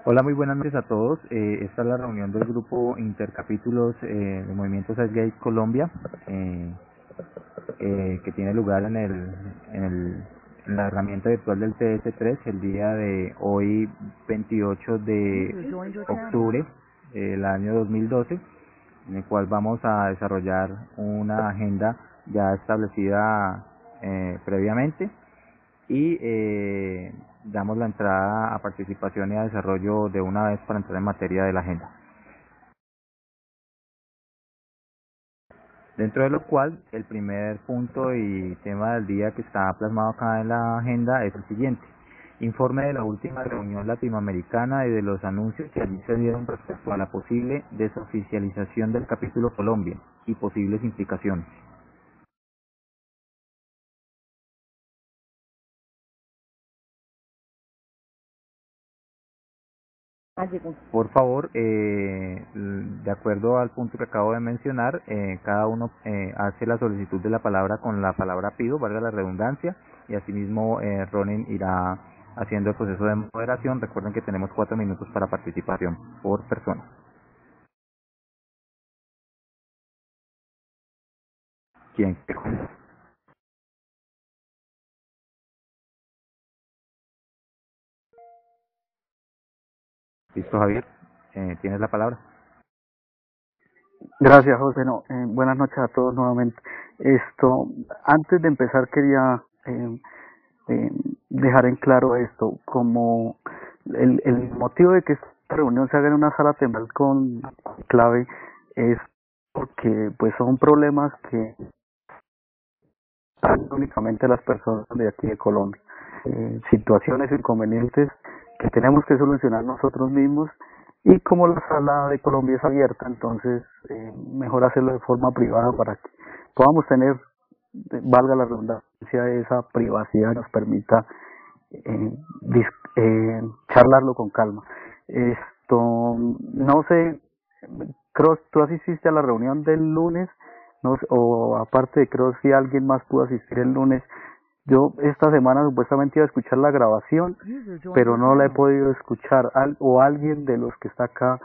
Hola, muy buenas noches a todos. Esta es la reunión del grupo Intercapítulos de Movimiento Size Gate Colombia, eh, que tiene lugar en la herramienta virtual del CS3 el día de hoy, 28 de octubre del año 2012, en el cual vamos a desarrollar una agenda ya establecida previamente y damos la entrada a participación y a desarrollo de una vez para entrar en materia de la agenda. Dentro de lo cual, el primer punto y tema del día que está plasmado acá en la agenda es el siguiente. Informe de la última reunión latinoamericana y de los anuncios que allí se dieron respecto a la posible desoficialización del capítulo Colombia y posibles implicaciones. Por favor, de acuerdo al punto que acabo de mencionar, cada uno hace la solicitud de la palabra con la palabra pido, valga la redundancia, y asimismo Ronen irá haciendo el proceso de moderación. Recuerden que tenemos 4 minutos para participación por persona. ¿Quién? ¿Listo, Javier? ¿Tienes la palabra? Gracias, José. No, buenas noches a todos nuevamente. Antes de empezar quería eh, dejar en claro esto, como el motivo de que esta reunión se haga en una sala temal con clave es porque pues son problemas que están únicamente las personas de aquí de Colombia, situaciones inconvenientes que tenemos que solucionar nosotros mismos, y como la sala de Colombia es abierta, entonces mejor hacerlo de forma privada para que podamos tener, valga la redundancia, esa privacidad que nos permita charlarlo con calma. No sé, Cross, ¿tú asististe a la reunión del lunes? No, o aparte de Cross, si alguien más pudo asistir el lunes. Yo esta semana supuestamente iba a escuchar la grabación, pero no la he podido escuchar. O alguien de los que está acá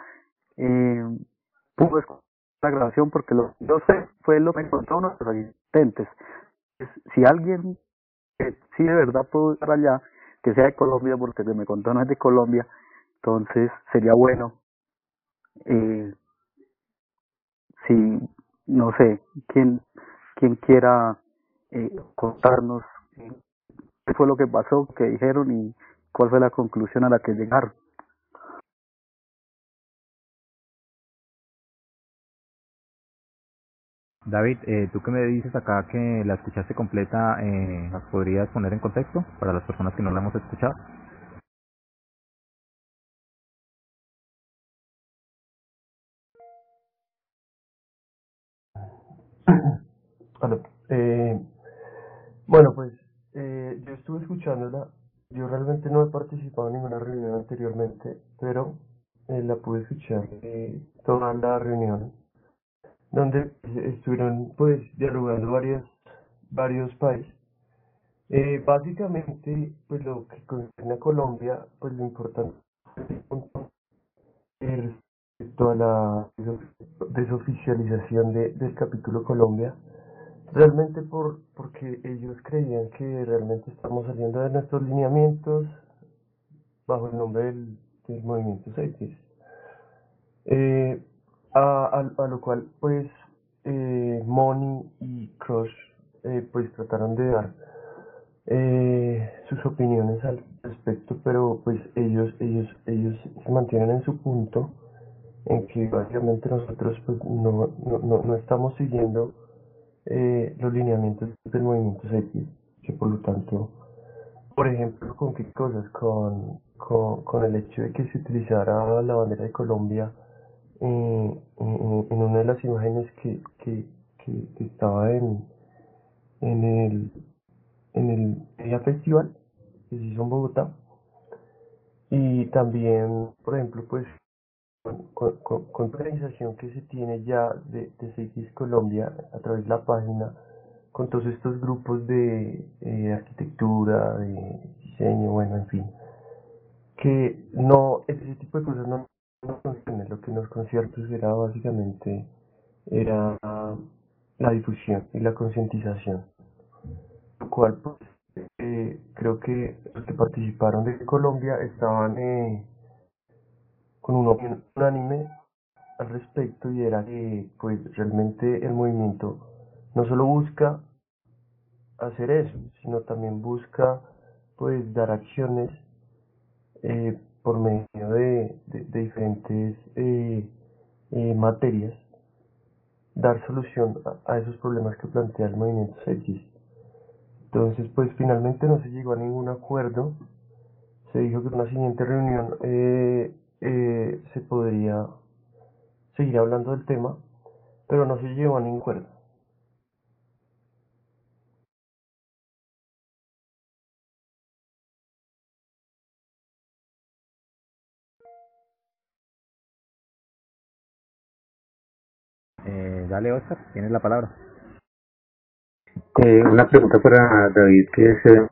pudo escuchar la grabación, porque lo que yo sé fue lo que me contó uno de los asistentes. Si alguien que sí de verdad pudo estar allá, que sea de Colombia, porque que me contó no es de Colombia, entonces sería bueno, eh, si, no sé, quien quiera contarnos qué fue lo que pasó, qué dijeron y cuál fue la conclusión a la que llegaron. David, tú que me dices acá que la escuchaste completa, ¿nos podrías poner en contexto para las personas que no la hemos escuchado? Bueno, eh, bueno, pues yo estuve escuchándola. Yo realmente no he participado en ninguna reunión anteriormente, pero la pude escuchar toda la reunión, donde estuvieron pues dialogando varios países. Básicamente, pues lo que concierne a Colombia, pues lo importante respecto a la desoficialización del capítulo Colombia. Realmente porque ellos creían que realmente estamos saliendo de nuestros lineamientos bajo el nombre del movimiento CETES. Eh, a lo cual pues Moni y Crush pues trataron de dar sus opiniones al respecto, pero pues ellos se mantienen en su punto en que básicamente nosotros pues no estamos siguiendo los lineamientos del movimiento CETIS, que por lo tanto, por ejemplo, ¿con qué cosas? Con el hecho de que se utilizara la bandera de Colombia en una de las imágenes que estaba en el, en el día festival que se hizo en Bogotá. Y también, por ejemplo, pues con la organización que se tiene ya de CITES Colombia a través de la página, con todos estos grupos de arquitectura, de diseño, bueno, en fin. que no, ese tipo de cosas no nos concierne. Lo que nos conciertos era básicamente era la difusión y la concientización, lo cual pues, creo que los que participaron de Colombia estaban con una opinión unánime al respecto, y era que pues realmente el movimiento no solo busca hacer eso, sino también busca pues dar acciones por medio de diferentes materias, dar solución a esos problemas que plantea el movimiento X. Entonces, pues finalmente no se llegó a ningún acuerdo. Se dijo que en una siguiente reunión se podría seguir hablando del tema, pero no se llegó a ningún acuerdo. Dale, Oscar, tienes la palabra. Una pregunta para David, que se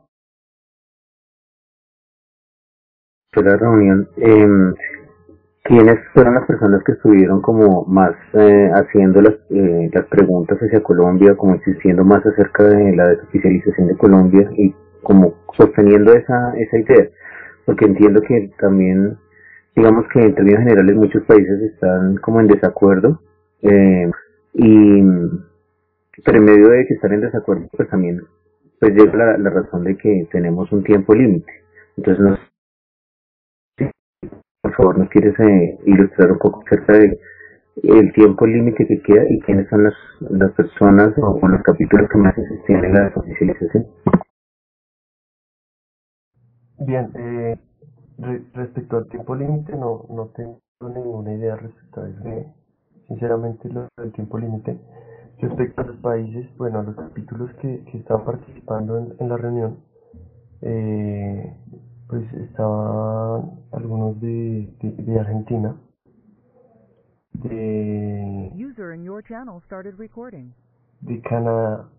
fue la reunión. ¿Quiénes fueron las personas que estuvieron como más haciendo las preguntas hacia Colombia, como insistiendo más acerca de la desoficialización de Colombia y como sosteniendo esa idea? Porque entiendo que también, digamos que en términos generales muchos países están como en desacuerdo, y pero en medio de que están en desacuerdo, pues también pues llega la razón de que tenemos un tiempo límite. Entonces, no sé si por favor nos quieres ilustrar un poco acerca de el tiempo límite que queda y quiénes son las personas o los capítulos que más insistían en la oficialización. Bien, respecto al tiempo límite, no tengo ninguna idea respecto a eso. Sinceramente, lo del tiempo límite. Respecto a los países, bueno, a los capítulos que estaban participando en la reunión, eh, pues estaban algunos de Argentina, de Canadá,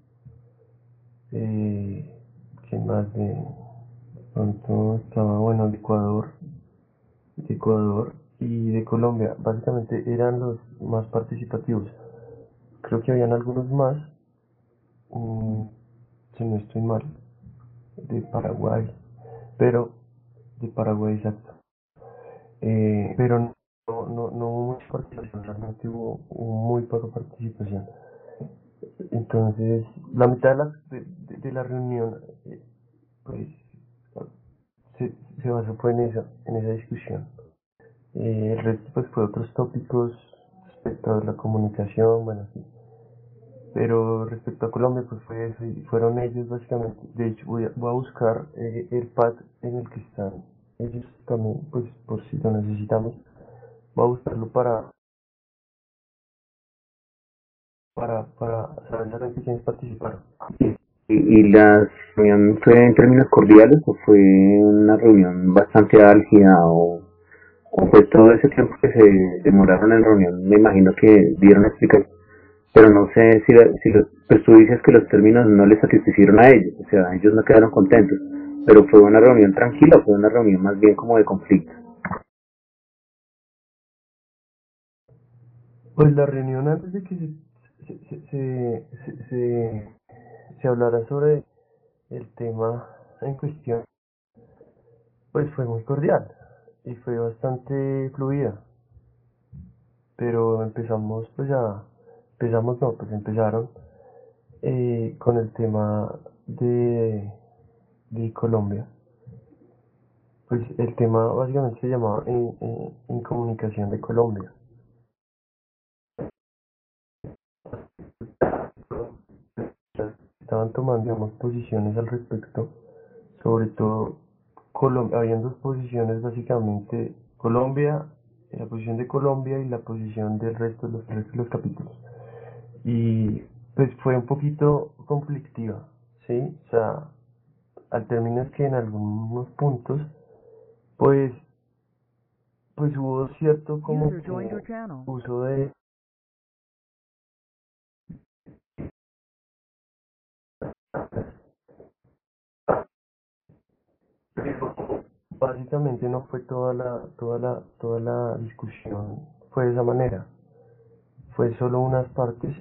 ¿quién más? Pronto estaba, bueno, de Ecuador y de Colombia. Básicamente eran los más participativos. Creo que habían algunos más, mm, si no estoy mal, de Paraguay, pero de Paraguay, exacto. Pero no hubo mucha participación, realmente hubo muy poca participación. Entonces, la mitad de la reunión, pues, se, se basó fue en esa discusión. El resto, pues, fue otros tópicos respecto a la comunicación, bueno, sí. Pero respecto a Colombia, pues fue eso, y fueron ellos básicamente. De hecho, voy a buscar el pad en el que están ellos también, pues por si lo necesitamos. Voy a buscarlo para saber exactamente quiénes participaron. ¿Y la reunión fue en términos cordiales o fue una reunión bastante álgida o fue todo ese tiempo que se demoraron en reunión? Me imagino que dieron explicación, pero no sé pues tú dices que los términos no les satisfacieron a ellos, o sea, ellos no quedaron contentos, pero fue una reunión tranquila o fue una reunión más bien como de conflicto. Pues la reunión, antes de que se hablara sobre el tema en cuestión, pues fue muy cordial y fue bastante fluida. Pero empezaron con el tema de Colombia. Pues el tema básicamente se llamaba Incomunicación de Colombia. Estaban tomando, digamos, posiciones al respecto, sobre todo habían dos posiciones básicamente: Colombia, la posición de Colombia y la posición del resto de los capítulos. Y pues fue un poquito conflictiva, ¿sí? O sea, al término es que en algunos puntos, pues, pues hubo cierto como uso de básicamente no fue toda la discusión fue de esa manera. Fue solo unas partes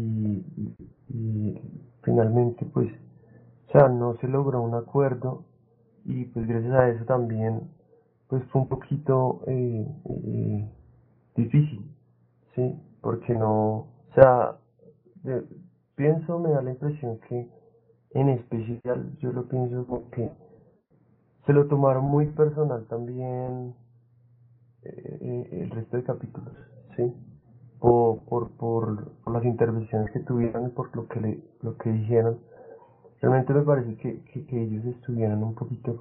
y finalmente pues, o sea, no se logró un acuerdo y pues gracias a eso también pues fue un poquito difícil, ¿sí? Porque no, o sea, de- pienso, me da la impresión que en especial yo lo pienso como que se lo tomaron muy personal también el resto de capítulos, ¿sí? Por las intervenciones que tuvieron y por lo que dijeron. Realmente me parece que ellos estuvieran un poquito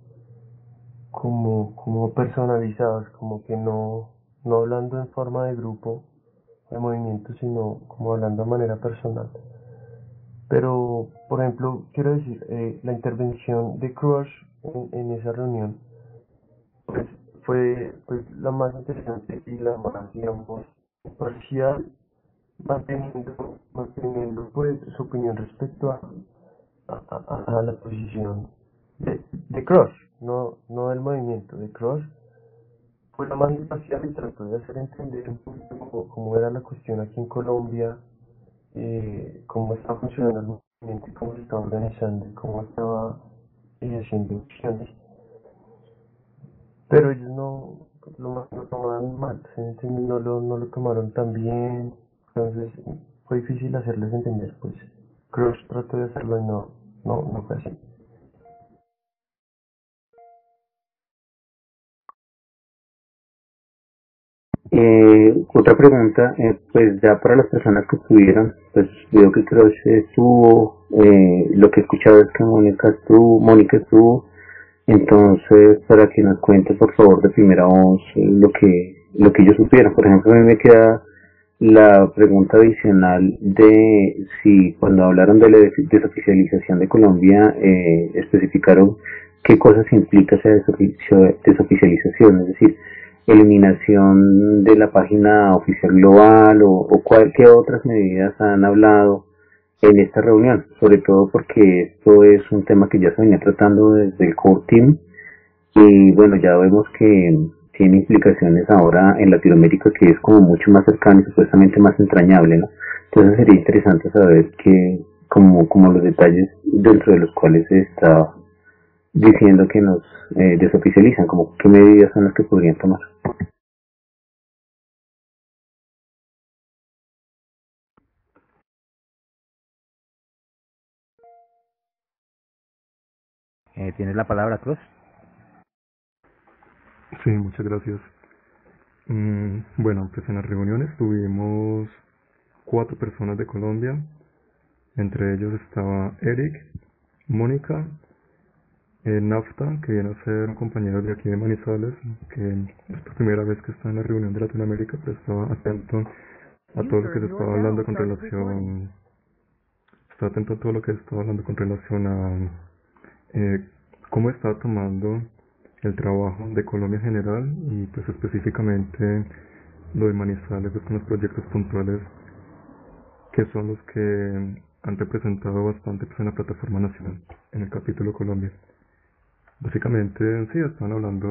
como personalizados, como que no hablando en forma de grupo, de movimiento, sino como hablando de manera personal. Pero, por ejemplo, quiero decir, la intervención de Crush en esa reunión, pues fue pues, la más interesante y la más, digamos, parcial, manteniendo pues su opinión respecto a la posición de Crush, no del movimiento, de Crush. Fue la más imparcial y trató de hacer entender un poquito cómo era la cuestión aquí en Colombia, cómo estaba funcionando el movimiento, cómo se estaba organizando, cómo estaba haciendo acciones. Pero ellos lo tomaron mal, ¿sí? Entonces no lo tomaron tan bien, entonces fue difícil hacerles entender, pues. Crush trató de hacerlo y no fue así. Otra pregunta, pues ya para las personas que estuvieron, pues veo que Crush estuvo, lo que he escuchado es que Mónica estuvo, entonces para que nos cuente por favor de primera voz lo que ellos supieron. Por ejemplo, a mí me queda la pregunta adicional de si cuando hablaron de la desoficialización de Colombia especificaron qué cosas implica esa desoficialización, es decir, eliminación de la página oficial global o qué otras medidas han hablado en esta reunión, sobre todo porque esto es un tema que ya se venía tratando desde el Core Team y bueno, ya vemos que tiene implicaciones ahora en Latinoamérica que es como mucho más cercano y supuestamente más entrañable, ¿no? Entonces sería interesante saber como los detalles dentro de los cuales se está diciendo que nos desoficializan, como qué medidas son las que podrían tomar. ¿Tienes la palabra, Cruz? Sí, muchas gracias. Bueno, pues en las reuniones tuvimos 4 personas de Colombia, entre ellos estaba Eric, Mónica, Nafta, que viene a ser un compañero de aquí de Manizales, que es por primera vez que está en la reunión de Latinoamérica, pero estaba atento a todo lo que se estaba hablando con relación, está atento a todo lo que se estaba hablando con relación a cómo está tomando el trabajo de Colombia en general y pues específicamente lo de Manizales, pues con los proyectos puntuales que son los que han representado bastante pues, en la plataforma nacional, en el capítulo Colombia. Básicamente, sí, están hablando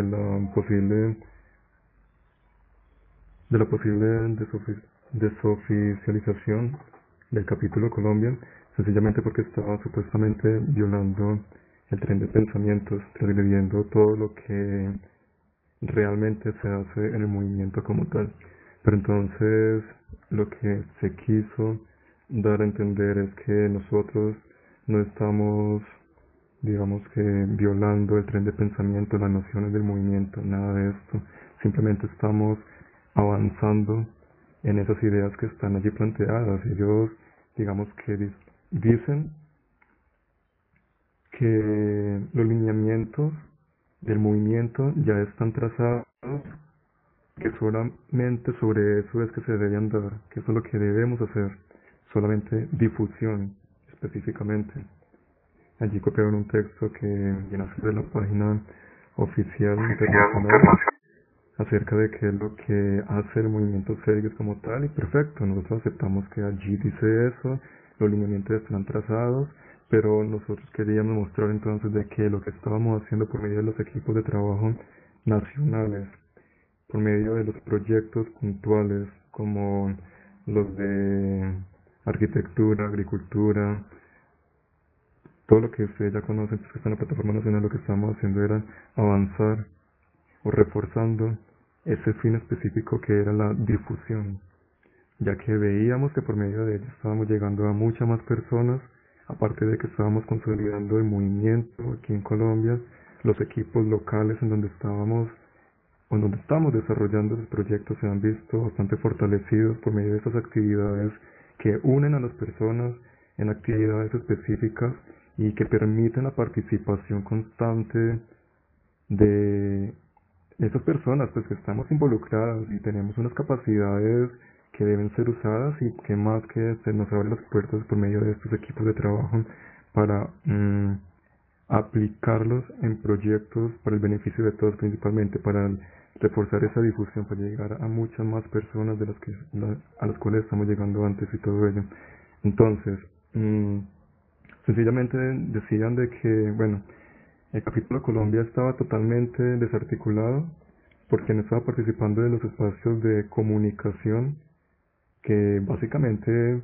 de la posible desoficialización del capítulo Colombia, sencillamente porque estaba supuestamente violando el tren de pensamientos, transgrediendo todo lo que realmente se hace en el movimiento como tal. Pero entonces lo que se quiso dar a entender es que nosotros no estamos, digamos que, violando el tren de pensamiento, las nociones del movimiento, nada de esto. Simplemente estamos avanzando en esas ideas que están allí planteadas. Ellos, digamos que dicen que los lineamientos del movimiento ya están trazados, que solamente sobre eso es que se debe andar, que eso es lo que debemos hacer, solamente difusión específicamente. Allí copiaron un texto que viene a ser de la página oficial internacional acerca de qué es lo que hace el movimiento CEDIS como tal, y perfecto, nosotros aceptamos que allí dice eso, los lineamientos están trazados, pero nosotros queríamos mostrar entonces de que lo que estábamos haciendo por medio de los equipos de trabajo nacionales, por medio de los proyectos puntuales como los de arquitectura, agricultura, todo lo que ustedes ya conocen, pues, que está en la plataforma nacional, lo que estábamos haciendo era avanzar o reforzando ese fin específico que era la difusión, ya que veíamos que por medio de ello estábamos llegando a muchas más personas, aparte de que estábamos consolidando el movimiento aquí en Colombia, los equipos locales en donde estábamos o en donde estamos desarrollando esos proyectos se han visto bastante fortalecidos por medio de estas actividades que unen a las personas en actividades específicas y que permiten la participación constante de esas personas pues que estamos involucradas y tenemos unas capacidades que deben ser usadas y que más que se nos abren las puertas por medio de estos equipos de trabajo para aplicarlos en proyectos para el beneficio de todos, principalmente para reforzar esa difusión, para llegar a muchas más personas de a las cuales estamos llegando antes y todo ello. Entonces, sencillamente decían de que, bueno, el capítulo Colombia estaba totalmente desarticulado porque no estaba participando de los espacios de comunicación que básicamente,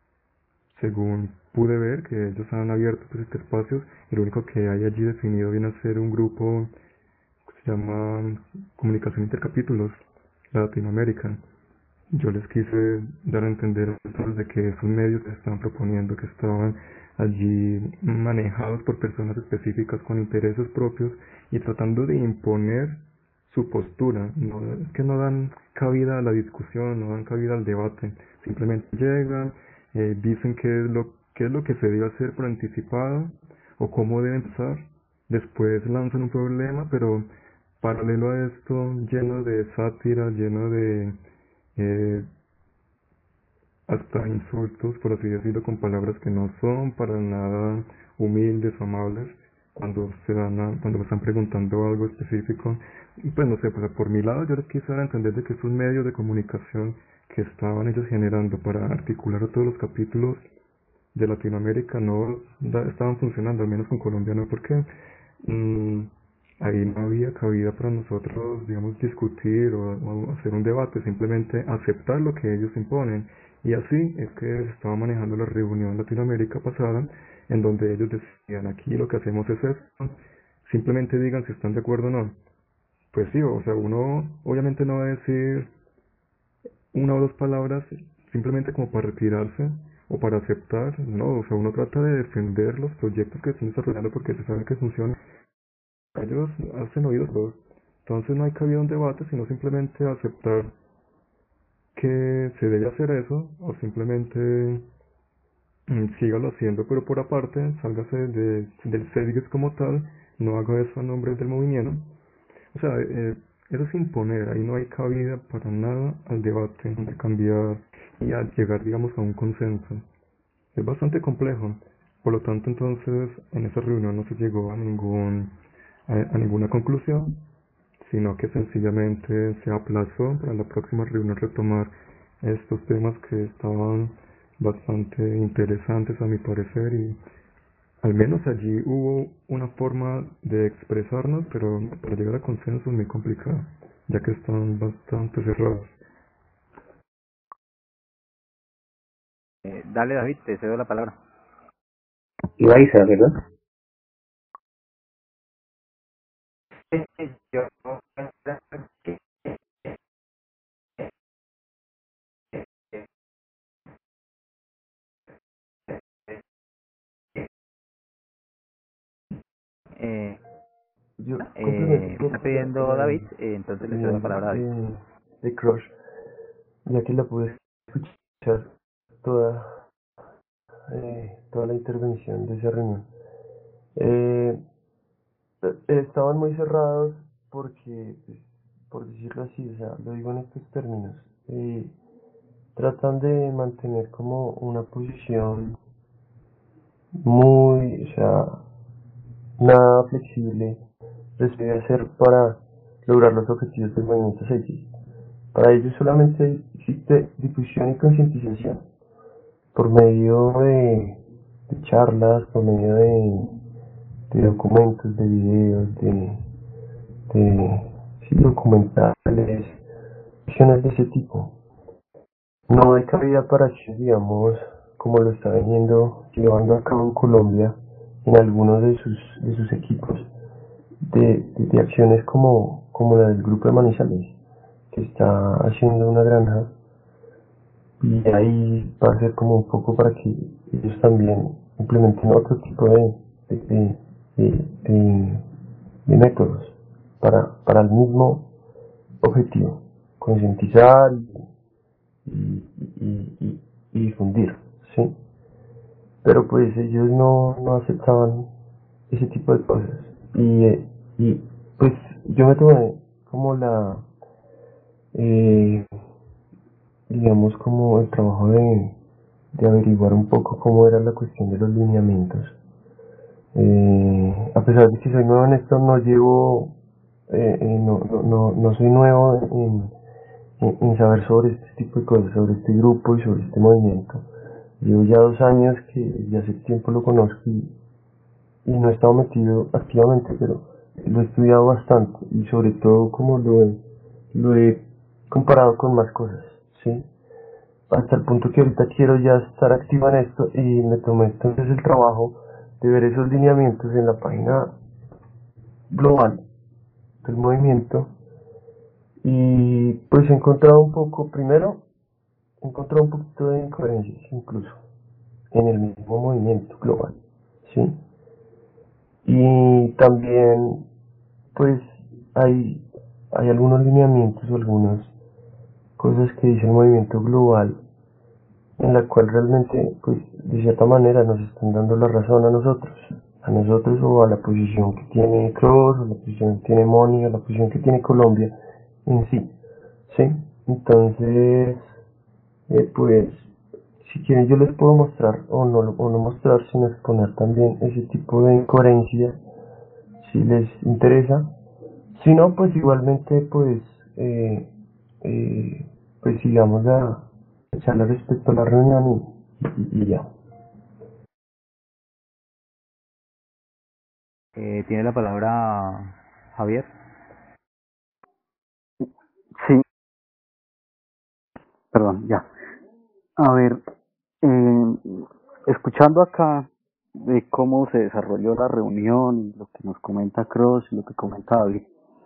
según pude ver, que ellos han abierto pues, estos espacios y lo único que hay allí definido viene a ser un grupo que se llama Comunicación Intercapítulos Latinoamérica. Yo les quise dar a entender entonces de que esos medios que estaban proponiendo, que estaban allí manejados por personas específicas con intereses propios y tratando de imponer su postura, no, es que no dan cabida a la discusión, no dan cabida al debate, simplemente llegan, dicen qué es lo que se debe hacer por anticipado o cómo deben empezar, después lanzan un problema, pero paralelo a esto, lleno de sátira, lleno de hasta insultos, por así decirlo, con palabras que no son para nada humildes o amables, cuando me están preguntando algo específico. Y pues no sé, pues por mi lado yo les quise dar a entender de que esos medios de comunicación que estaban ellos generando para articular a todos los capítulos de Latinoamérica no estaban funcionando, al menos con Colombia no, porque ahí no había cabida para nosotros, digamos, discutir o hacer un debate, simplemente aceptar lo que ellos imponen. Y así es que se estaba manejando la reunión Latinoamérica pasada, en donde ellos decían, aquí lo que hacemos es esto, simplemente digan si están de acuerdo o no. Pues sí, o sea, uno obviamente no va a decir una o dos palabras simplemente como para retirarse o para aceptar, no, o sea, uno trata de defender los proyectos que están desarrollando porque se sabe que funcionan. Ellos hacen oídos sordos, entonces no hay cabida a un debate, sino simplemente aceptar que se debe hacer eso o simplemente sígalo haciendo, pero por aparte, sálgase del CEDIGES como tal, no haga eso a nombre del movimiento. O sea, eso es imponer, ahí no hay cabida para nada al debate, a cambiar y a llegar, digamos, a un consenso. Es bastante complejo. Por lo tanto, entonces, en esa reunión no se llegó a ninguna conclusión, sino que sencillamente se aplazó para la próxima reunión retomar estos temas que estaban bastante interesantes a mi parecer y al menos allí hubo una forma de expresarnos, pero para llegar a consenso es muy complicado, ya que están bastante cerrados. Dale, David, te cedo la palabra. Ibaiza, ¿verdad? Yo, eh, Yo complemento un está poco pidiendo David, la entonces le cedo la opinión palabra a David. de Crush, ya que la pude escuchar toda, toda la intervención de esa reunión. Eh, estaban muy cerrados porque, pues, por decirlo así, o sea, lo digo en estos términos, tratan de mantener como una posición muy, o sea, nada flexible les debe hacer para lograr los objetivos del movimiento X. Para ello solamente existe difusión y concientización por medio de charlas, por medio de documentos, de videos, sí, documentales, acciones de ese tipo. No hay cabida para que, digamos, como lo está llevando a cabo en Colombia, en algunos de sus equipos, de acciones como la del grupo de Manizales, que está haciendo una granja, y ahí va a ser como un poco para que ellos también implementen otro tipo de, de, de, de- de métodos para el mismo objetivo, concientizar y difundir, ¿sí? Pero pues ellos no aceptaban ese tipo de cosas. Y pues yo me tomé como eh, digamos como el trabajo de averiguar un poco cómo era la cuestión de los lineamientos. A pesar de que soy nuevo en esto, no llevo, no soy nuevo en saber sobre este tipo de cosas, sobre este grupo y sobre este movimiento. Llevo ya 2 años que ya hace tiempo lo conozco y no he estado metido activamente, pero lo he estudiado bastante y sobre todo como lo he comparado con más cosas, ¿sí? Hasta el punto que ahorita quiero ya estar activo en esto y me tomé entonces el trabajo de ver esos lineamientos en la página global del movimiento y pues he encontrado un poco, primero, he encontrado un poquito de incoherencias incluso en el mismo movimiento global, ¿sí? Y también pues hay, hay algunos lineamientos o algunas cosas que dice el movimiento global en la cual realmente, pues, de cierta manera nos están dando la razón a nosotros o a la posición que tiene Cross, o la posición que tiene Moni, o la posición que tiene Colombia en sí, ¿sí? Entonces, pues, si quieren yo les puedo mostrar, o no mostrar, sino exponer también ese tipo de incoherencia, si les interesa. Si no, pues igualmente, pues, eh, pues sigamos la charla respecto a la reunión y ya. Tiene la palabra Javier. Sí, perdón, ya. A ver, eh, escuchando acá de cómo se desarrolló la reunión, lo que nos comenta Cross y lo que comenta David,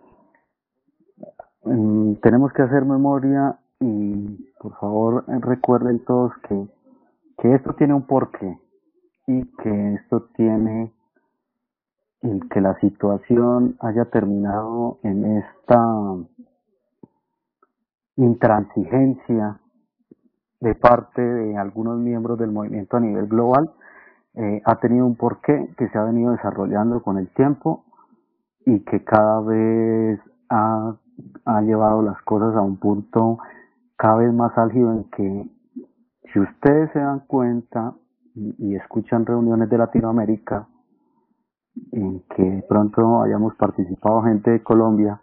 tenemos que hacer memoria y por favor recuerden todos que esto tiene un porqué y que esto tiene el que la situación haya terminado en esta intransigencia de parte de algunos miembros del movimiento a nivel global, ha tenido un porqué que se ha venido desarrollando con el tiempo y que cada vez ha llevado las cosas a un punto cada vez más álgido en que si ustedes se dan cuenta y escuchan reuniones de Latinoamérica en que de pronto hayamos participado gente de Colombia,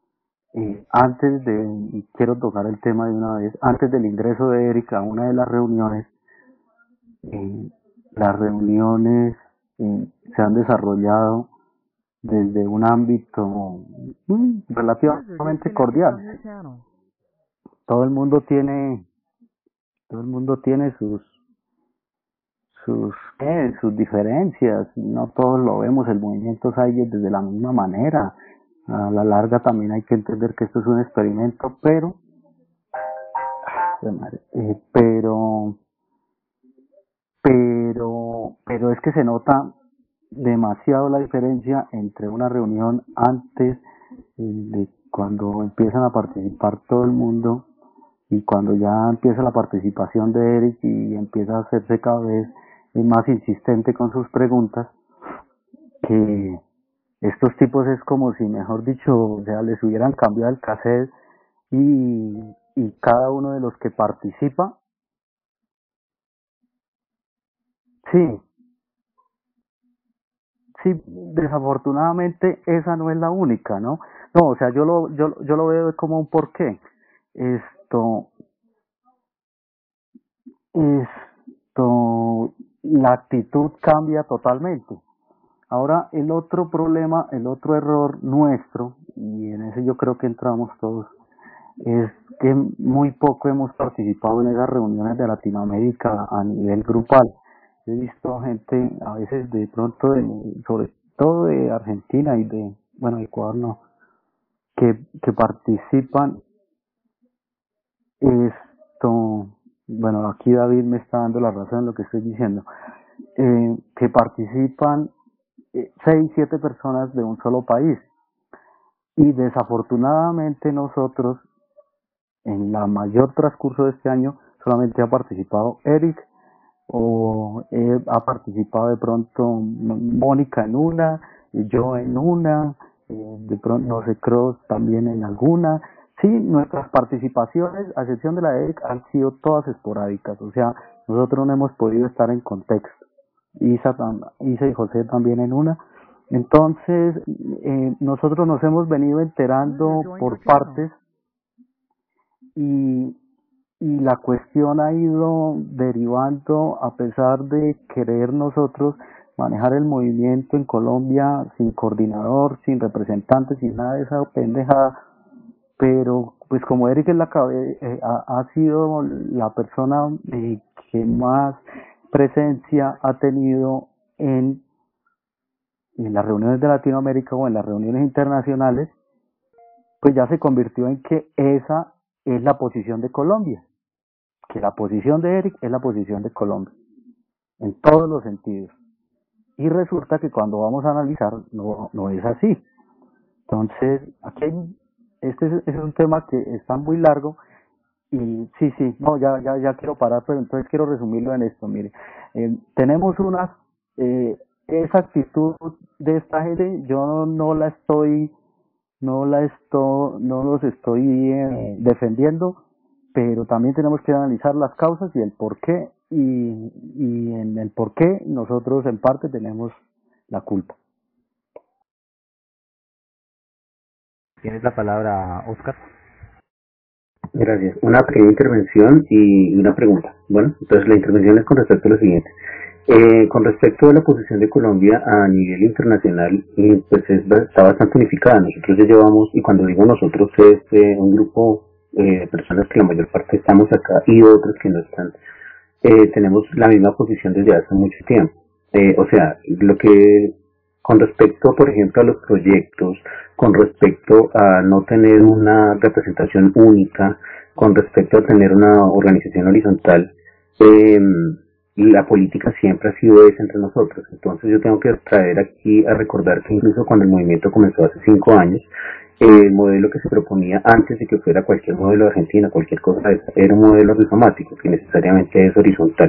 y quiero tocar el tema de una vez, antes del ingreso de Erika a una de las reuniones, eh, las reuniones se han desarrollado desde un ámbito relativamente cordial. Todo el mundo tiene, todo el mundo tiene sus diferencias, no todos lo vemos el movimiento Saiyet desde la misma manera. A la larga también hay que entender que esto es un experimento, eh, pero, pero es que se nota demasiado la diferencia entre una reunión antes de cuando empiezan a participar todo el mundo y cuando ya empieza la participación de Eric y empieza a hacerse cada vez más insistente con sus preguntas, que estos tipos es como si, mejor dicho, o sea, les hubieran cambiado el cassette y cada uno de los que participa, sí, sí, desafortunadamente esa no es la única, ¿no? No, o sea, yo lo veo como un porqué. Esto, esto, la actitud cambia totalmente. Ahora, el otro problema, el otro error nuestro, y en ese yo creo que entramos todos, es que muy poco hemos participado en esas reuniones de Latinoamérica a nivel grupal. He visto gente, a veces de pronto, sobre todo de Argentina y de, bueno, Ecuador no, que participan esto, bueno, aquí David me está dando la razón en lo que estoy diciendo, que participan 6, 7 personas de un solo país. Y desafortunadamente nosotros, en la mayor transcurso de este año, solamente ha participado Eric, o ha participado de pronto Mónica en una, y yo en una, de pronto, no sé, Cross también en alguna. Sí, nuestras participaciones, a excepción de la de Eric, han sido todas esporádicas, o sea, nosotros no hemos podido estar en contexto. Isa y José también en una. Entonces, nosotros nos hemos venido enterando por partes y, y la cuestión ha ido derivando, a pesar de querer nosotros manejar el movimiento en Colombia sin coordinador, sin representantes, sin nada de esa pendejada, pero pues como Eric es ha sido la persona que más presencia ha tenido en las reuniones de Latinoamérica o en las reuniones internacionales, pues ya se convirtió en que esa es la posición de Colombia, que la posición de Eric es la posición de Colombia, en todos los sentidos. Y resulta que cuando vamos a analizar, no es así. Entonces, aquí es un tema que está muy largo, y sí, no, ya quiero parar, pero entonces quiero resumirlo en esto, mire. Tenemos esa actitud de esta gente, yo no los estoy defendiendo, pero también tenemos que analizar las causas y el por qué, y en el por qué nosotros en parte tenemos la culpa. Tienes la palabra, Oscar. Gracias. Una pequeña intervención y una pregunta. Bueno, entonces la intervención es con respecto a lo siguiente. Con respecto a la posición de Colombia a nivel internacional, pues está bastante unificada. Nosotros ya llevamos, y cuando digo nosotros es un grupo de personas que la mayor parte estamos acá y otros que no están, tenemos la misma posición desde hace mucho tiempo. O sea, lo que con respecto, por ejemplo, a los proyectos, con respecto a no tener una representación única, con respecto a tener una organización horizontal, la política siempre ha sido esa entre nosotros. Entonces yo tengo que traer aquí a recordar que incluso cuando el movimiento comenzó hace 5 años, el modelo que se proponía antes de que fuera cualquier modelo de Argentina, cualquier cosa de esa, era un modelo rizomático, que necesariamente es horizontal.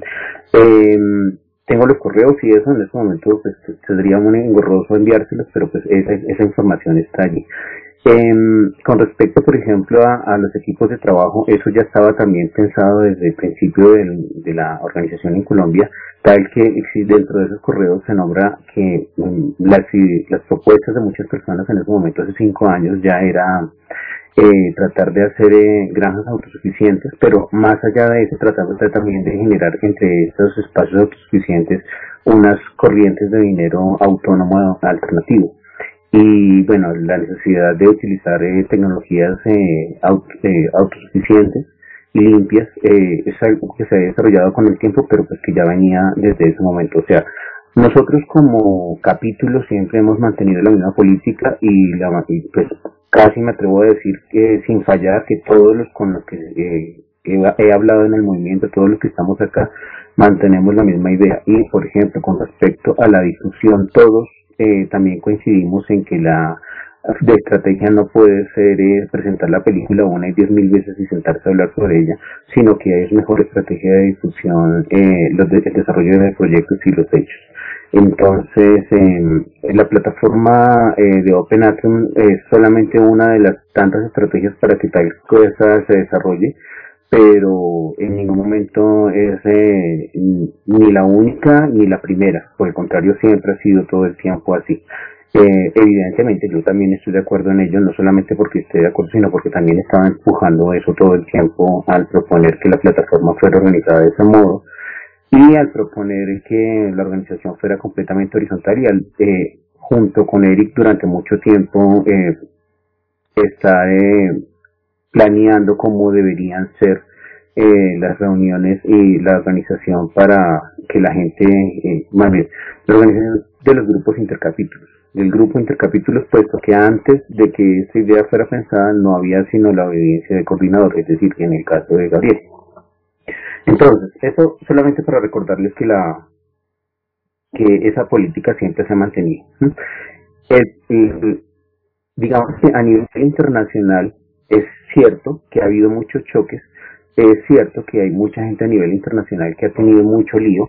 Tengo los correos y eso en este momento pues sería muy engorroso enviárselos, pero pues esa información está allí. Con respecto, por ejemplo, a los equipos de trabajo, eso ya estaba también pensado desde el principio de la organización en Colombia, tal que dentro de esos correos se nombra que las propuestas de muchas personas en ese momento, hace 5 años, ya era tratar de hacer granjas autosuficientes, pero más allá de eso tratar también de generar entre estos espacios autosuficientes unas corrientes de dinero autónomo alternativo. Y bueno, la necesidad de utilizar tecnologías autosuficientes y limpias es algo que se ha desarrollado con el tiempo, pero pues que ya venía desde ese momento. O sea, nosotros como capítulo siempre hemos mantenido la misma política y pues casi me atrevo a decir que sin fallar que todos los con los que he hablado en el movimiento, todos los que estamos acá, mantenemos la misma idea. Y por ejemplo, con respecto a la difusión, todos también coincidimos en que la de estrategia no puede ser presentar la película una y 10.000 veces y sentarse a hablar sobre ella, sino que es mejor estrategia de difusión el desarrollo de proyectos y los hechos. Entonces, la plataforma de Open Atrium es solamente una de las tantas estrategias para que tal cosa se desarrolle, pero en ningún momento es ni la única ni la primera. Por el contrario, siempre ha sido todo el tiempo así. Evidentemente yo también estoy de acuerdo en ello, no solamente porque esté de acuerdo, sino porque también estaba empujando eso todo el tiempo al proponer que la plataforma fuera organizada de ese modo. y al proponer que la organización fuera completamente horizontal y junto con Eric durante mucho tiempo está planeando cómo deberían ser las reuniones y la organización para que la gente, más bien, la organización de los grupos intercapítulos. El grupo intercapítulos, puesto que antes de que esta idea fuera pensada no había sino la obediencia de coordinador, es decir, en el caso de Gabriel. Entonces, eso solamente para recordarles que esa política siempre se ha mantenido. Digamos que a nivel internacional es cierto que ha habido muchos choques, es cierto que hay mucha gente a nivel internacional que ha tenido mucho lío,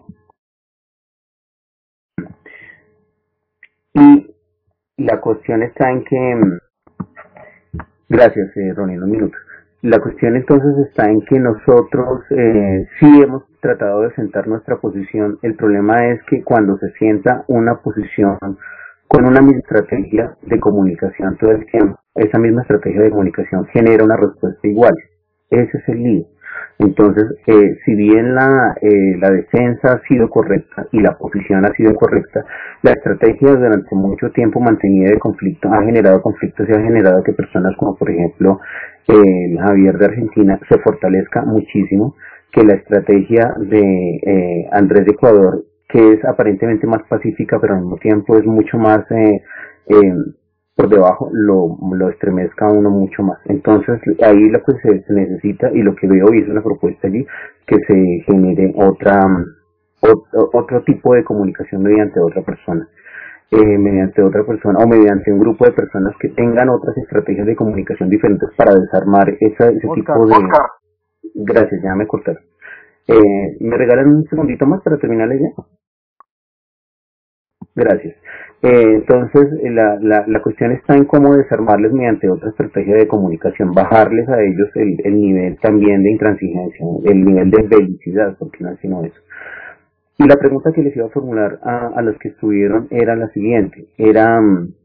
y la cuestión está en que, gracias Ronnie, un minuto. La cuestión entonces está en que nosotros sí hemos tratado de sentar nuestra posición. El problema es que cuando se sienta una posición con una misma estrategia de comunicación todo el tiempo, esa misma estrategia de comunicación genera una respuesta igual. Ese es el lío. Entonces, si bien la defensa ha sido correcta y la posición ha sido correcta, la estrategia durante mucho tiempo mantenida de conflicto ha generado conflictos y ha generado que personas como por ejemplo Javier de Argentina se fortalezca muchísimo, que la estrategia de Andrés de Ecuador, que es aparentemente más pacífica pero al mismo tiempo es mucho más por debajo, lo estremezca a uno mucho más. Entonces ahí lo que se necesita, y lo que veo y es una propuesta allí, que se genere otro tipo de comunicación mediante otra persona, o mediante un grupo de personas que tengan otras estrategias de comunicación diferentes para desarmar ese tipo de... Gracias, ya me cortaron. ¿Me regalan un segundito más para terminar la idea? Gracias. Entonces, la cuestión está en cómo desarmarles mediante otra estrategia de comunicación, bajarles a ellos el nivel también de intransigencia, el nivel de bellicidad, porque no es sino eso. Y la pregunta que les iba a formular a los que estuvieron era la siguiente, era,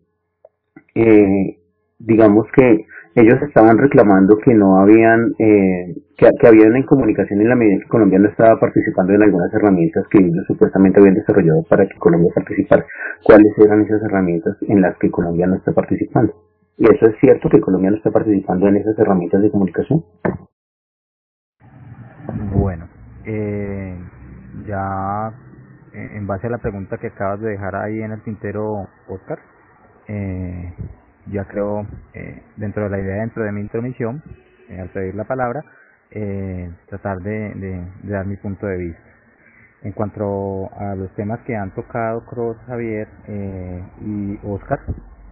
digamos que ellos estaban reclamando que no habían, que había una incomunicación en la medida en que Colombia no estaba participando en algunas herramientas que ellos supuestamente habían desarrollado para que Colombia participara. ¿Cuáles eran esas herramientas en las que Colombia no está participando? ¿Y eso es cierto, que Colombia no está participando en esas herramientas de comunicación? Bueno, ya en base a la pregunta que acabas de dejar ahí en el tintero, Oscar, ya creo, dentro de la idea, dentro de mi intromisión, al pedir la palabra, tratar de dar mi punto de vista. En cuanto a los temas que han tocado Cross, Javier y Oscar,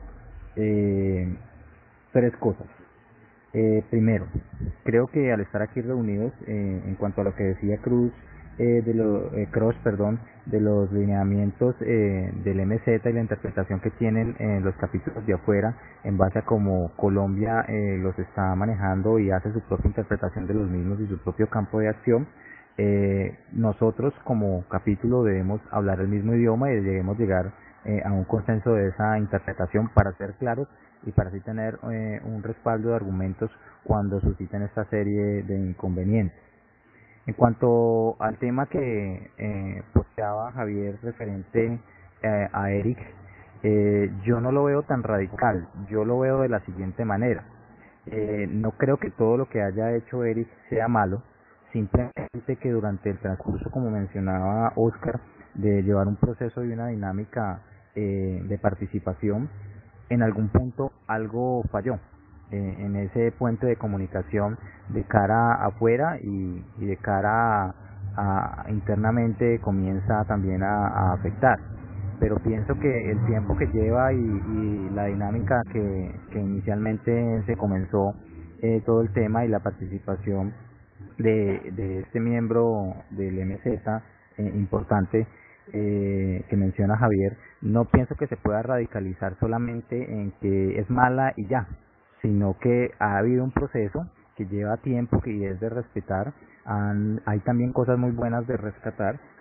tres cosas. Primero, creo que al estar aquí reunidos, en cuanto a lo que decía Cross, de los lineamientos del MZ y la interpretación que tienen en los capítulos de afuera, en base a cómo Colombia los está manejando y hace su propia interpretación de los mismos y su propio campo de acción, nosotros como capítulo debemos hablar el mismo idioma y debemos llegar a un consenso de esa interpretación para ser claros y para así tener un respaldo de argumentos cuando susciten esta serie de inconvenientes. En cuanto al tema que posteaba Javier referente a Eric, yo no lo veo tan radical, yo lo veo de la siguiente manera. No creo que todo lo que haya hecho Eric sea malo, simplemente que durante el transcurso, como mencionaba Oscar, de llevar un proceso y una dinámica de participación, en algún punto algo falló en ese puente de comunicación de cara afuera y de cara internamente comienza también a afectar. Pero pienso que el tiempo que lleva y la dinámica que inicialmente se comenzó todo el tema y la participación de este miembro del MZ importante que menciona Javier, no pienso que se pueda radicalizar solamente en que es mala y ya, sino que ha habido un proceso que lleva tiempo, que es de respetar. Hay también cosas muy buenas de rescatar,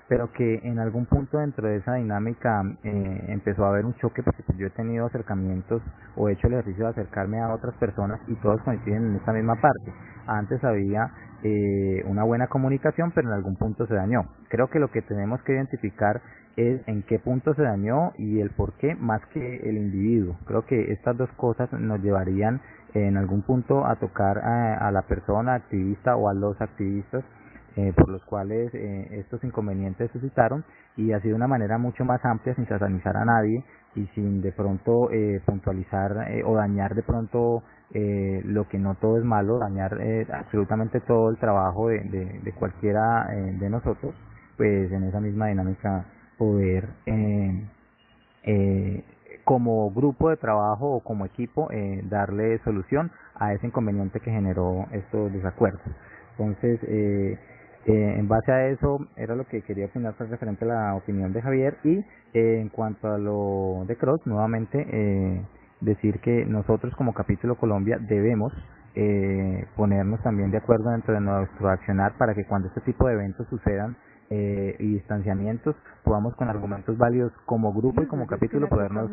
pero que en algún punto dentro de esa dinámica empezó a haber un choque, porque pues, yo he tenido acercamientos o he hecho el ejercicio de acercarme a otras personas y todos coinciden en esta misma parte. Antes había una buena comunicación, pero en algún punto se dañó. Creo que lo que tenemos que identificar es en qué punto se dañó y el por qué, más que el individuo. Creo que estas dos cosas nos llevarían en algún punto a tocar a la persona activista o a los activistas por los cuales estos inconvenientes se suscitaron, y así de una manera mucho más amplia, sin satanizar a nadie y sin de pronto puntualizar o dañar de pronto lo que no todo es malo, dañar absolutamente todo el trabajo de cualquiera de nosotros, pues en esa misma dinámica poder como grupo de trabajo o como equipo darle solución a ese inconveniente que generó estos desacuerdos. Entonces, en base a eso era lo que quería opinar referente a la opinión de Javier. Y en cuanto a lo de Cross, nuevamente decir que nosotros como Capítulo Colombia debemos ponernos también de acuerdo dentro de nuestro accionar para que cuando este tipo de eventos sucedan y distanciamientos, podamos con argumentos válidos como grupo y como capítulo podernos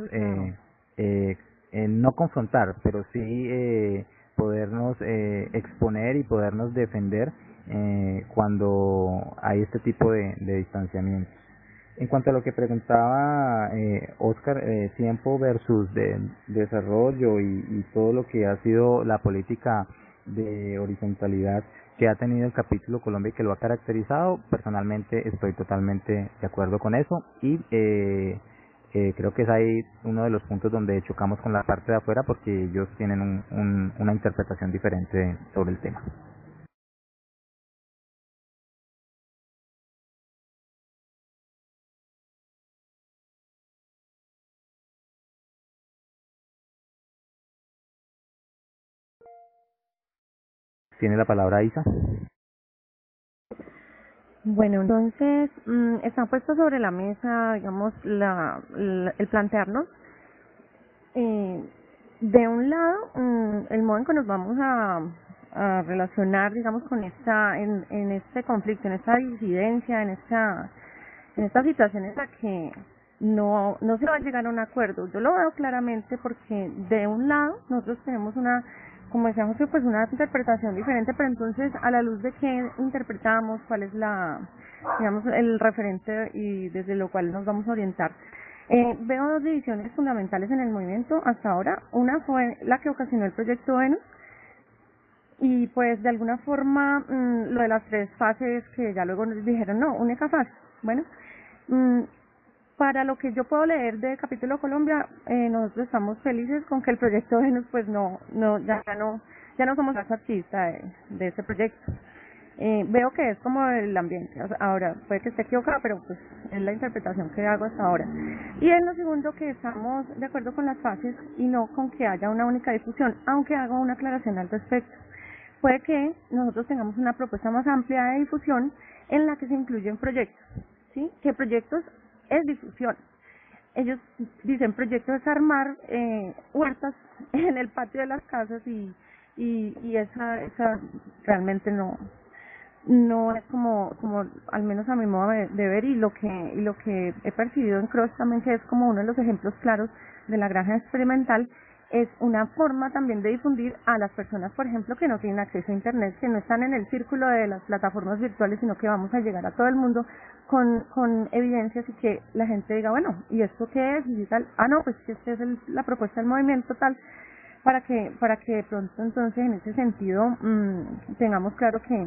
no confrontar, pero sí podernos exponer y podernos defender cuando hay este tipo de distanciamientos. En cuanto a lo que preguntaba Oscar, tiempo versus desarrollo y todo lo que ha sido la política de horizontalidad que ha tenido el capítulo Colombia y que lo ha caracterizado, personalmente estoy totalmente de acuerdo con eso y creo que es ahí uno de los puntos donde chocamos con la parte de afuera porque ellos tienen una interpretación diferente sobre el tema. Tiene la palabra Isa. Bueno, entonces está puesto sobre la mesa, digamos, el plantearnos, de un lado, el modo en que nos vamos a relacionar, digamos, con en este conflicto, en esta disidencia, en esta situación en la que no se va a llegar a un acuerdo. Yo lo veo claramente porque de un lado nosotros tenemos como decíamos, pues una interpretación diferente, pero entonces a la luz de qué interpretamos, cuál es digamos, el referente y desde lo cual nos vamos a orientar. Veo dos divisiones fundamentales en el movimiento hasta ahora. Una fue la que ocasionó el proyecto Venus, y pues de alguna forma lo de las 3 fases que ya luego nos dijeron, no, única fase. Bueno, para lo que yo puedo leer de Capítulo Colombia, nosotros estamos felices con que el proyecto Venus pues ya no somos activistas de ese proyecto. Veo que es como el ambiente, o sea, ahora puede que esté equivocada, pero pues es la interpretación que hago hasta ahora. Y en lo segundo, que estamos de acuerdo con las fases y no con que haya una única difusión, aunque hago una aclaración al respecto. Puede que nosotros tengamos una propuesta más amplia de difusión en la que se incluyen proyectos, ¿sí? ¿Qué proyectos? Es difusión. Ellos dicen proyectos es armar huertas en el patio de las casas y esa realmente no es como al menos a mi modo de ver, y lo que he percibido en Cross también, que es como uno de los ejemplos claros de la granja experimental, es una forma también de difundir a las personas, por ejemplo, que no tienen acceso a internet, que no están en el círculo de las plataformas virtuales, sino que vamos a llegar a todo el mundo con evidencias, y que la gente diga, bueno, ¿y esto qué es? Y tal, no, pues que esta es la propuesta del movimiento tal, para que de pronto entonces en ese sentido tengamos claro que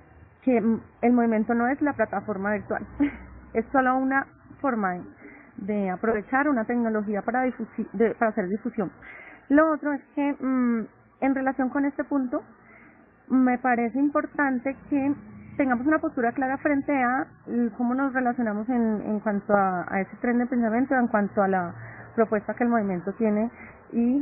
el movimiento no es la plataforma virtual, es solo una forma de aprovechar una tecnología para hacer difusión. Lo otro es que en relación con este punto, me parece importante que tengamos una postura clara frente a cómo nos relacionamos en cuanto a ese tren de pensamiento, en cuanto a la propuesta que el movimiento tiene, y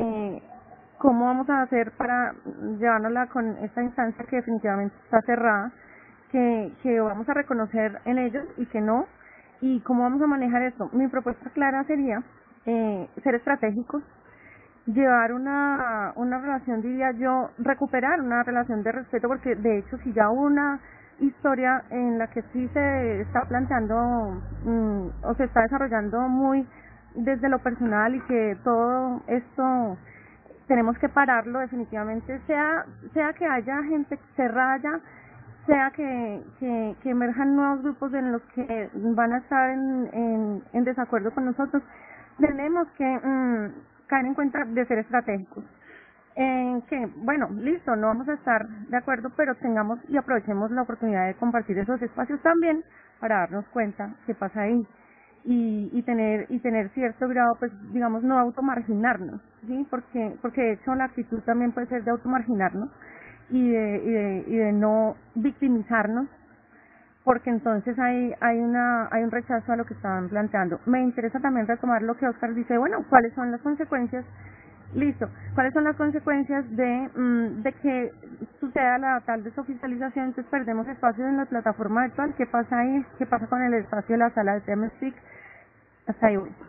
cómo vamos a hacer para llevárnosla con esta instancia que definitivamente está cerrada, que vamos a reconocer en ellos y que no, y cómo vamos a manejar esto. Mi propuesta clara sería ser estratégicos, llevar una relación, diría yo, recuperar una relación de respeto, porque de hecho si ya hubo historia en la que sí se está planteando o se está desarrollando muy desde lo personal, y que todo esto tenemos que pararlo definitivamente, sea que haya gente que se raya, sea que emerjan nuevos grupos en los que van a estar en desacuerdo con nosotros. Tenemos que caer en cuenta de ser estratégicos, en que, bueno, listo, no vamos a estar de acuerdo, pero tengamos y aprovechemos la oportunidad de compartir esos espacios también para darnos cuenta qué pasa ahí, y tener cierto grado, pues digamos, no automarginarnos, ¿sí? Porque de hecho la actitud también puede ser de automarginarnos y de no victimizarnos, porque entonces hay un rechazo a lo que estaban planteando. Me interesa también retomar lo que Oscar dice, bueno, ¿cuáles son las consecuencias? Listo, ¿cuáles son las consecuencias de que suceda la tal desoficialización? Entonces perdemos espacios en la plataforma virtual. ¿Qué pasa ahí? ¿Qué pasa con el espacio de la sala de TeamSpeak? Hasta ahí voy.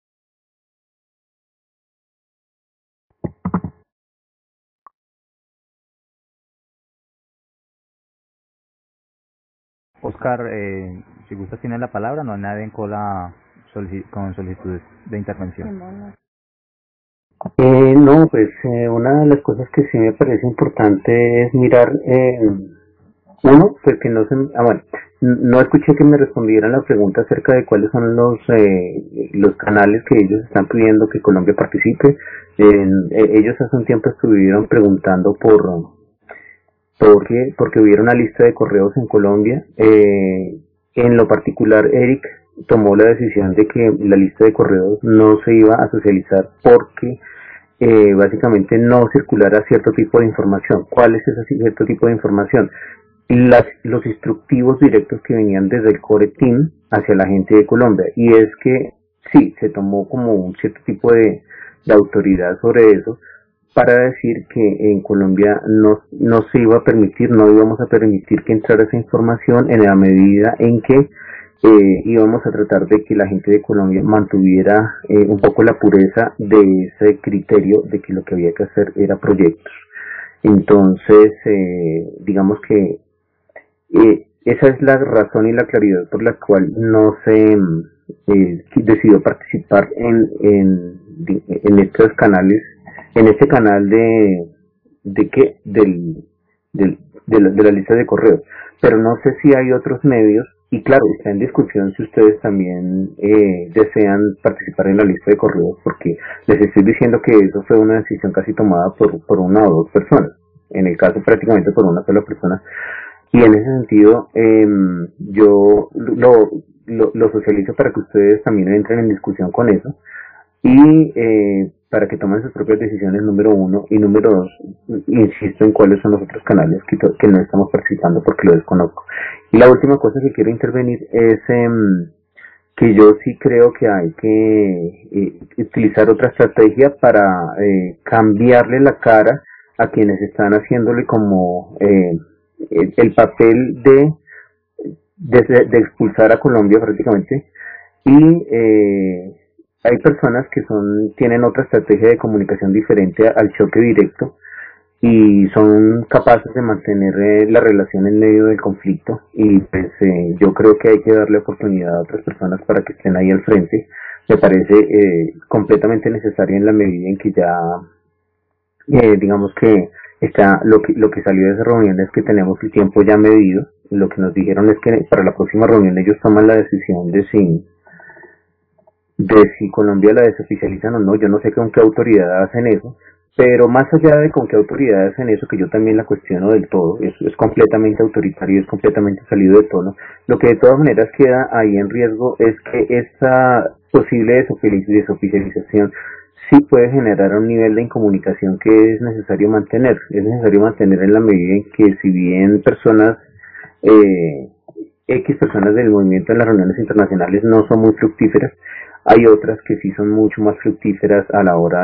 Oscar, si gustas tiene la palabra, no hay nadie en cola con solicitudes de intervención. No, pues una de las cosas que sí me parece importante es mirar, uno, pues que no se, bueno, no escuché que me respondieran la pregunta acerca de cuáles son los canales que ellos están pidiendo que Colombia participe. Ellos hace un tiempo estuvieron preguntando porque hubiera una lista de correos en Colombia. En lo particular, Eric tomó la decisión de que la lista de correos no se iba a socializar porque básicamente no circulara cierto tipo de información. ¿Cuál es ese cierto tipo de información? Los instructivos directos que venían desde el core team hacia la gente de Colombia, y es que sí, se tomó como un cierto tipo de autoridad sobre eso, para decir que en Colombia no se iba a permitir, no íbamos a permitir que entrara esa información en la medida en que íbamos a tratar de que la gente de Colombia mantuviera un poco la pureza de ese criterio de que lo que había que hacer era proyectos. Entonces, digamos que esa es la razón y la claridad por la cual no se decidió participar en estos canales, en este canal de la lista de correos. Pero no sé si hay otros medios, y claro, está en discusión si ustedes también desean participar en la lista de correos, porque les estoy diciendo que eso fue una decisión casi tomada por una o dos personas, en el caso prácticamente por una sola persona, y en ese sentido yo lo socializo para que ustedes también entren en discusión con eso, y para que tomen sus propias decisiones, número uno, y número dos, insisto en cuáles son los otros canales que no estamos participando porque lo desconozco. Y la última cosa que quiero intervenir es que yo sí creo que hay que utilizar otra estrategia para cambiarle la cara a quienes están haciéndole como el papel de expulsar a Colombia prácticamente, y hay personas que tienen otra estrategia de comunicación diferente al choque directo y son capaces de mantener la relación en medio del conflicto, y pues yo creo que hay que darle oportunidad a otras personas para que estén ahí al frente. Me parece completamente necesario en la medida en que ya digamos que está lo que salió de esa reunión es que tenemos el tiempo ya medido. Lo que nos dijeron es que para la próxima reunión ellos toman la decisión de si Colombia la desoficializan o no. Yo no sé con qué autoridad hacen eso, pero más allá de con qué autoridad hacen eso, que yo también la cuestiono del todo, eso es completamente autoritario, es completamente salido de tono. Lo que de todas maneras queda ahí en riesgo es que esta posible desoficialización sí puede generar un nivel de incomunicación que es necesario mantener. Es necesario mantener en la medida en que, si bien personas X personas del movimiento en las reuniones internacionales no son muy fructíferas, hay otras que sí son mucho más fructíferas a la hora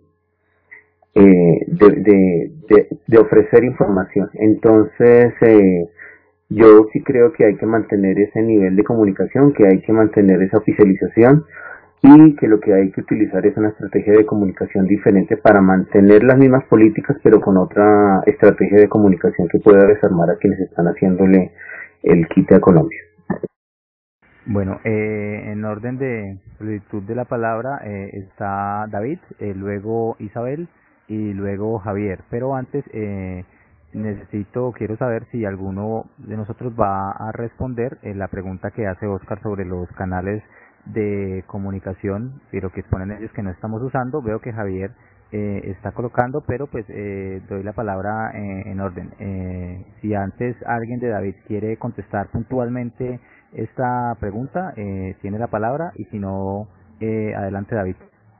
de ofrecer información. Entonces, yo sí creo que hay que mantener ese nivel de comunicación, que hay que mantener esa oficialización, y que lo que hay que utilizar es una estrategia de comunicación diferente para mantener las mismas políticas, pero con otra estrategia de comunicación que pueda desarmar a quienes están haciéndole el quite a Colombia. Bueno, en orden de solicitud de la palabra está David, luego Isabel y luego Javier. Pero antes quiero saber si alguno de nosotros va a responder la pregunta que hace Oscar sobre los canales de comunicación, pero que exponen ellos que no estamos usando. Veo que Javier está colocando, pero pues doy la palabra en orden. Si antes alguien de David quiere contestar puntualmente esta pregunta, tiene la palabra, y si no, adelante David.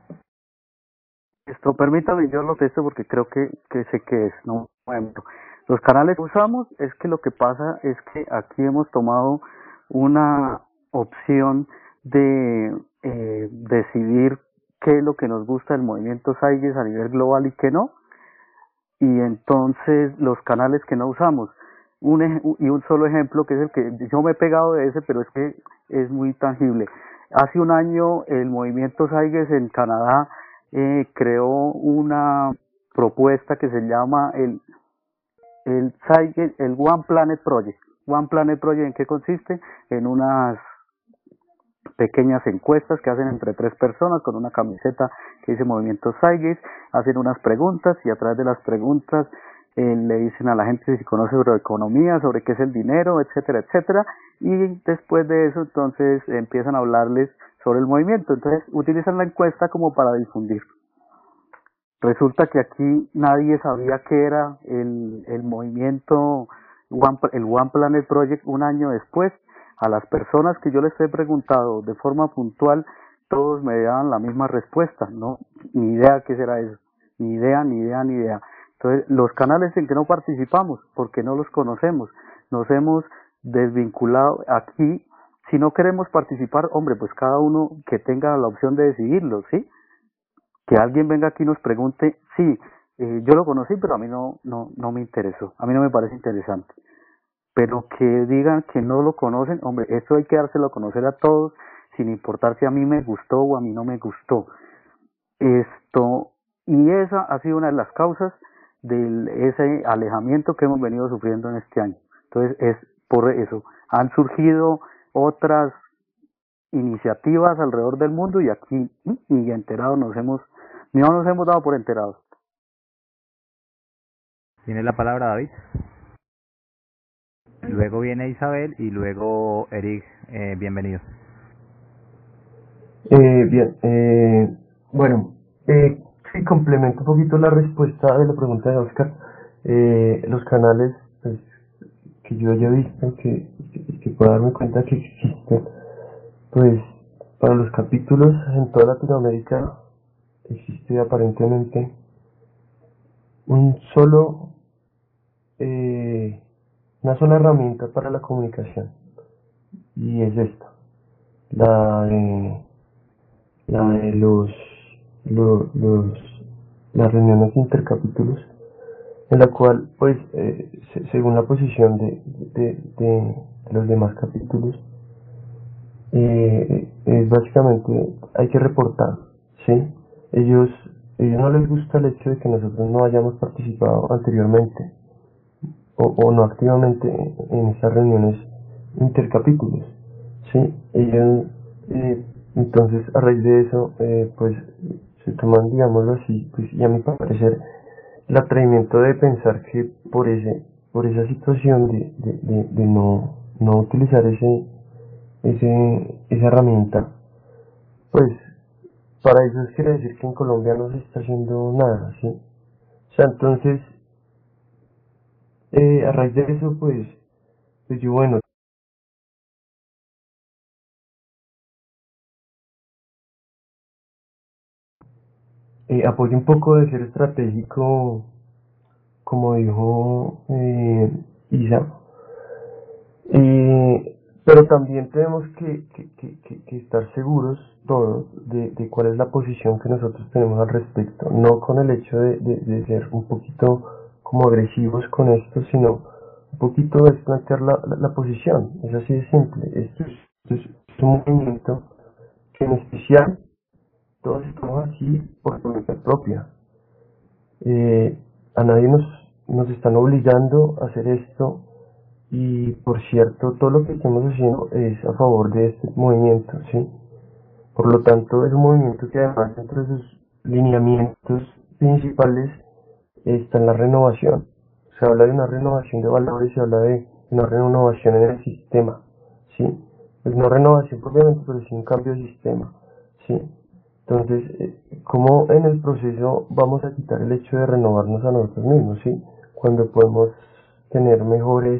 Esto, permítame, yo lo testo porque creo que sé qué es, ¿no? Bueno, los canales que usamos es que lo que pasa es que aquí hemos tomado una opción de decidir qué es lo que nos gusta del movimiento Saigues a nivel global y qué no, y entonces los canales que no usamos, un solo ejemplo que es el que yo me he pegado de ese, pero es que es muy tangible. Hace un año el movimiento Saigues en Canadá creó una propuesta que se llama el One Planet Project. One Planet Project, ¿en qué consiste? En unas pequeñas encuestas que hacen entre 3 personas con una camiseta que dice Movimiento Saigues, hacen unas preguntas y a través de las preguntas le dicen a la gente si conoce sobre economía, sobre qué es el dinero, etcétera, etcétera, y después de eso entonces empiezan a hablarles sobre el movimiento. Entonces utilizan la encuesta como para difundir. Resulta que aquí nadie sabía qué era el movimiento, el One Planet Project. Un año después, a las personas que yo les he preguntado de forma puntual, todos me daban la misma respuesta, ¿no? Ni idea qué será eso, ni idea. Entonces, los canales en que no participamos, porque no los conocemos, nos hemos desvinculado aquí. Si no queremos participar, hombre, pues cada uno que tenga la opción de decidirlo, ¿sí? Que alguien venga aquí y nos pregunte, sí, yo lo conocí, pero a mí no me interesó, a mí no me parece interesante. Pero que digan que no lo conocen, hombre, eso hay que dárselo a conocer a todos, sin importar si a mí me gustó o a mí no me gustó. Y esa ha sido una de las causas de ese alejamiento que hemos venido sufriendo en este año. Entonces, es por eso. Han surgido otras iniciativas alrededor del mundo y aquí ni enterados no nos hemos dado por enterados. Tiene la palabra David. Luego viene Isabel y luego Eric, bienvenido. Bien, bueno, sí, complemento un poquito la respuesta de la pregunta de Oscar. Los canales pues, que yo haya visto, que pueda darme cuenta que existen, pues para los capítulos en toda Latinoamérica existe aparentemente una sola herramienta para la comunicación, y es esta, la de las reuniones intercapítulos, en la cual pues según la posición de los demás capítulos, es básicamente hay que reportar, ¿sí? Ellos no les gusta el hecho de que nosotros no hayamos participado anteriormente o no activamente en esas reuniones intercapítulos, ¿sí? Ellos entonces a raíz de eso pues se toman, digámoslo así, pues, y a mi parecer el atrevimiento de pensar que por esa situación de no utilizar esa herramienta, pues para ellos quiere decir que en Colombia no se está haciendo nada, ¿sí? O sea, entonces a raíz de eso pues yo, bueno, apoyo un poco de ser estratégico, como dijo Isa, pero también tenemos que estar seguros todos de cuál es la posición que nosotros tenemos al respecto, no con el hecho de ser un poquito como agresivos con esto, sino un poquito de plantear la posición. Es así de simple. Esto es un movimiento que en especial todos estamos aquí por voluntad propia. A nadie nos están obligando a hacer esto, y por cierto, todo lo que estamos haciendo es a favor de este movimiento, ¿sí? Por lo tanto, es un movimiento que además entre sus lineamientos principales está en la renovación. Se habla de una renovación de valores, se habla de una renovación en el sistema, ¿sí? Pues no renovación propiamente, pero sí un cambio de sistema, ¿sí? Entonces, ¿cómo en el proceso vamos a quitar el hecho de renovarnos a nosotros mismos, ¿sí? Cuando podemos tener mejores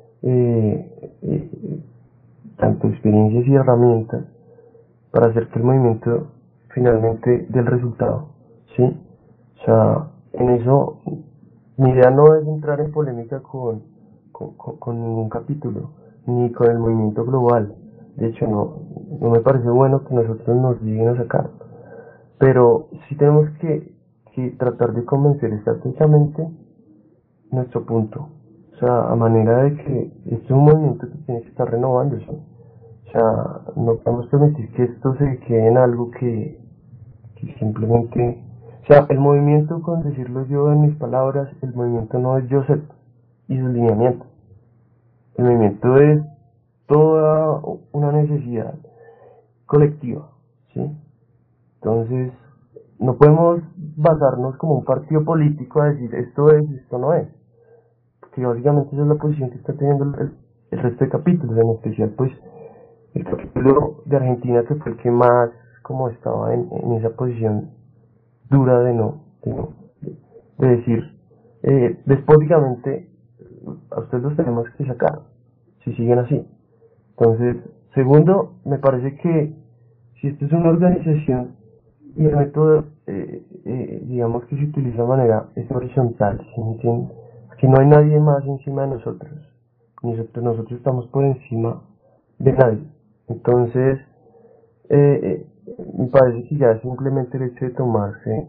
tanto experiencias y herramientas para hacer que el movimiento finalmente dé el resultado, ¿sí? O sea, en eso mi idea no es entrar en polémica con ningún capítulo, ni con el movimiento global. De hecho, no me parece bueno que nosotros nos lleguen a sacar. Pero sí tenemos que tratar de convencer estratégicamente nuestro punto. O sea, a manera de que esto es un movimiento que tiene que estar renovándose. O sea, no podemos permitir que esto se quede en algo que simplemente... O sea, el movimiento, con decirlo yo en mis palabras, el movimiento no es Joseph y sus lineamientos. El movimiento es toda una necesidad colectiva, ¿sí? Entonces, no podemos basarnos como un partido político a decir esto es, esto no es. Porque básicamente esa es la posición que está teniendo el resto de capítulos, en especial pues el capítulo de Argentina, que fue el que más como estaba en esa posición dura de decir despóticamente, a ustedes los tenemos que sacar si siguen así. Entonces, segundo, me parece que si esto es una organización y el método digamos que se utiliza de manera es horizontal, ¿sí me entienden? Aquí no hay nadie más encima de nosotros, nosotros estamos por encima de nadie. Entonces, me parece que ya simplemente el hecho de tomarse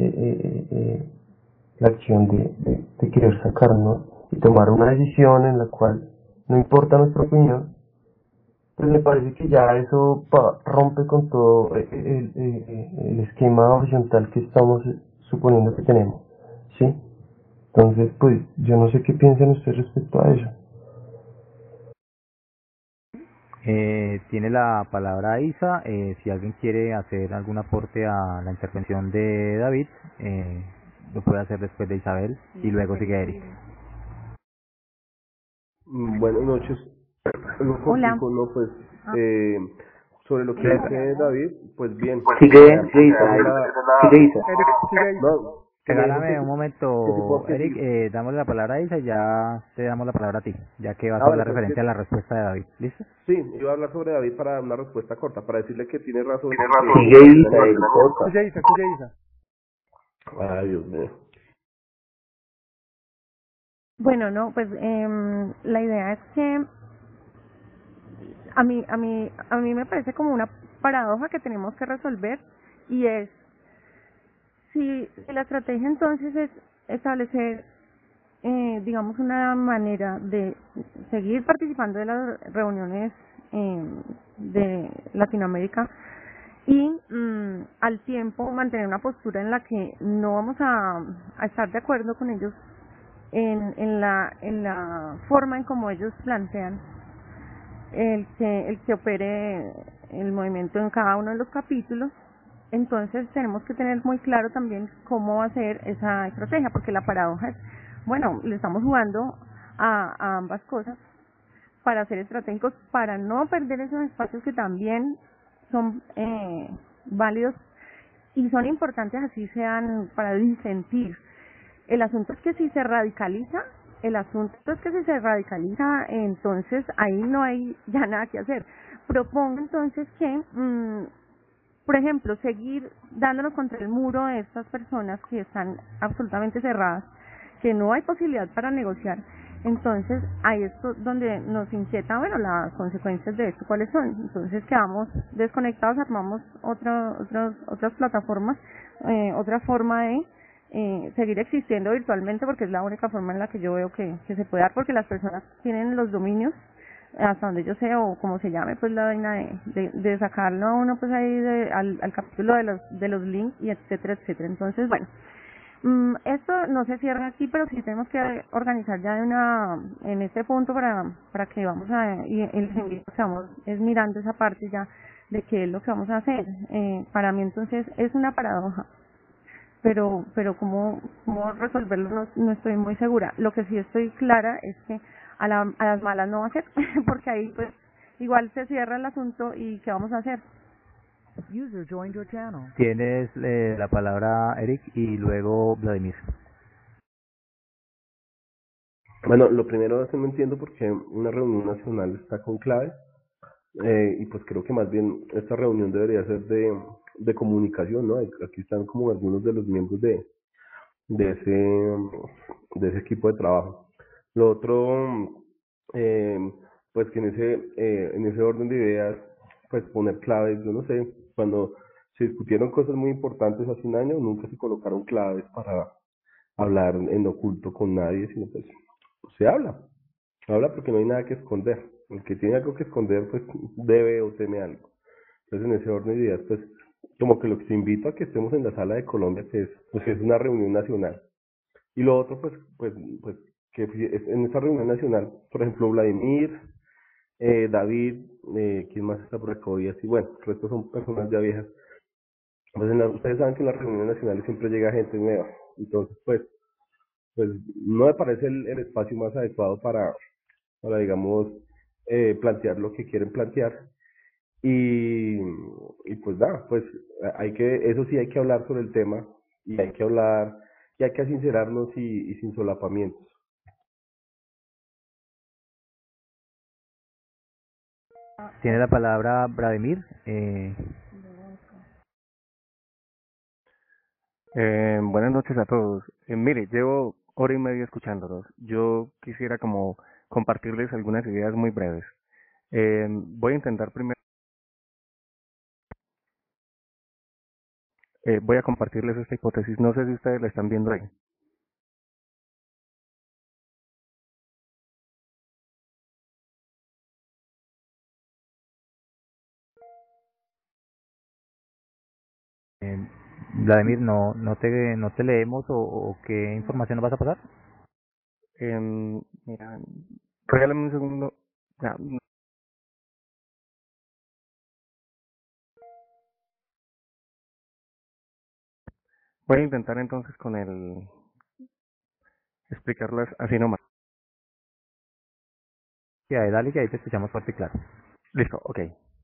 la acción de querer sacarnos y tomar una decisión en la cual no importa nuestra opinión, pues me parece que ya eso rompe con todo el esquema horizontal que estamos suponiendo que tenemos, ¿sí? Entonces, pues, yo no sé qué piensan ustedes respecto a eso. Tiene la palabra Isa. Si alguien quiere hacer algún aporte a la intervención de David, lo puede hacer después de Isabel y luego sigue Eric. Buenas noches. Algo Hola. cortico, ¿no? Pues sobre lo que dice David, pues bien. Sigue Isa. No, Regálame un momento, Eric, damos la palabra a Isa y ya te damos la palabra a ti, ya que vas a hablar referente a la respuesta de David. ¿Listo? Sí, iba a hablar sobre David para dar una respuesta corta, para decirle que tiene razón. Sigue Isa. Ay, Dios mío. Bueno, no, pues la idea es que a mí me parece como una paradoja que tenemos que resolver, y es si la estrategia entonces es establecer digamos una manera de seguir participando de las reuniones de Latinoamérica y al tiempo mantener una postura en la que no vamos a estar de acuerdo con ellos en la forma en como ellos plantean el que opere el movimiento en cada uno de los capítulos. Entonces tenemos que tener muy claro también cómo va a ser esa estrategia, porque la paradoja es, bueno, le estamos jugando a ambas cosas para ser estratégicos, para no perder esos espacios que también son válidos y son importantes, así sean para disentir. El asunto es que si se radicaliza, entonces ahí no hay ya nada que hacer. Propongo entonces que, por ejemplo, seguir dándonos contra el muro de estas personas que están absolutamente cerradas, que no hay posibilidad para negociar. Entonces, ahí es donde nos inquieta, bueno, las consecuencias de esto, ¿cuáles son? Entonces quedamos desconectados, armamos otras plataformas, otra forma de seguir existiendo virtualmente, porque es la única forma en la que yo veo que se puede dar, porque las personas tienen los dominios hasta donde yo sé, o como se llame, pues la vaina de sacarlo a uno, pues ahí al capítulo de los links y etcétera, etcétera. Entonces, bueno, esto no se cierra aquí, pero sí tenemos que organizar ya en este punto para que vamos y les invito que vamos es mirando esa parte ya de qué es lo que vamos a hacer. Para mí entonces es una paradoja, pero cómo resolverlo no estoy muy segura. Lo que sí estoy clara es que a las malas no va a ser, porque ahí pues igual se cierra el asunto y ¿qué vamos a hacer? Tienes la palabra Eric y luego Vladimir. Bueno, lo primero es que no entiendo por qué una reunión nacional está con clave, y pues creo que más bien esta reunión debería ser de comunicación, ¿no? Aquí están como algunos de los miembros de ese equipo de trabajo. Lo otro, eh, pues que en ese orden de ideas, pues poner claves, yo no sé, cuando se discutieron cosas muy importantes hace un año, nunca se colocaron claves para hablar en oculto con nadie, sino pues se habla porque no hay nada que esconder. El que tiene algo que esconder, pues debe o teme algo. Entonces, en ese orden de ideas, pues como que lo que te invito a que estemos en la sala de Colombia, que es, pues, es una reunión nacional. Y lo otro, pues que en esa reunión nacional, por ejemplo, Vladimir, David, ¿quién más está por acá hoy? Así, bueno, el resto son personas ya viejas. Pues ustedes saben que en las reuniones nacionales siempre llega gente nueva. Entonces, pues no me parece el espacio más adecuado para digamos, plantear lo que quieren plantear. Y, y pues nada, pues eso sí hay que hablar sobre el tema y hay que hablar y hay que sincerarnos y sin solapamientos. Tiene la palabra Vladimir. Buenas noches a todos. Mire, llevo hora y media escuchándolos. Yo quisiera como compartirles algunas ideas muy breves. Voy a intentar primero, voy a compartirles esta hipótesis. No sé si ustedes la están viendo ahí. Vladimir, no te leemos o qué información nos vas a pasar. Mira, regálame un segundo. Ya, voy a intentar entonces con explicarlas así nomás. Ya, dale que ahí te escuchamos fuerte y claro. Listo, ok.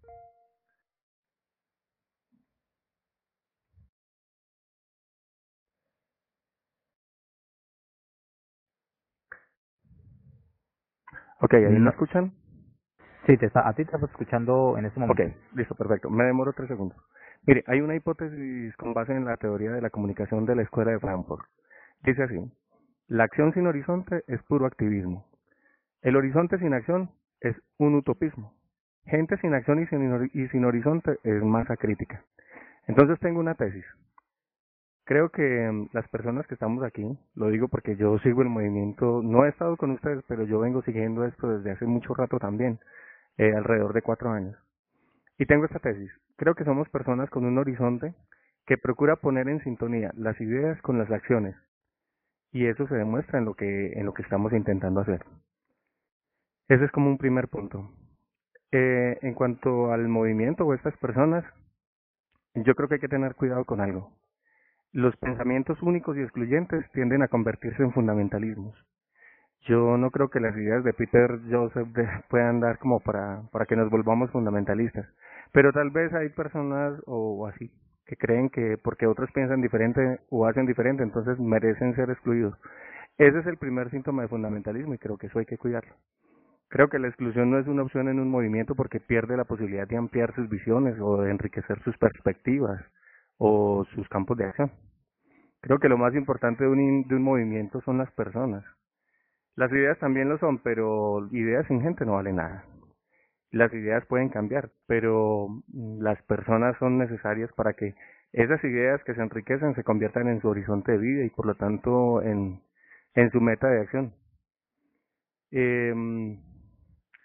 Ok, ¿ahí me No, escuchan? sí, a ti te estás escuchando en este Ok, momento. listo, perfecto. Me demoro 3 segundos. Mire, hay una hipótesis con base en la teoría de la comunicación de la Escuela de Frankfurt. Dice así, la acción sin horizonte es puro activismo. El horizonte sin acción es un utopismo. Gente sin acción y sin horizonte es masa crítica. Entonces tengo una tesis. Creo que las personas que estamos aquí, lo digo porque yo sigo el movimiento, no he estado con ustedes, pero yo vengo siguiendo esto desde hace mucho rato también, alrededor de 4 años. Y tengo esta tesis. Creo que somos personas con un horizonte que procura poner en sintonía las ideas con las acciones. Y eso se demuestra en lo que estamos intentando hacer. Ese es como un primer punto. En cuanto al movimiento o estas personas, yo creo que hay que tener cuidado con algo. Los pensamientos únicos y excluyentes tienden a convertirse en fundamentalismos. Yo no creo que las ideas de Peter Joseph puedan dar como para que nos volvamos fundamentalistas. Pero tal vez hay personas o así que creen que porque otros piensan diferente o hacen diferente, entonces merecen ser excluidos. Ese es el primer síntoma de fundamentalismo y creo que eso hay que cuidarlo. Creo que la exclusión no es una opción en un movimiento porque pierde la posibilidad de ampliar sus visiones o de enriquecer sus perspectivas o sus campos de acción. Creo que lo más importante de un movimiento son las personas. Las ideas también lo son, pero ideas sin gente no valen nada. Las ideas pueden cambiar, pero las personas son necesarias para que esas ideas que se enriquecen se conviertan en su horizonte de vida y por lo tanto en su meta de acción. Eh,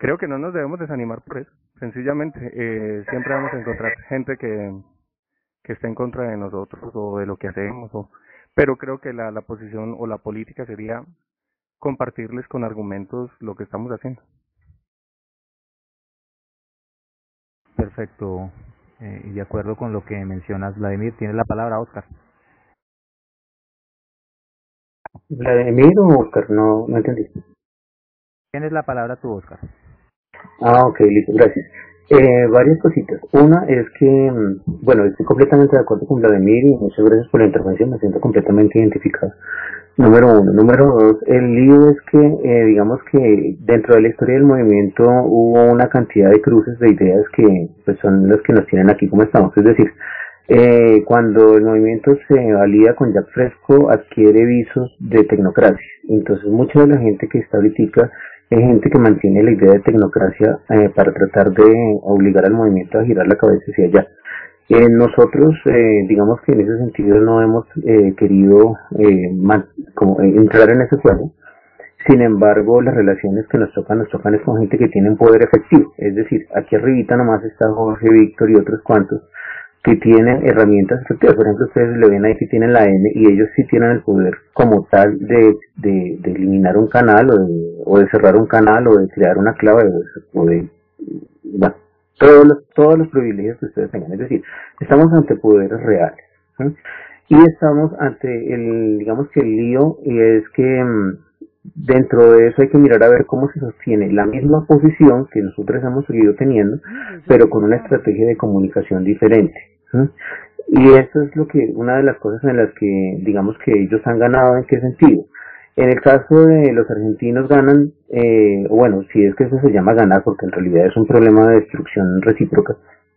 Creo que no nos debemos desanimar por eso. Sencillamente, siempre vamos a encontrar gente que está en contra de nosotros o de lo que hacemos, pero creo que la posición o la política sería compartirles con argumentos lo que estamos haciendo. Perfecto. Y de acuerdo con lo que mencionas, Vladimir, tienes la palabra, Oscar. ¿Vladimir o Oscar? No entendí. Tienes la palabra tú, Oscar. Ok, listo, gracias. Varias cositas. Una es que, bueno, estoy completamente de acuerdo con Vladimir y muchas gracias por la intervención, me siento completamente identificado. Número uno. Número dos, el lío es que, digamos que dentro de la historia del movimiento hubo una cantidad de cruces de ideas que pues son los que nos tienen aquí como estamos. Es decir, cuando el movimiento se valida con Jack Fresco, adquiere visos de tecnocracia. Entonces, mucha de la gente que está ahorita es gente que mantiene la idea de tecnocracia para tratar de obligar al movimiento a girar la cabeza hacia allá. Nosotros, digamos que en ese sentido no hemos querido entrar en ese juego. Sin embargo, las relaciones que nos tocan es con gente que tiene poder efectivo. Es decir, aquí arribita nomás está Jorge, Víctor y otros cuantos que tienen herramientas efectivas. Por ejemplo, ustedes le ven ahí que tienen la N y ellos sí tienen el poder como tal de eliminar un canal o de cerrar un canal o de crear una clave o de bueno, todos los privilegios que ustedes tengan. Es decir, estamos ante poderes reales, ¿sí? Y estamos ante digamos que el lío, y es que dentro de eso hay que mirar a ver cómo se sostiene la misma posición que nosotros hemos seguido teniendo, pero con una estrategia de comunicación diferente. ¿Sí? Y eso es una de las cosas en las que digamos que ellos han ganado. ¿En qué sentido? En el caso de los argentinos ganan, bueno, si es que eso se llama ganar, porque en realidad es un problema de destrucción recíproca.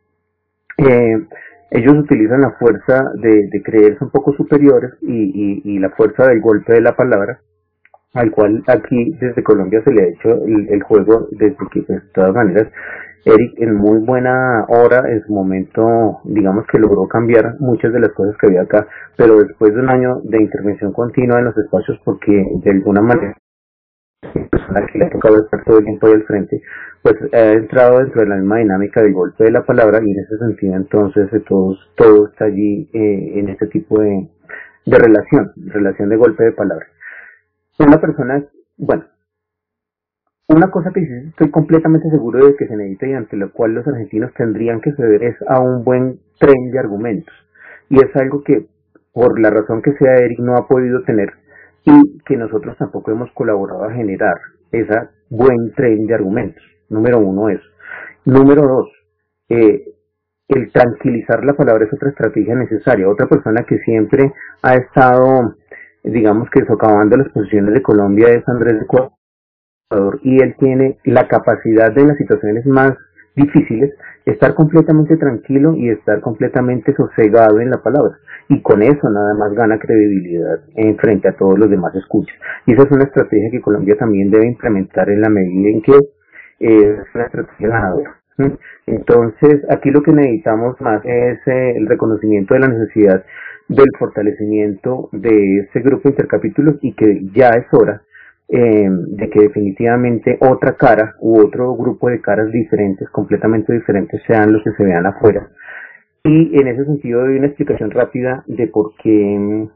Ellos utilizan la fuerza de creerse un poco superiores y la fuerza del golpe de la palabra, al cual aquí desde Colombia se le ha hecho el juego desde que, pues, de todas maneras, Eric en muy buena hora en su momento, digamos que logró cambiar muchas de las cosas que había acá, pero después de un año de intervención continua en los espacios, porque de alguna manera la persona que le ha tocado estar todo el tiempo ahí al frente, pues ha entrado dentro de la misma dinámica del golpe de la palabra, y en ese sentido entonces todo está allí en ese tipo de relación de golpe de palabra. Una persona, bueno, una cosa que sí estoy completamente seguro de que se necesita y ante lo cual los argentinos tendrían que ceder es a un buen tren de argumentos. Y es algo que, por la razón que sea, Eric no ha podido tener y que nosotros tampoco hemos colaborado a generar ese buen tren de argumentos. Número uno, eso. Número dos, el tranquilizar la palabra es otra estrategia necesaria. Otra persona que siempre ha estado, digamos que socavando las posiciones de Colombia es Andrés de Ecuador, y él tiene la capacidad de, en las situaciones más difíciles, estar completamente tranquilo y estar completamente sosegado en la palabra, y con eso nada más gana credibilidad frente a todos los demás escuchas. Y esa es una estrategia que Colombia también debe implementar en la medida en que es una estrategia ganadora. Entonces, aquí lo que necesitamos más es el reconocimiento de la necesidad del fortalecimiento de este grupo de intercapítulos, y que ya es hora de que definitivamente otra cara u otro grupo de caras diferentes, completamente diferentes, sean los que se vean afuera. Y en ese sentido doy una explicación rápida de por qué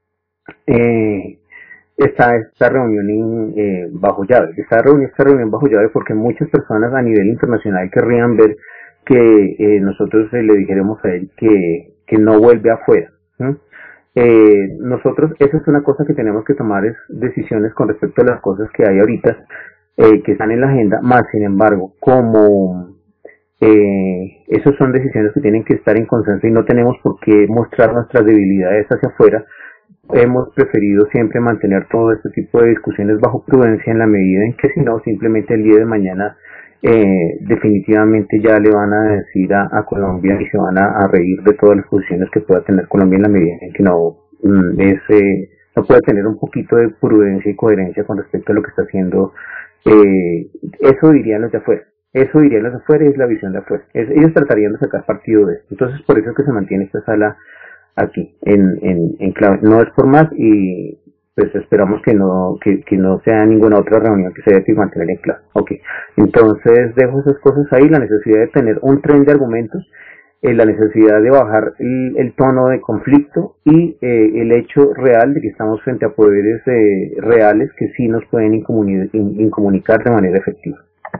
está esta reunión bajo llave. Esta reunión bajo llave porque muchas personas a nivel internacional querrían ver que nosotros le dijéramos a él que no vuelve afuera. Nosotros, esa es una cosa que tenemos que tomar, es decisiones con respecto a las cosas que hay ahorita que están en la agenda, más sin embargo, como esas son decisiones que tienen que estar en consenso y no tenemos por qué mostrar nuestras debilidades hacia afuera, hemos preferido siempre mantener todo este tipo de discusiones bajo prudencia, en la medida en que si no, simplemente el día de mañana definitivamente ya le van a decir a Colombia y se van a reír de todas las posiciones que pueda tener Colombia, en la medida en que no puede tener un poquito de prudencia y coherencia con respecto a lo que está haciendo. Eso dirían los de afuera. Eso dirían los de afuera, y es la visión de afuera. Ellos tratarían de sacar partido de esto. Entonces, por eso es que se mantiene esta sala aquí en clave. No es por más, y pues esperamos que no sea ninguna otra reunión que se haya que mantener en clase. Ok, entonces dejo esas cosas ahí, la necesidad de tener un tren de argumentos, la necesidad de bajar el tono de conflicto y el hecho real de que estamos frente a poderes reales que sí nos pueden incomunicar de manera efectiva.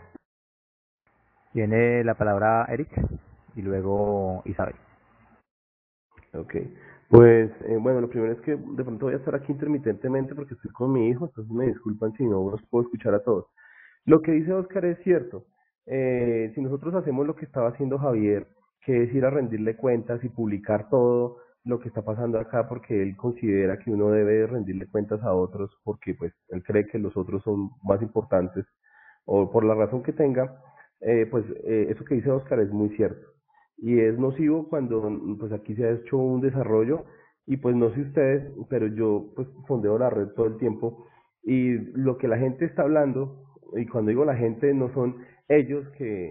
Tiene la palabra Eric y luego Isabel. Ok, pues bueno, lo primero es que de pronto voy a estar aquí intermitentemente porque estoy con mi hijo, entonces me disculpan si no los puedo escuchar a todos. Lo que dice Oscar es cierto. Si nosotros hacemos lo que estaba haciendo Javier, que es ir a rendirle cuentas y publicar todo lo que está pasando acá, porque él considera que uno debe rendirle cuentas a otros, porque pues él cree que los otros son más importantes, o por la razón que tenga, eso que dice Oscar es muy cierto. Y es nocivo cuando pues aquí se ha hecho un desarrollo, y pues no sé ustedes, pero yo pues fondeo la red todo el tiempo, y lo que la gente está hablando, y cuando digo la gente no son ellos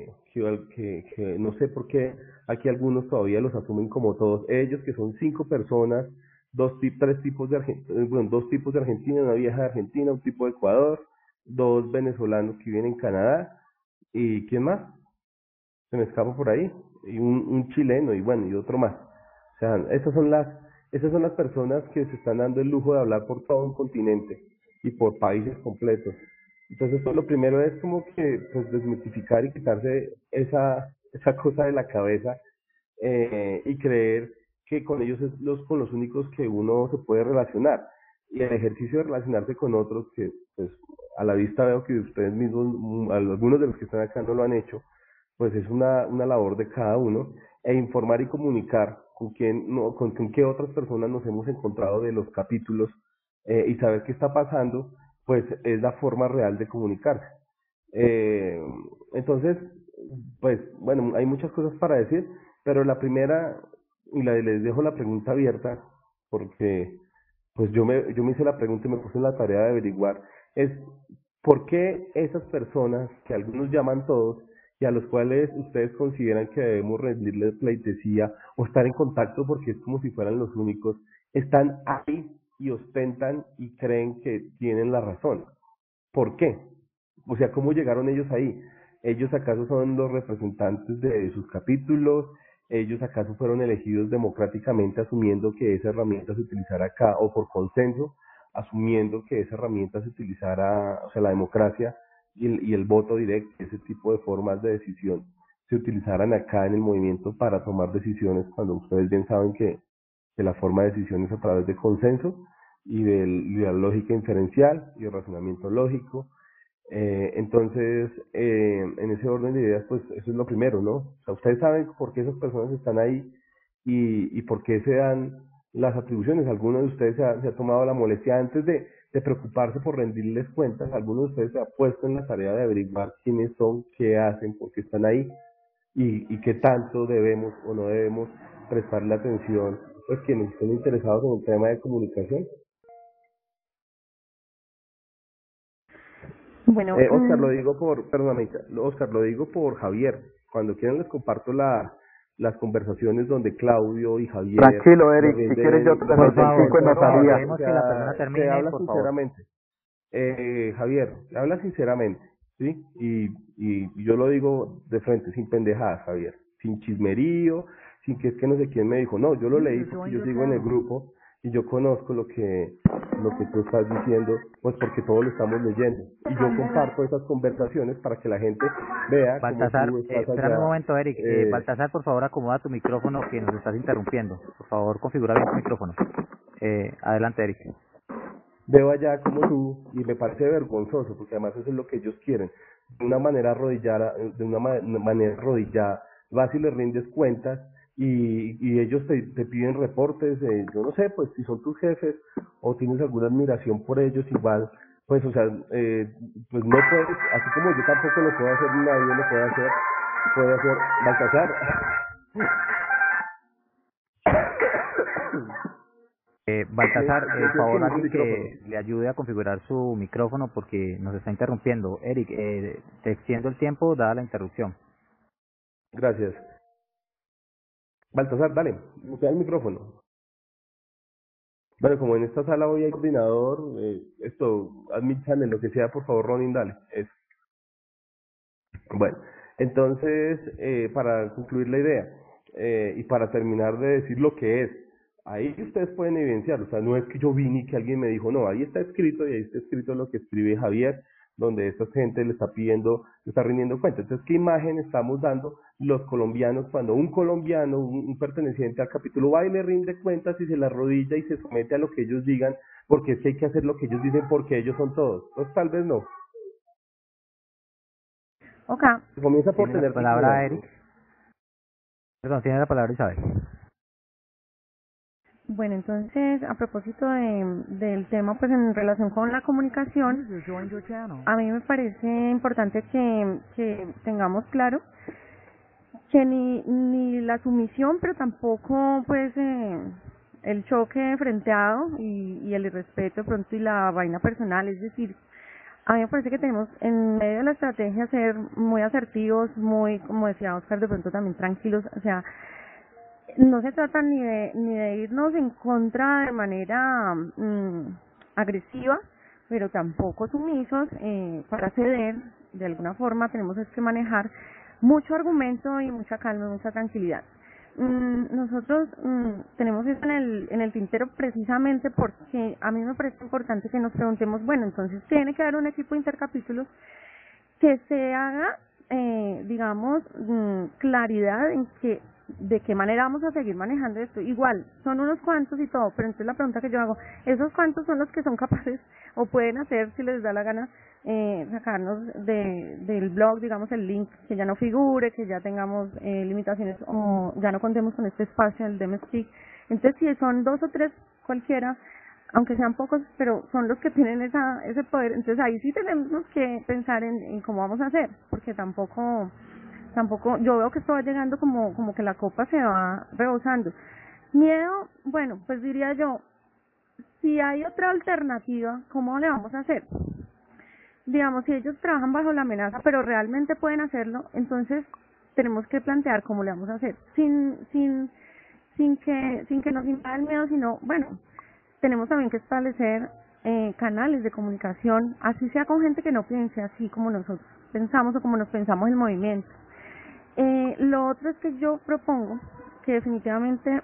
que no sé por qué aquí algunos todavía los asumen como todos ellos, que son 5 personas, tres tipos de bueno, 2 tipos de Argentina, una vieja de Argentina, un tipo de Ecuador, 2 venezolanos que viven en Canadá, y ¿quién más? Se me escapa por ahí, y un chileno, y bueno, y otro más. O sea, esas son las personas que se están dando el lujo de hablar por todo un continente y por países completos. Entonces, pues lo primero es como que pues desmitificar y quitarse esa cosa de la cabeza, y creer que con ellos es con los únicos que uno se puede relacionar. Y el ejercicio de relacionarse con otros, que pues a la vista veo que ustedes mismos, algunos de los que están acá no lo han hecho, pues es una labor de cada uno, e informar y comunicar con quién, no, con qué otras personas nos hemos encontrado de los capítulos, y saber qué está pasando, pues es la forma real de comunicarse. Eh, entonces, pues bueno, hay muchas cosas para decir, pero la primera, les dejo la pregunta abierta, porque pues yo me hice la pregunta y me puse en la tarea de averiguar, es ¿por qué esas personas que algunos llaman todos y a los cuales ustedes consideran que debemos rendirles pleitesía o estar en contacto porque es como si fueran los únicos, están ahí y ostentan y creen que tienen la razón? ¿Por qué? O sea, ¿cómo llegaron ellos ahí? ¿Ellos acaso son los representantes de sus capítulos? ¿Ellos acaso fueron elegidos democráticamente asumiendo que esa herramienta se utilizara acá, o por consenso, asumiendo que esa herramienta se utilizara, o sea, la democracia y el voto directo, ese tipo de formas de decisión, se utilizaran acá en el movimiento para tomar decisiones, cuando ustedes bien saben que la forma de decisión es a través de consenso de la lógica inferencial y el razonamiento lógico? En ese orden de ideas, pues eso es lo primero, ¿no? O sea, ustedes saben por qué esas personas están ahí y por qué se dan las atribuciones. Algunos de ustedes se ha tomado la molestia antes de preocuparse por rendirles cuentas. Algunos de ustedes se ha puesto en la tarea de averiguar quiénes son, qué hacen, por qué están ahí y qué tanto debemos o no debemos prestarle atención, pues quienes estén interesados en el tema de comunicación. Bueno, Oscar, lo digo perdóname, Oscar, lo digo por Javier. Cuando quieran les comparto las conversaciones donde Claudio y Javier Tranquilo, me Eric, si quieres yo rinden, te Por resuelvo el favor, 5 en por favor, notaría. dejemos que la persona se termine, habla por favor. sinceramente. Javier, habla sinceramente, ¿sí? Y yo lo digo de frente, sin pendejadas, Javier, sin chismerío, sin que es que no sé quién me dijo, no, yo lo leí porque yo sigo en el grupo y yo conozco lo que tú estás diciendo, pues porque todos lo estamos leyendo. Y yo comparto esas conversaciones para que la gente vea cómo Baltasar, tú estás espérame un allá. momento, Eric. Baltasar, por favor, acomoda tu micrófono que nos estás interrumpiendo. Por favor, configura bien tu micrófono. Adelante, Eric. Veo allá como tú, y me parece vergonzoso, porque además eso es lo que ellos quieren, de una manera arrodillada, vas y les rindes cuentas, y ellos te piden reportes, yo no sé, pues si son tus jefes, o tienes alguna admiración por ellos, igual, pues o sea, pues no puedes, así como yo tampoco lo puedo hacer, nadie lo puede hacer Baltasar. Baltasar, Yo por favor, tienes un alguien micrófono. que le ayude a configurar su micrófono porque nos está interrumpiendo. Eric, te extiendo el tiempo dada la interrupción. Gracias. Baltasar, dale, mutea el micrófono. Bueno, como en esta sala hoy hay coordinador, admin channel, lo que sea, por favor, Ronin, dale. Bueno, entonces, para concluir la idea, y para terminar de decir lo que es, ahí ustedes pueden evidenciar, o sea, no es que yo vine y que alguien me dijo, no, ahí está escrito y ahí está escrito lo que escribe Javier, donde esta gente le está pidiendo, le está rindiendo cuenta. Entonces, ¿qué imagen estamos dando los colombianos cuando un colombiano, un perteneciente al capítulo va y le rinde cuentas y se la arrodilla y se somete a lo que ellos digan, porque es que hay que hacer lo que ellos dicen porque ellos son todos? Pues tal vez no. Ok. Comienza por Tiene tener la palabra Eric. Perdón, tiene la palabra Isabel. Bueno, entonces, a propósito del tema, pues en relación con la comunicación, a mí me parece importante que tengamos claro que ni la sumisión, pero tampoco, pues, el choque frenteado y el irrespeto de pronto y la vaina personal, es decir, a mí me parece que tenemos en medio de la estrategia ser muy asertivos, muy, como decía Oscar, de pronto también tranquilos, o sea, no se trata ni de irnos en contra de manera agresiva, pero tampoco sumisos para ceder. De alguna forma tenemos que manejar mucho argumento y mucha calma, mucha tranquilidad. Nosotros tenemos eso en el tintero precisamente porque a mí me parece importante que nos preguntemos, bueno, entonces tiene que haber un equipo de intercapítulos que se haga, digamos, claridad en que de qué manera vamos a seguir manejando esto. Igual, son unos cuantos y todo, pero entonces la pregunta que yo hago, ¿esos cuantos son los que son capaces o pueden hacer, si les da la gana, sacarnos del blog, digamos, el link, que ya no figure, que ya tengamos limitaciones o ya no contemos con este espacio del DMSpeak? Entonces, si son 2 o 3, cualquiera, aunque sean pocos, pero son los que tienen ese poder, entonces ahí sí tenemos que pensar en cómo vamos a hacer, porque tampoco yo veo que esto va llegando como que la copa se va rebosando. Miedo, bueno, pues diría yo, si hay otra alternativa, ¿cómo le vamos a hacer? Digamos, si ellos trabajan bajo la amenaza, pero realmente pueden hacerlo, entonces tenemos que plantear cómo le vamos a hacer, sin que nos invada el miedo, sino, bueno, tenemos también que establecer canales de comunicación, así sea con gente que no piense así como nosotros pensamos o como nos pensamos el movimiento. Lo otro es que yo propongo que definitivamente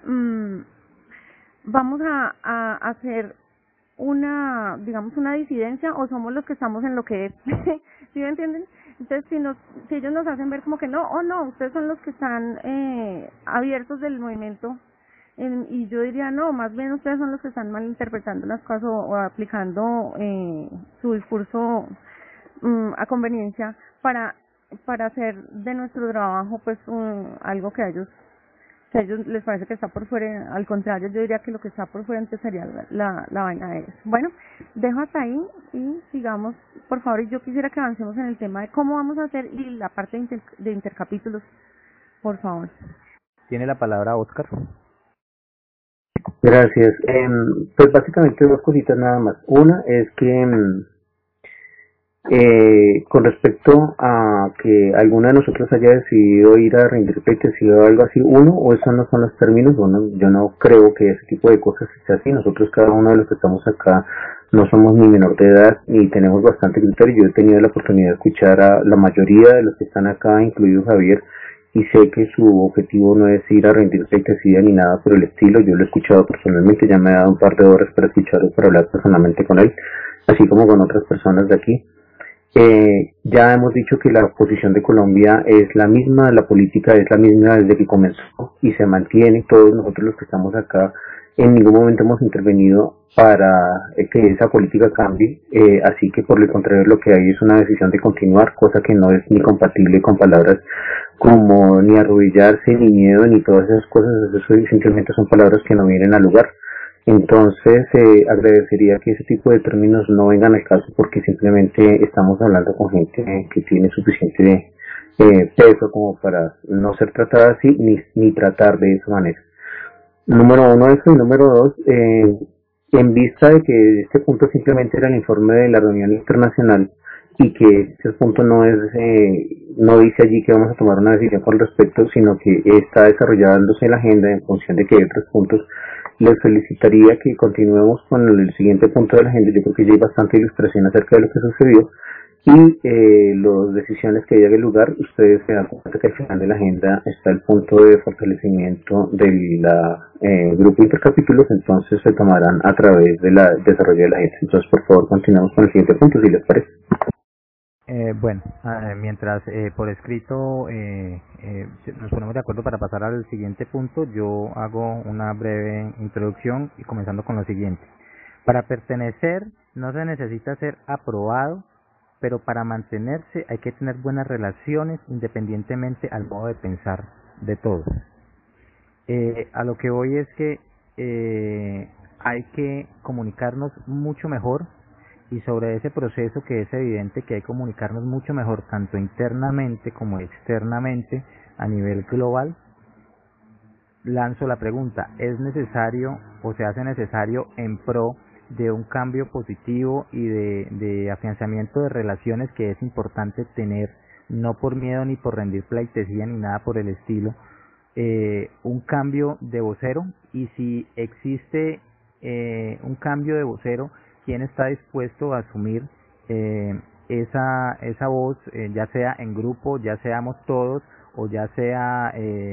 vamos a hacer digamos, una disidencia, o somos los que estamos en lo que es. ¿Sí me entienden? Entonces, si ellos nos hacen ver como que no, ustedes son los que están abiertos del movimiento, y yo diría no, más bien ustedes son los que están malinterpretando las cosas o aplicando su discurso a conveniencia para hacer de nuestro trabajo pues algo que a ellos les parece que está por fuera. Al contrario, yo diría que lo que está por fuera antes sería la vaina de ellos. Bueno, dejo hasta ahí y sigamos, por favor, y yo quisiera que avancemos en el tema de cómo vamos a hacer y la parte de intercapítulos, por favor. Tiene la palabra Oscar. Gracias. Pues básicamente dos cositas nada más. Una es que con respecto a que alguno de nosotros haya decidido ir a rendir pleitesía o algo así, o esos no son los términos, yo no creo que ese tipo de cosas sea así. Nosotros, cada uno de los que estamos acá, no somos ni menor de edad ni tenemos bastante criterio. Yo he tenido la oportunidad de escuchar a la mayoría de los que están acá, incluido Javier, y sé que su objetivo no es ir a rendir pleitesía ni nada por el estilo. Yo lo he escuchado personalmente, ya me he dado un par de horas para escucharlo, para hablar personalmente con él, así como con otras personas de aquí. Ya hemos dicho que la posición de Colombia es la misma, la política es la misma desde que comenzó y se mantiene. Todos nosotros los que estamos acá en ningún momento hemos intervenido para que esa política cambie, así que por el contrario lo que hay es una decisión de continuar, cosa que no es ni compatible con palabras como ni arrodillarse, ni miedo, ni todas esas cosas. Eso simplemente son palabras que no vienen al lugar. Entonces, agradecería que ese tipo de términos no vengan al caso, porque simplemente estamos hablando con gente que tiene suficiente peso como para no ser tratada así, ni tratar de esa manera. Número uno, eso. Y número dos, en vista de que este punto simplemente era el informe de la reunión internacional y que este punto no dice allí que vamos a tomar una decisión con respecto, sino que está desarrollándose la agenda en función de que hay otros puntos Les solicitaría que continuemos con el siguiente punto de la agenda. Yo creo que ya hay bastante ilustración acerca de lo que sucedió y las decisiones que hayan lugar. Ustedes se dan cuenta que al final de la agenda está el punto de fortalecimiento del grupo intercapítulos, entonces se tomarán a través del desarrollo de la agenda. Entonces, por favor, continuamos con el siguiente punto, si les parece. Bueno, mientras por escrito nos ponemos de acuerdo para pasar al siguiente punto, yo hago una breve introducción y comenzando con lo siguiente. Para pertenecer no se necesita ser aprobado, pero para mantenerse hay que tener buenas relaciones independientemente al modo de pensar de todos. A lo que voy es que hay que comunicarnos mucho mejor, y sobre ese proceso que es evidente que hay que comunicarnos mucho mejor tanto internamente como externamente a nivel global, lanzo la pregunta: ¿es necesario o se hace necesario en pro de un cambio positivo y de afianzamiento de relaciones que es importante tener, no por miedo ni por rendir pleitesía ni nada por el estilo, un cambio de vocero? Y si existe un cambio de vocero, ¿quién está dispuesto a asumir esa voz, ya sea en grupo, ya seamos todos o ya sea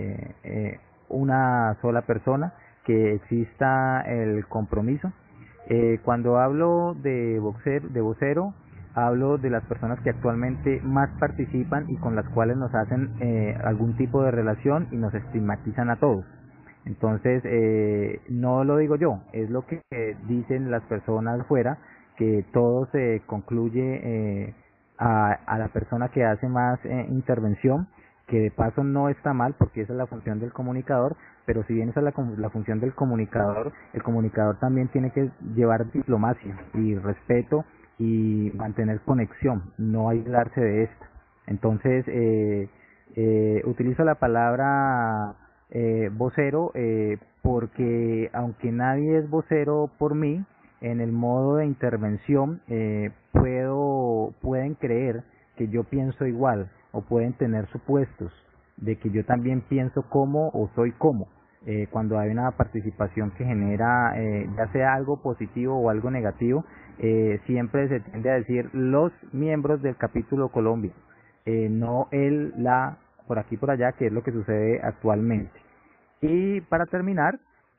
una sola persona, que exista el compromiso? Cuando hablo de vocero, hablo de las personas que actualmente más participan y con las cuales nos hacen algún tipo de relación y nos estigmatizan a todos. Entonces, no lo digo yo, es lo que dicen las personas fuera, que todo se concluye a la persona que hace más intervención, que de paso no está mal porque esa es la función del comunicador, pero si bien esa es la función del comunicador, el comunicador también tiene que llevar diplomacia y respeto y mantener conexión, no aislarse de esto. Entonces, utilizo la palabra vocero porque aunque nadie es vocero por mí, en el modo de intervención pueden creer que yo pienso igual, o pueden tener supuestos de que yo también pienso como o soy como. Cuando hay una participación que genera ya sea algo positivo o algo negativo, siempre se tiende a decir los miembros del capítulo Colombia, no el, la, por aquí por allá, que es lo que sucede actualmente. Y para terminar,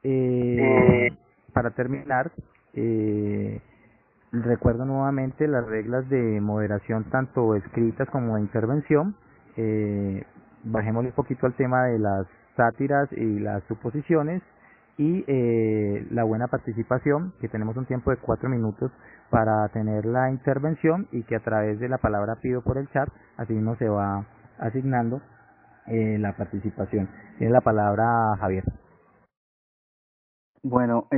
para terminar recuerdo nuevamente las reglas de moderación, tanto escritas como de intervención. Bajémosle un poquito al tema de las sátiras y las suposiciones, y la buena participación, que tenemos un tiempo de 4 minutos para tener la intervención, y que a través de la palabra pido por el chat, así mismo se va asignando la participación. Tiene la palabra Javier. Bueno,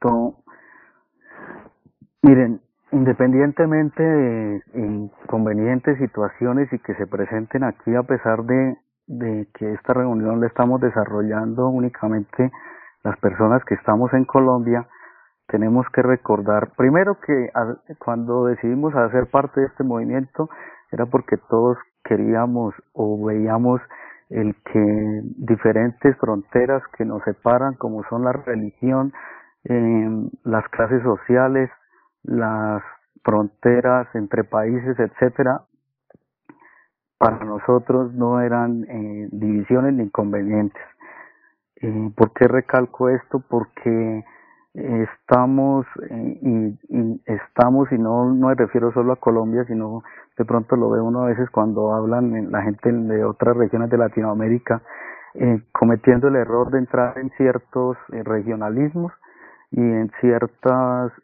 miren, independientemente de inconvenientes situaciones y que se presenten aquí, a pesar de que esta reunión la estamos desarrollando únicamente las personas que estamos en Colombia, tenemos que recordar primero que cuando decidimos hacer parte de este movimiento era porque todos queríamos o veíamos el que diferentes fronteras que nos separan, como son la religión, las clases sociales, las fronteras entre países, etcétera, para nosotros no eran divisiones ni inconvenientes. ¿Por qué recalco esto? Porque estamos y no me refiero solo a Colombia, sino de pronto lo ve uno a veces cuando hablan la gente de otras regiones de Latinoamérica, cometiendo el error de entrar en ciertos regionalismos y en ciertas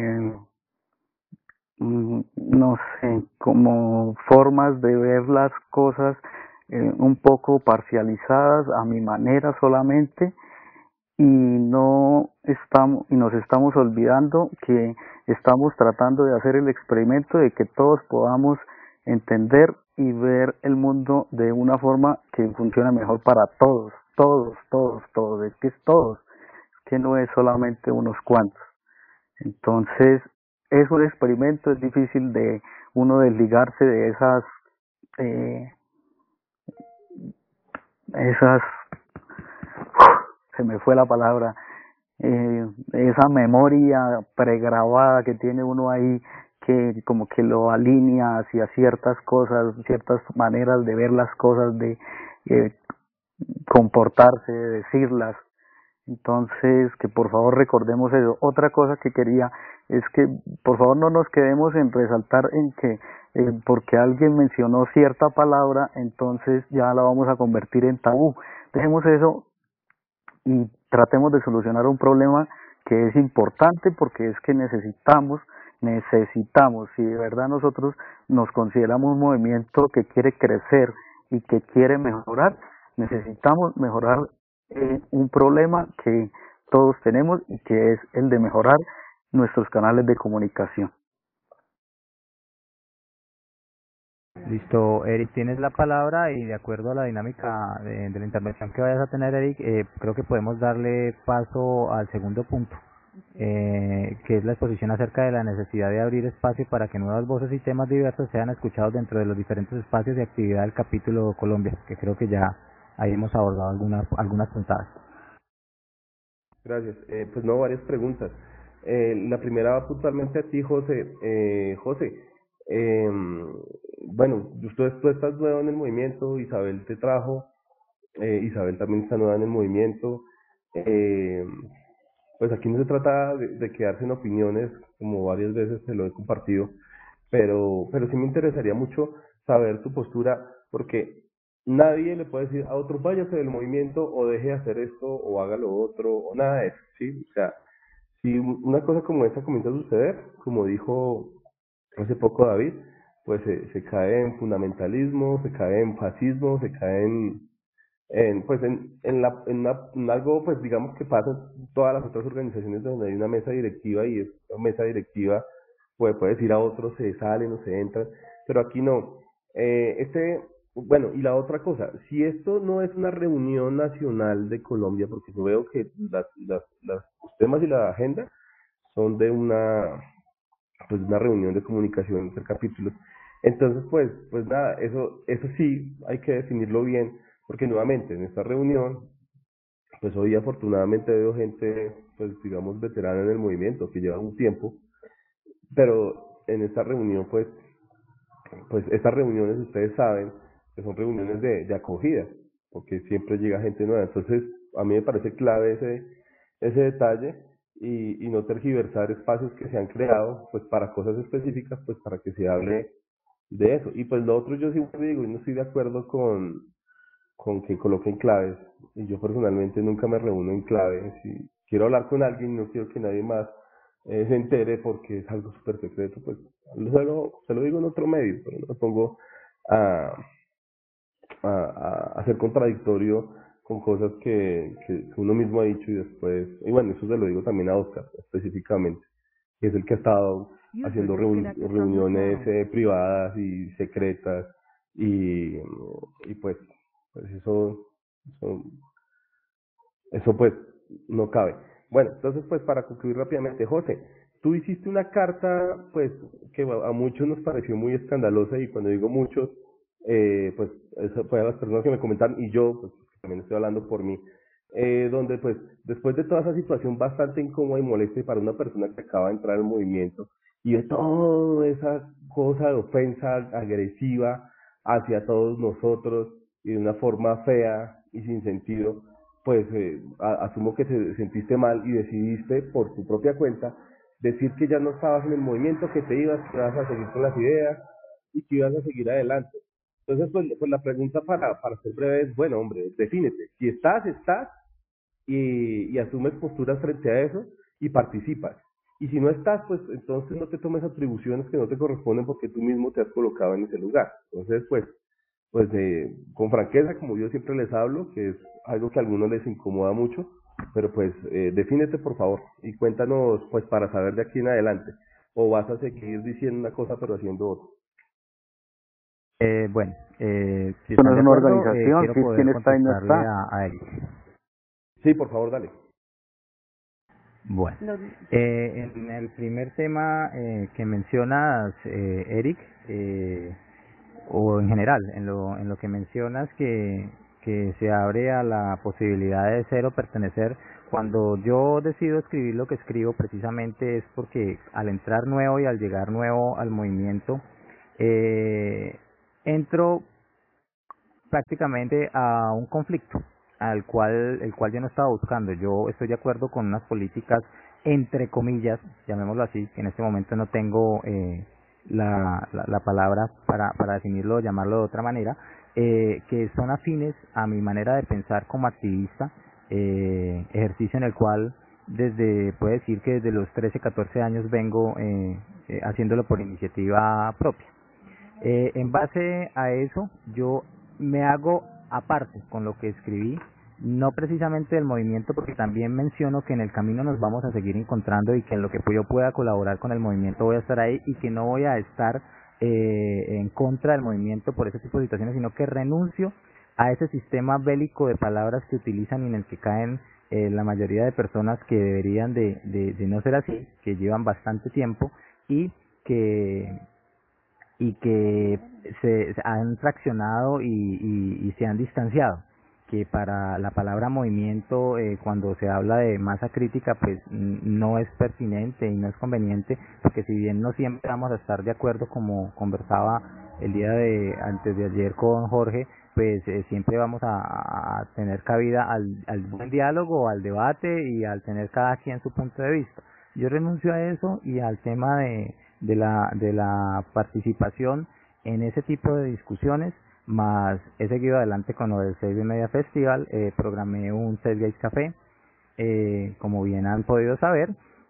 no sé, como formas de ver las cosas un poco parcializadas a mi manera solamente, y nos estamos olvidando que estamos tratando de hacer el experimento de que todos podamos entender y ver el mundo de una forma que funcione mejor para todos, es que es todos, que no es solamente unos cuantos. Entonces, es un experimento, es difícil de uno desligarse de esas se me fue la palabra, esa memoria pregrabada que tiene uno ahí, que como que lo alinea hacia ciertas cosas, ciertas maneras de ver las cosas, de comportarse, de decirlas. Entonces, que por favor recordemos eso. Otra cosa que quería es que por favor no nos quedemos en resaltar en que porque alguien mencionó cierta palabra, entonces ya la vamos a convertir en tabú. Dejemos eso y tratemos de solucionar un problema que es importante, porque es que necesitamos, si de verdad nosotros nos consideramos un movimiento que quiere crecer y que quiere mejorar, necesitamos mejorar un problema que todos tenemos, y que es el de mejorar nuestros canales de comunicación. Listo, Eric, tienes la palabra y de acuerdo a la dinámica de la intervención que vayas a tener, Eric, creo que podemos darle paso al segundo punto, que es la exposición acerca de la necesidad de abrir espacio para que nuevas voces y temas diversos sean escuchados dentro de los diferentes espacios de actividad del capítulo Colombia, que creo que ya ahí hemos abordado algunas puntadas. Gracias. Pues no, varias preguntas. La primera va puntualmente a ti, José. José, bueno, tú estás nuevo en el movimiento, Isabel te trajo, Isabel también está nueva en el movimiento. Pues aquí no se trata de quedarse en opiniones, como varias veces te lo he compartido, pero sí me interesaría mucho saber tu postura, porque nadie le puede decir a otro váyase del movimiento o deje de hacer esto o haga lo otro o nada de eso, ¿sí? O sea, si una cosa como esta comienza a suceder, como dijo hace poco David, pues se cae en fundamentalismo, se cae en fascismo, se cae en algo, pues digamos que pasa en todas las otras organizaciones donde hay una mesa directiva, y esa mesa directiva puede decir a otros se salen o se entran, pero aquí no. Bueno, y la otra cosa, si esto no es una reunión nacional de Colombia, porque yo veo que los temas y la agenda son de una reunión de comunicación entre capítulos. Entonces, pues nada, eso sí hay que definirlo bien, porque nuevamente en esta reunión, pues hoy afortunadamente veo gente, pues digamos, veterana en el movimiento, que lleva un tiempo, pero en esta reunión, pues estas reuniones ustedes saben que son reuniones de acogida, porque siempre llega gente nueva. Entonces, a mí me parece clave ese detalle, y no tergiversar espacios que se han creado pues para cosas específicas, pues para que se hable de eso. Y pues lo otro, yo siempre digo, y no estoy de acuerdo con que coloquen claves, y yo personalmente nunca me reúno en clave. Si quiero hablar con alguien, no quiero que nadie más se entere, porque es algo súper secreto, pues se lo digo en otro medio, pero no me pongo a, a ser contradictorio con cosas que uno mismo ha dicho, y después, y bueno, eso se lo digo también a Oscar específicamente, que es el que ha estado haciendo reuniones privadas y secretas, y pues eso, eso pues no cabe. Bueno, entonces pues para concluir rápidamente, José, tú hiciste una carta pues que a muchos nos pareció muy escandalosa, y cuando digo muchos, pues eso fue a las personas que me comentaron, y yo pues también estoy hablando por mí, donde pues después de toda esa situación bastante incómoda y molesta para una persona que acaba de entrar al movimiento, y de toda esa cosa de ofensa agresiva hacia todos nosotros, y de una forma fea y sin sentido, pues asumo que te sentiste mal y decidiste por tu propia cuenta decir que ya no estabas en el movimiento, que te ibas, que ibas a seguir con las ideas y que ibas a seguir adelante. Entonces, pues la pregunta para ser breve es, bueno, hombre, defínete. Si estás, estás, y asumes posturas frente a eso y participas. Y si no estás, pues entonces no te tomes atribuciones que no te corresponden, porque tú mismo te has colocado en ese lugar. Entonces, pues con franqueza, como yo siempre les hablo, que es algo que a algunos les incomoda mucho, pero pues defínete por favor y cuéntanos pues para saber de aquí en adelante, o vas a seguir diciendo una cosa pero haciendo otra. Bueno, si Esto no están es de una acuerdo, organización, quiero si es poder quien está y no contestarle está. a Eric. Sí, por favor, dale. Bueno, en el primer tema que mencionas, Eric, o en general, en lo que mencionas que se abre a la posibilidad de ser o pertenecer cuando yo decido escribir lo que escribo, precisamente es porque al entrar nuevo y al llegar nuevo al movimiento, entro prácticamente a un conflicto el cual yo no estaba buscando. Yo estoy de acuerdo con unas políticas, entre comillas, llamémoslo así, que en este momento no tengo la palabra para definirlo o llamarlo de otra manera, que son afines a mi manera de pensar como activista, ejercicio en el cual puede decir que desde los 13, 14 años vengo haciéndolo por iniciativa propia. En base a eso, yo me hago aparte con lo que escribí, no precisamente del movimiento, porque también menciono que en el camino nos vamos a seguir encontrando y que en lo que yo pueda colaborar con el movimiento voy a estar ahí y que no voy a estar en contra del movimiento por ese tipo de situaciones, sino que renuncio a ese sistema bélico de palabras que utilizan y en el que caen la mayoría de personas que deberían de no ser así, que llevan bastante tiempo y que se han fraccionado y se han distanciado, que para la palabra movimiento, cuando se habla de masa crítica, pues no es pertinente y no es conveniente, porque si bien no siempre vamos a estar de acuerdo, como conversaba el día de antes de ayer con Jorge, pues siempre vamos a tener cabida al buen diálogo, al debate y al tener cada quien su punto de vista. Yo renuncio a eso y al tema de la participación en ese tipo de discusiones, más he seguido adelante con lo del Save Media Festival. Programé un Save Gays Café, como bien han podido saber,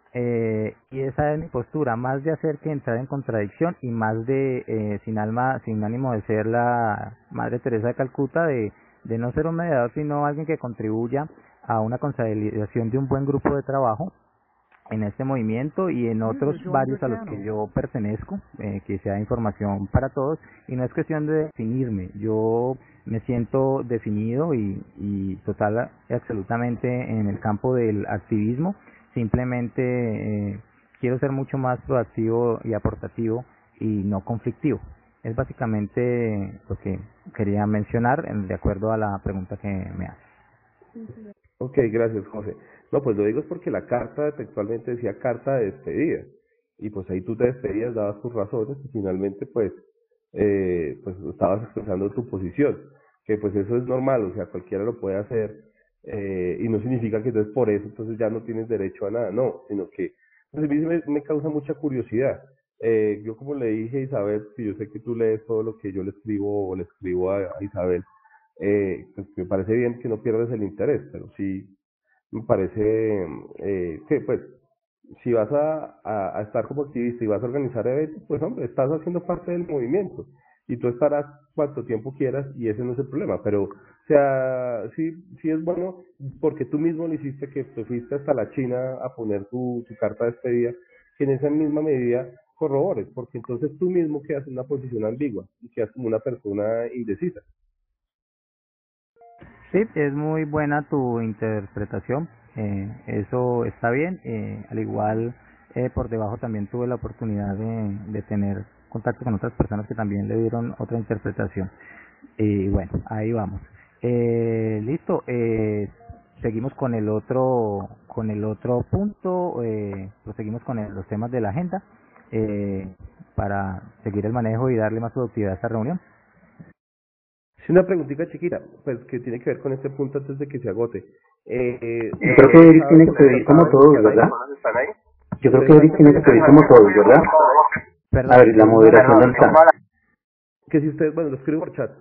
y esa es mi postura, más de hacer que entrar en contradicción y más de sin ánimo de ser la Madre Teresa de Calcuta, de no ser un mediador, sino alguien que contribuya a una consolidación de un buen grupo de trabajo en este movimiento y en otros varios a los que yo pertenezco, que sea información para todos, y no es cuestión de definirme, yo me siento definido y total y absolutamente en el campo del activismo, simplemente quiero ser mucho más proactivo y aportativo y no conflictivo. Es básicamente lo que quería mencionar de acuerdo a la pregunta que me hace. Ok, gracias, José. No, pues lo digo es porque la carta textualmente decía carta de despedida. Y pues ahí tú te despedías, dabas tus razones y finalmente pues estabas expresando tu posición. Que pues eso es normal, o sea, cualquiera lo puede hacer. Y no significa que entonces por eso entonces ya no tienes derecho a nada, no, sino que pues a mí sí me causa mucha curiosidad. Yo como le dije a Isabel, si yo sé que tú lees todo lo que yo le escribo o le escribo a Isabel, pues me parece bien que no pierdas el interés, pero sí me parece que pues si vas a estar como activista y vas a organizar eventos, pues hombre, estás haciendo parte del movimiento y tú estarás cuanto tiempo quieras y ese no es el problema, pero o sea, sí es bueno porque tú mismo lo hiciste, que te fuiste hasta la China a poner tu carta de despedida, que en esa misma medida corrobores, porque entonces tú mismo quedas en una posición ambigua y quedas como una persona indecisa. Sí, es muy buena tu interpretación, eso está bien, al igual por debajo también tuve la oportunidad de tener contacto con otras personas que también le dieron otra interpretación, y bueno, ahí vamos. Listo, seguimos con el otro punto, proseguimos con los temas de la agenda, para seguir el manejo y darle más productividad a esta reunión. Sí, una preguntita chiquita, pues que tiene que ver con este punto antes de que se agote. Yo creo que Eric tiene que pedir como todos, ¿verdad? Yo creo que Eric tiene que pedir como todos, ¿verdad? Perdón, A ver, la moderación del chat. Que si ustedes, bueno, lo escribo por chat.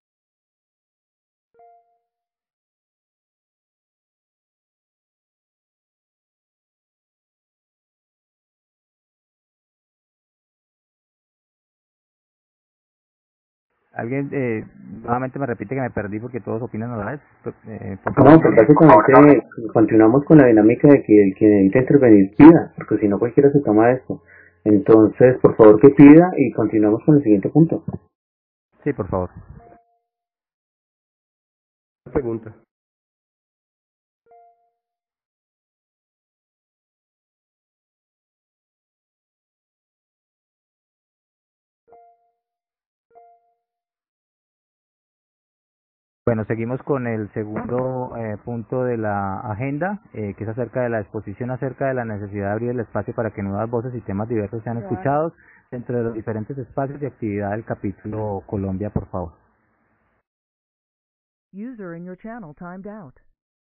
alguien nuevamente me repite que me perdí porque todos opinan a la vez, por No, favor. pues básicamente continuamos con la dinámica de que el que necesita intervenir pida, porque si no cualquiera se toma esto. Entonces, por favor que pida y continuamos con el siguiente punto. Sí, por favor. Pregunta. Bueno, seguimos con el segundo punto de la agenda, que es acerca de la exposición acerca de la necesidad de abrir el espacio para que nuevas voces y temas diversos sean escuchados dentro de los diferentes espacios de actividad del capítulo Colombia, por favor. User in your channel timed out.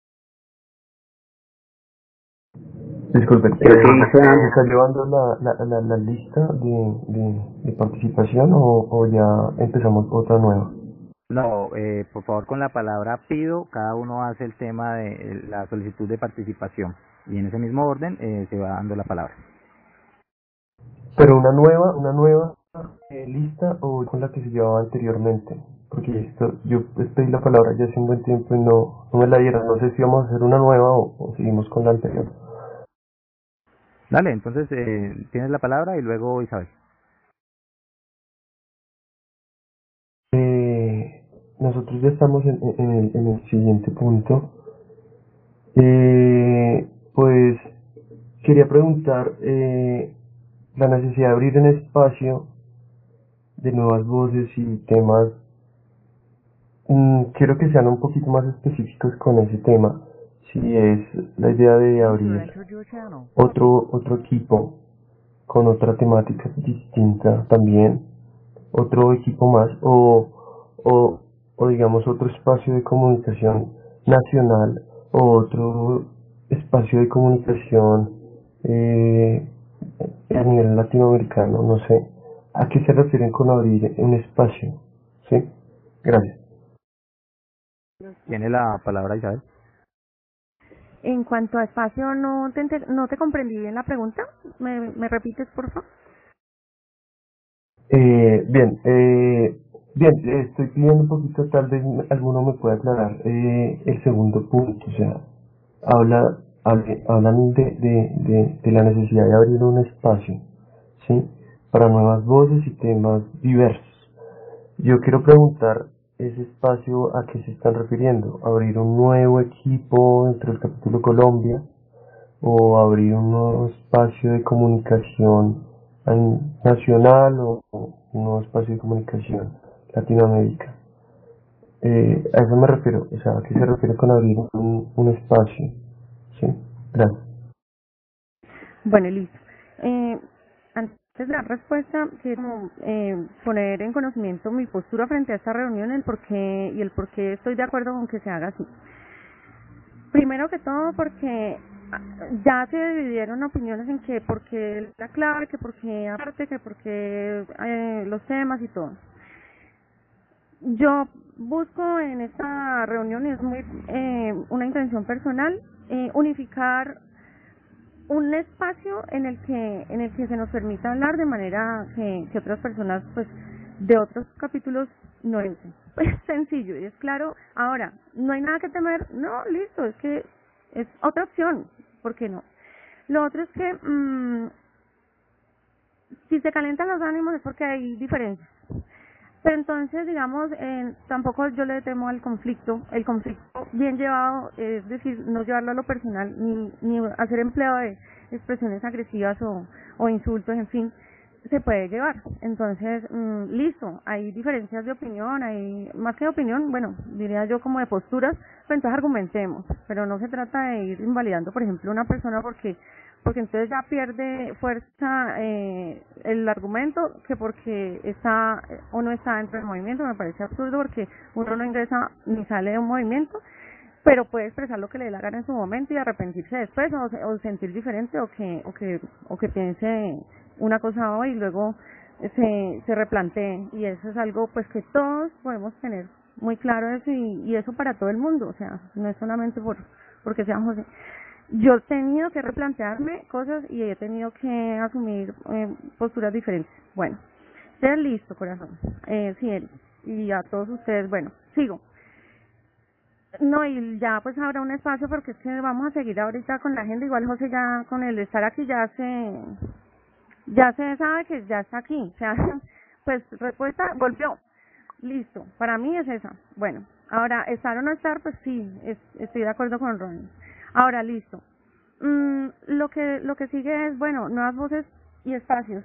Disculpen, Creo que ¿se está llevando la lista de participación o ya empezamos otra nueva? No, por favor, con la palabra pido, cada uno hace el tema de la solicitud de participación y en ese mismo orden se va dando la palabra. Pero una nueva lista o con la que se llevaba anteriormente, porque yo pedí la palabra ya hace un buen tiempo y no me la dieron, no sé si vamos a hacer una nueva o seguimos con la anterior. Dale, entonces tienes la palabra y luego Isabel. Nosotros ya estamos en el siguiente punto. Pues quería preguntar la necesidad de abrir un espacio de nuevas voces y temas. Quiero que sean un poquito más específicos con ese tema. Si es la idea de abrir otro equipo con otra temática distinta también, otro equipo más o digamos otro espacio de comunicación nacional o otro espacio de comunicación a nivel latinoamericano, no sé. ¿A qué se refieren con abrir un espacio? ¿Sí? Gracias. Tiene la palabra Isabel. En cuanto a espacio, no te comprendí bien la pregunta. ¿Me repites, por favor? Bien, estoy pidiendo un poquito, tal vez alguno me pueda aclarar el segundo punto, o sea, hablan de la necesidad de abrir un espacio, ¿sí? Para nuevas voces y temas diversos. Yo quiero preguntar, ¿ese espacio a qué se están refiriendo? ¿Abrir un nuevo equipo dentro del capítulo Colombia? ¿O abrir un nuevo espacio de comunicación nacional o un nuevo espacio de comunicación Latinoamérica? A eso me refiero, o sea, ¿a qué se refiere con abrir un espacio? ¿Sí? Gracias. Bueno, listo. Antes de la respuesta, quiero poner en conocimiento mi postura frente a esta reunión, el por qué estoy de acuerdo con que se haga así. Primero que todo, porque ya se dividieron opiniones en que porque la clave, que porque aparte, que porque los temas y todo. Yo busco en esta reunión, y es muy una intención personal, unificar un espacio en el que se nos permita hablar de manera que otras personas pues de otros capítulos no entren. Es sencillo y es claro. Ahora, no hay nada que temer. No, listo, es que es otra opción. ¿Por qué no? Lo otro es que si se calientan los ánimos es porque hay diferencias. Pero entonces, digamos, tampoco yo le temo al conflicto. El conflicto bien llevado, es decir, no llevarlo a lo personal, ni hacer empleo de expresiones agresivas o insultos, en fin, se puede llevar. Entonces, listo, hay diferencias de opinión, hay más que de opinión, bueno, diría yo como de posturas, pues entonces argumentemos. Pero no se trata de ir invalidando, por ejemplo, una persona porque entonces ya pierde fuerza el argumento, que porque está o no está dentro del movimiento. Me parece absurdo porque uno no ingresa ni sale de un movimiento, pero puede expresar lo que le dé la gana en su momento y arrepentirse después o sentir diferente o que piense una cosa hoy y luego se replantee, y eso es algo pues que todos podemos tener muy claro eso y eso para todo el mundo, o sea, no es solamente porque sea José. Yo he tenido que replantearme cosas y he tenido que asumir posturas diferentes. Bueno, estés listo, corazón. Sí, Eric. Y a todos ustedes, bueno, sigo. No, y ya pues habrá un espacio porque es que vamos a seguir ahorita con la agenda. Igual José ya con el estar aquí ya se sabe que ya está aquí. O sea, pues respuesta, volvió. Listo, para mí es esa. Bueno, ahora, estar o no estar, pues sí, estoy de acuerdo con Ronnie. Ahora, listo. Lo que sigue es, bueno, nuevas voces y espacios.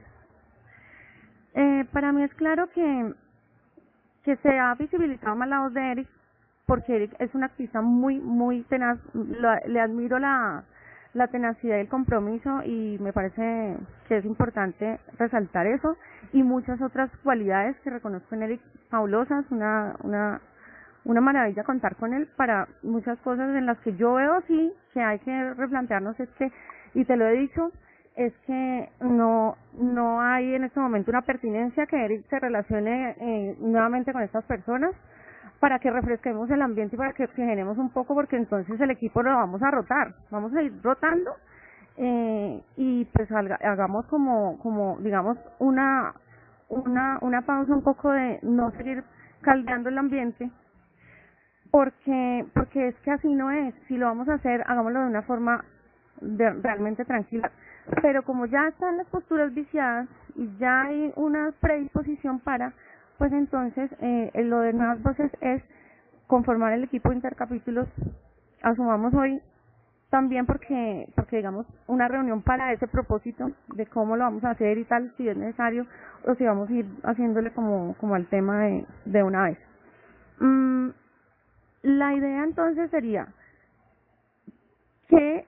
Para mí es claro que se ha visibilizado más la voz de Eric porque Eric es un activista muy tenaz, le admiro la tenacidad y el compromiso, y me parece que es importante resaltar eso, y muchas otras cualidades que reconozco en Eric fabulosas, una maravilla contar con él para muchas cosas en las que yo veo sí que hay que replantearnos, es que, y te lo he dicho, es que no hay en este momento una pertinencia que Eric se relacione nuevamente con estas personas, para que refresquemos el ambiente y para que oxigenemos un poco, porque entonces el equipo lo vamos a rotar, vamos a ir rotando, y pues hagamos como digamos una pausa un poco de no seguir caldeando el ambiente, porque es que así no es. Si lo vamos a hacer, hagámoslo de una forma realmente tranquila, pero como ya están las posturas viciadas y ya hay una predisposición pues entonces lo de Nuevas Voces es conformar el equipo de intercapítulos. Asumamos hoy también porque digamos una reunión para ese propósito de cómo lo vamos a hacer y tal, si es necesario, o si vamos a ir haciéndole como al tema de una vez. La idea entonces sería que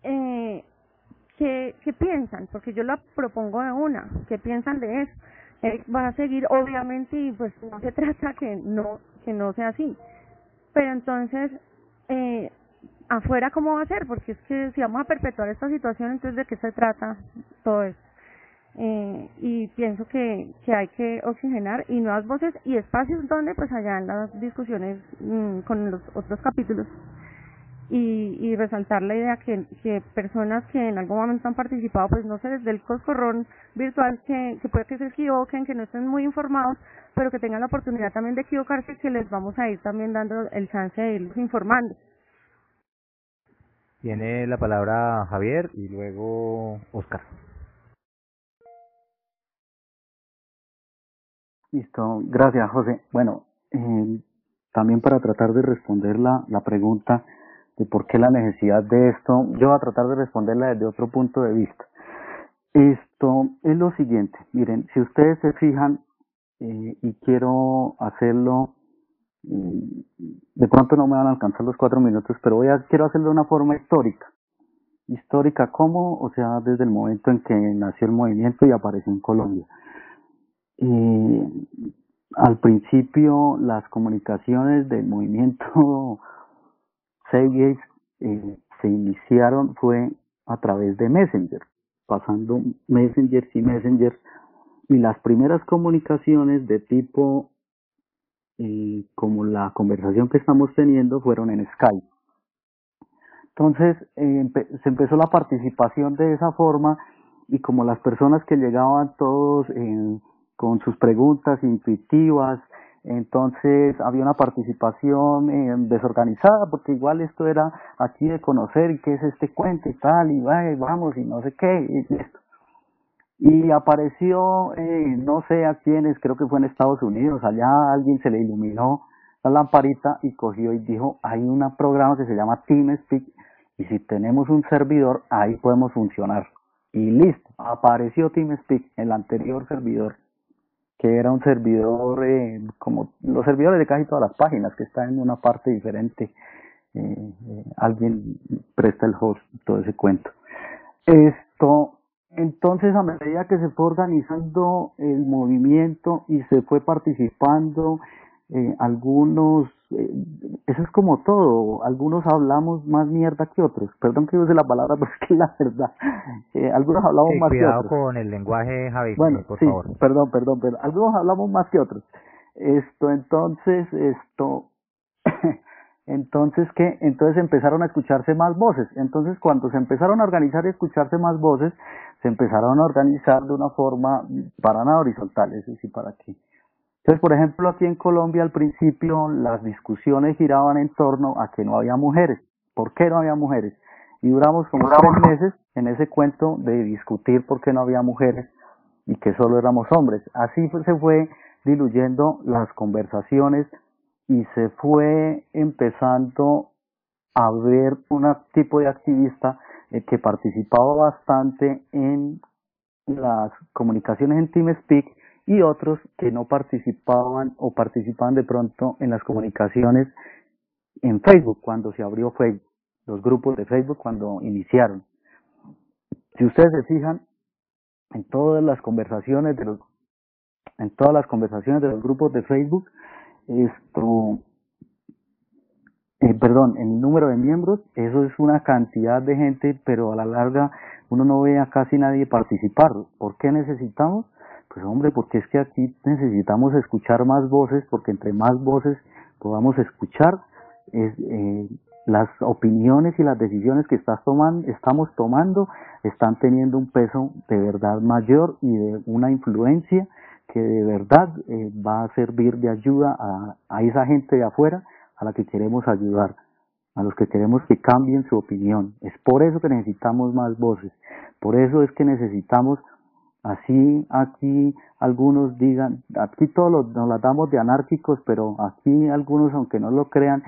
¿qué piensan? Porque yo la propongo de una. ¿Qué piensan de eso? Va a seguir, obviamente, y pues no se trata que no sea así. Pero entonces, afuera, ¿cómo va a ser? Porque es que si vamos a perpetuar esta situación, entonces, ¿de qué se trata todo esto? Y pienso que hay que oxigenar y nuevas voces y espacios donde, pues allá en las discusiones con los otros capítulos, y resaltar la idea que personas que en algún momento han participado, pues no sé, desde el coscorrón virtual, que puede que se equivoquen, que no estén muy informados, pero que tengan la oportunidad también de equivocarse, que les vamos a ir también dando el chance de irlos informando. Tiene la palabra Javier y luego Oscar. Listo, gracias José. Bueno, también para tratar de responder la pregunta de por qué la necesidad de esto, yo voy a tratar de responderla desde otro punto de vista. Esto es lo siguiente, miren, si ustedes se fijan, y quiero hacerlo, de pronto no me van a alcanzar los 4 minutos, pero quiero hacerlo de una forma histórica. Histórica, ¿cómo? O sea, desde el momento en que nació el movimiento y apareció en Colombia. Al principio, las comunicaciones del movimiento Save Gates se iniciaron fue a través de Messenger, pasando Messengers y Messengers, y las primeras comunicaciones de tipo como la conversación que estamos teniendo fueron en Skype. Entonces se empezó la participación de esa forma, y como las personas que llegaban todos con sus preguntas intuitivas, entonces había una participación desorganizada, porque igual esto era aquí de conocer y qué es este cuento y tal, y vamos y no sé qué, y esto. Y apareció, no sé a quiénes, creo que fue en Estados Unidos, allá alguien se le iluminó la lamparita y cogió y dijo, hay un programa que se llama TeamSpeak, y si tenemos un servidor, ahí podemos funcionar. Y listo, apareció TeamSpeak, el anterior servidor, que era un servidor como los servidores de casi todas las páginas, que está en una parte diferente, alguien presta el host, todo ese cuento. Entonces, a medida que se fue organizando el movimiento y se fue participando, algunos, eso es como todo, algunos hablamos más mierda que otros, perdón que use la palabra, pero es que es la verdad, algunos hablamos más que otros. Cuidado con el lenguaje, Javi, bueno, por sí, favor. Perdón, algunos hablamos más que otros. Entonces, entonces empezaron a escucharse más voces. Entonces, cuando se empezaron a organizar y escucharse más voces, se empezaron a organizar de una forma para nada horizontal, es decir, para qué. Entonces, por ejemplo, aquí en Colombia al principio las discusiones giraban en torno a que no había mujeres. ¿Por qué no había mujeres? Y duramos como 3 meses en ese cuento de discutir por qué no había mujeres y que solo éramos hombres. Así se fue diluyendo las conversaciones y se fue empezando a ver un tipo de activista que participaba bastante en las comunicaciones en TeamSpeak, y otros que no participaban o participaban de pronto en las comunicaciones en Facebook, cuando se abrió Facebook, los grupos de Facebook cuando iniciaron. Si ustedes se fijan, en todas las conversaciones de los grupos de Facebook, el número de miembros, eso es una cantidad de gente, pero a la larga uno no ve a casi nadie participar. ¿Por qué necesitamos? Pues hombre, porque es que aquí necesitamos escuchar más voces, porque entre más voces podamos escuchar, las opiniones y las decisiones que estamos tomando están teniendo un peso de verdad mayor y de una influencia que de verdad va a servir de ayuda a esa gente de afuera a la que queremos ayudar, a los que queremos que cambien su opinión. Es por eso que necesitamos más voces, por eso es que necesitamos, así aquí algunos digan, aquí todos nos las damos de anárquicos, pero aquí algunos, aunque no lo crean,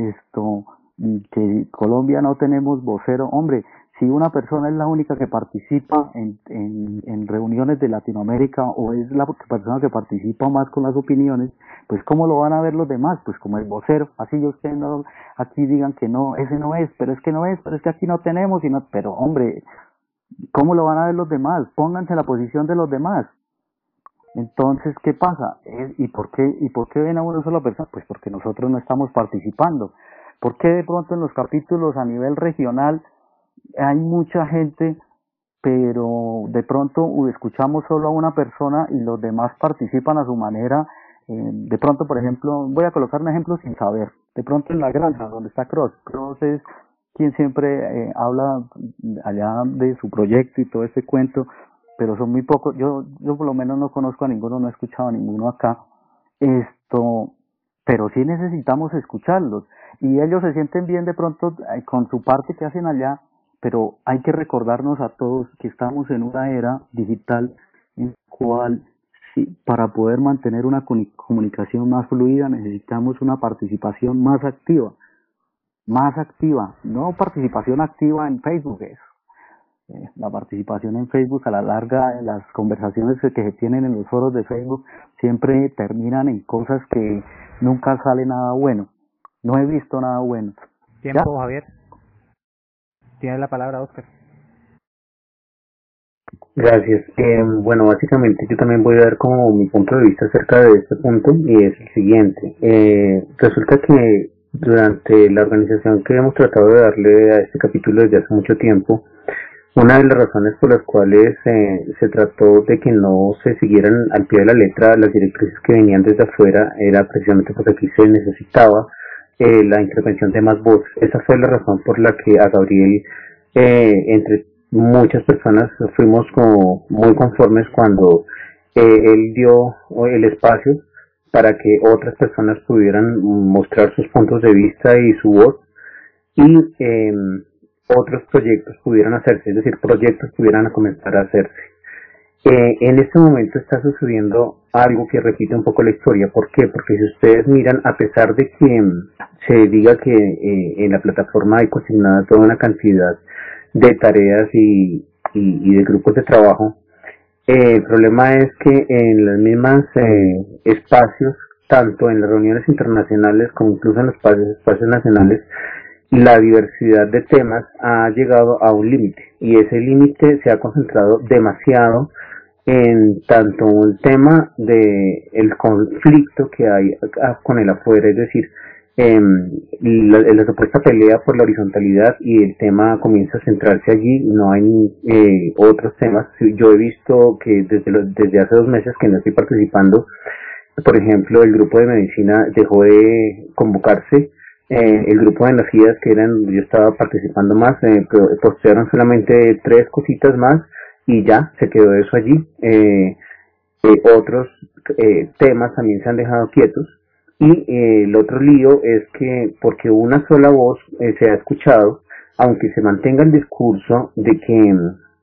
que Colombia no tenemos vocero. Hombre, si una persona es la única que participa en reuniones de Latinoamérica, o es la persona que participa más con las opiniones, pues ¿cómo lo van a ver los demás? Pues como el vocero. Así ustedes no, aquí digan que no, ese no es, pero es que no es, pero es que aquí no tenemos, pero hombre, ¿cómo lo van a ver los demás? Pónganse en la posición de los demás. Entonces, ¿qué pasa? ¿Y por qué ven a una sola persona? Pues porque nosotros no estamos participando. ¿Por qué de pronto en los capítulos a nivel regional hay mucha gente, pero de pronto escuchamos solo a una persona y los demás participan a su manera? De pronto, por ejemplo, voy a colocar un ejemplo sin saber. De pronto en la granja donde está Cross es quien siempre habla allá de su proyecto y todo ese cuento, pero son muy pocos. Yo por lo menos no conozco a ninguno, no he escuchado a ninguno acá. Pero sí necesitamos escucharlos, y ellos se sienten bien de pronto con su parte que hacen allá, pero hay que recordarnos a todos que estamos en una era digital en la cual, sí, para poder mantener una comunicación más fluida necesitamos una participación más activa, no participación activa en Facebook. La participación en Facebook, a la larga, las conversaciones que se tienen en los foros de Facebook siempre terminan en cosas que nunca sale nada bueno. No he visto nada bueno. Tiempo, ¿ya? Javier. Tienes la palabra, Oscar. Gracias. Bueno, básicamente yo también voy a dar como mi punto de vista acerca de este punto, y es el siguiente. Resulta que durante la organización que hemos tratado de darle a este capítulo desde hace mucho tiempo, una de las razones por las cuales se trató de que no se siguieran al pie de la letra las directrices que venían desde afuera era precisamente porque aquí se necesitaba la intervención de más voces. Esa fue la razón por la que a Gabriel, entre muchas personas, fuimos como muy conformes cuando él dio el espacio para que otras personas pudieran mostrar sus puntos de vista y su voz, y otros proyectos pudieran hacerse, es decir, proyectos pudieran comenzar a hacerse. En este momento está sucediendo algo que repite un poco la historia. ¿Por qué? Porque si ustedes miran, a pesar de que se diga que en la plataforma hay consignada toda una cantidad de tareas y de grupos de trabajo, el problema es que en los mismos espacios, tanto en las reuniones internacionales como incluso en los espacios nacionales, la diversidad de temas ha llegado a un límite, y ese límite se ha concentrado demasiado en tanto el tema de el conflicto que hay con el afuera, es decir, la supuesta pelea por la horizontalidad, y el tema comienza a centrarse allí. No hay otros temas. Yo he visto que desde hace 2 meses que no estoy participando, por ejemplo, el grupo de medicina dejó de convocarse. El grupo de energías, que eran donde yo estaba participando más, postearon solamente 3 cositas más y ya se quedó eso allí. Otros temas también se han dejado quietos, y el otro lío es que porque una sola voz se ha escuchado, aunque se mantenga el discurso de que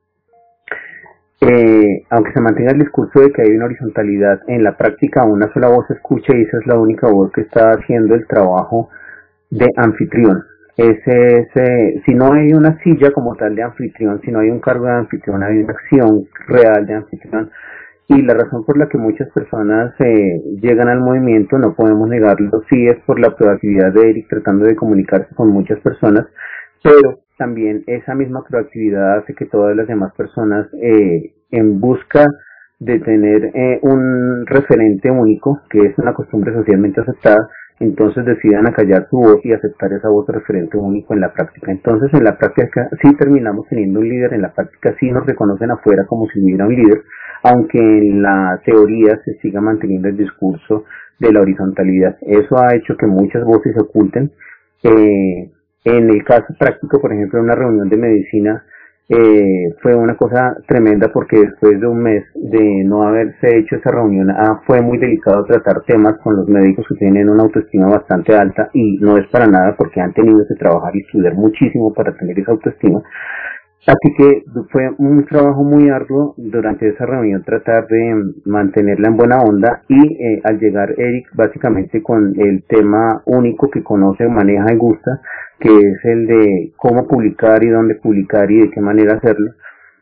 hay una horizontalidad, en la práctica una sola voz se escucha, y esa es la única voz que está haciendo el trabajo de anfitrión. Si no hay una silla como tal de anfitrión, si no hay un cargo de anfitrión, hay una acción real de anfitrión, y la razón por la que muchas personas llegan al movimiento, no podemos negarlo, sí es por la proactividad de Eric tratando de comunicarse con muchas personas, pero también esa misma proactividad hace que todas las demás personas en busca de tener un referente único, que es una costumbre socialmente aceptada, entonces decidan acallar su voz y aceptar esa voz de referente único en la práctica. Entonces en la práctica sí terminamos teniendo un líder, en la práctica sí nos reconocen afuera como si hubiera un líder, aunque en la teoría se siga manteniendo el discurso de la horizontalidad. Eso ha hecho que muchas voces se oculten. En el caso práctico, por ejemplo, en una reunión de medicina, fue una cosa tremenda porque después de un mes de no haberse hecho esa reunión, fue muy delicado tratar temas con los médicos que tienen una autoestima bastante alta, y no es para nada porque han tenido que trabajar y estudiar muchísimo para tener esa autoestima. Así que fue un trabajo muy arduo durante esa reunión tratar de mantenerla en buena onda, y al llegar Eric básicamente con el tema único que conoce, maneja y gusta, que es el de cómo publicar y dónde publicar y de qué manera hacerlo.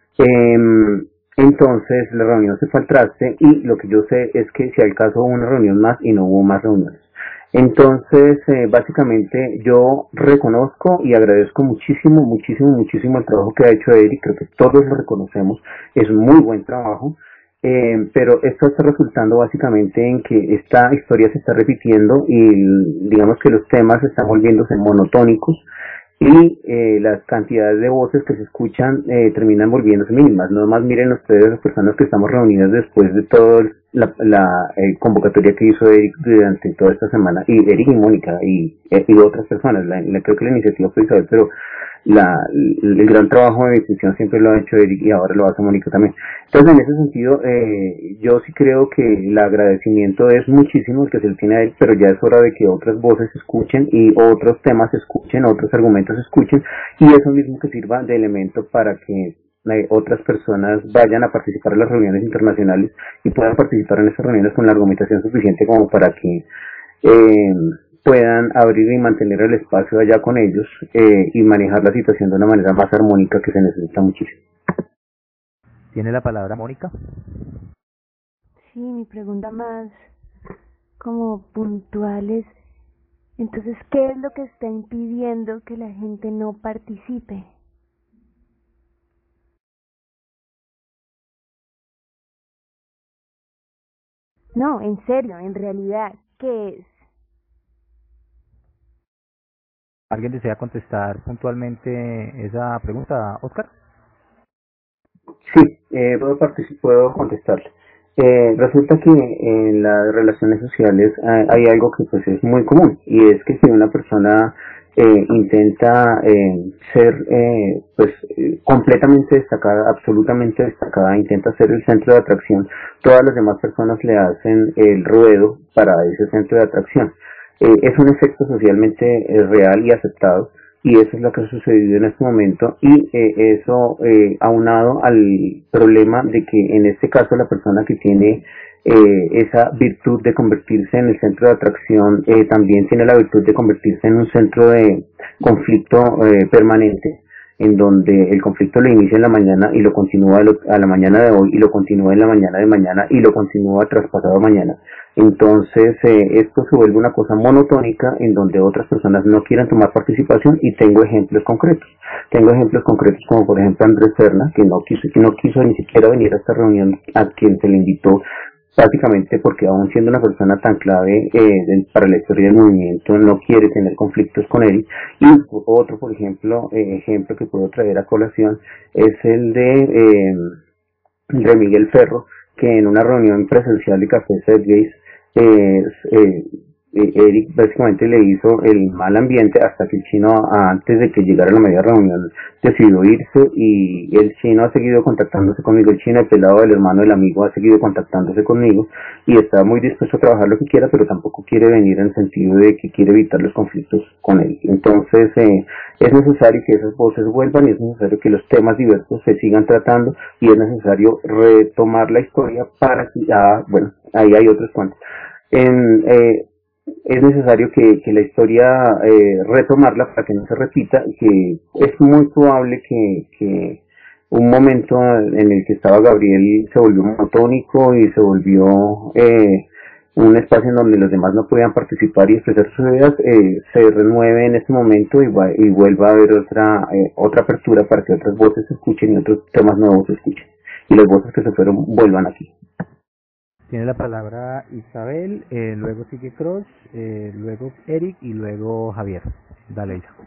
Entonces la reunión se fue al traste, y lo que yo sé es que si al caso hubo una reunión más y no hubo más reuniones. Entonces, básicamente yo reconozco y agradezco muchísimo el trabajo que ha hecho Eric, creo que todos lo reconocemos, es muy buen trabajo, pero esto está resultando básicamente en que esta historia se está repitiendo y digamos que los temas están volviéndose monotónicos, y las cantidades de voces que se escuchan terminan volviéndose mínimas. No más miren ustedes las personas que estamos reunidas después de toda la convocatoria que hizo Eric durante toda esta semana, y Eric y Mónica y otras personas. Creo que la iniciativa fue Isabel, pero el gran trabajo de difusión siempre lo ha hecho Eric y ahora lo hace Mónica también. Entonces, en ese sentido, yo sí creo que el agradecimiento es muchísimo el que se le tiene a él, pero ya es hora de que otras voces se escuchen y otros temas se escuchen, otros argumentos se escuchen, y eso mismo que sirva de elemento para que otras personas vayan a participar en las reuniones internacionales y puedan participar en esas reuniones con la argumentación suficiente como para que puedan abrir y mantener el espacio allá con ellos, y manejar la situación de una manera más armónica, que se necesita muchísimo. Tiene la palabra Mónica. Sí, mi pregunta más como puntual es, entonces, ¿qué es lo que está impidiendo que la gente no participe? No, en serio, en realidad, ¿qué es? ¿Alguien desea contestar puntualmente esa pregunta, Oscar? Sí, puedo contestarle. Resulta que en las relaciones sociales hay algo que pues es muy común, y es que si una persona intenta ser completamente destacada, absolutamente destacada, intenta ser el centro de atracción, todas las demás personas le hacen el ruedo para ese centro de atracción. Es un efecto socialmente real y aceptado, y eso es lo que ha sucedido en este momento, y eso aunado al problema de que en este caso la persona que tiene esa virtud de convertirse en el centro de atracción también tiene la virtud de convertirse en un centro de conflicto permanente, en donde el conflicto lo inicia en la mañana y lo continúa a la mañana de hoy, y lo continúa en la mañana de mañana, y lo continúa tras pasado mañana. Entonces esto se vuelve una cosa monotónica en donde otras personas no quieren tomar participación, y tengo ejemplos concretos. Tengo ejemplos concretos como por ejemplo Andrés Serna, que no quiso ni siquiera venir a esta reunión a quien se le invitó, básicamente porque aún siendo una persona tan clave para la historia del movimiento, no quiere tener conflictos con él. Y otro, por ejemplo, ejemplo que puedo traer a colación es el de Miguel Ferro, que en una reunión presencial de Café Setgate, Eric básicamente le hizo el mal ambiente hasta que el chino, antes de que llegara la media reunión, decidió irse, y el chino ha seguido contactándose conmigo. El chino, el pelado del hermano del amigo, ha seguido contactándose conmigo y está muy dispuesto a trabajar lo que quiera, pero tampoco quiere venir en el sentido de que quiere evitar los conflictos con él. Entonces es necesario que esas voces vuelvan, y es necesario que los temas diversos se sigan tratando, y es necesario retomar la historia para que bueno, ahí hay otros cuantos. Es necesario que la historia retomarla para que no se repita, que es muy probable que un momento en el que estaba Gabriel se volvió monotónico y se volvió un espacio en donde los demás no podían participar y expresar sus ideas, se renueve en este momento y vuelva a haber otra apertura para que otras voces se escuchen y otros temas nuevos se escuchen y las voces que se fueron vuelvan aquí. Tiene la palabra Isabel, luego sigue Cross, luego Eric y luego Javier. Dale, Isa.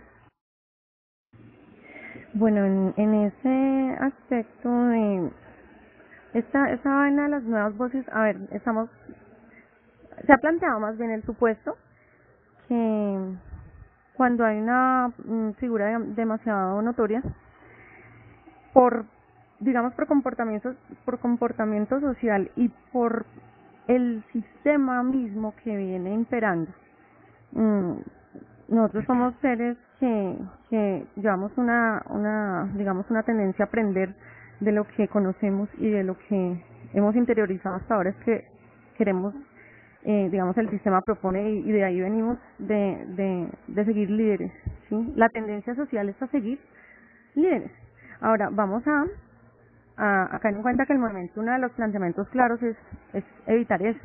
Bueno, en ese aspecto de esta vaina de las nuevas voces, a ver, se ha planteado más bien el supuesto que cuando hay una figura demasiado notoria por, digamos, por comportamiento social y por el sistema mismo que viene imperando. Nosotros somos seres que llevamos digamos, una tendencia a aprender de lo que conocemos y de lo que hemos interiorizado hasta ahora, es que queremos, digamos, el sistema propone y de ahí venimos de seguir líderes, ¿sí? La tendencia social es a seguir líderes. Ahora, vamos a caer en cuenta que el movimiento, uno de los planteamientos claros es evitar eso.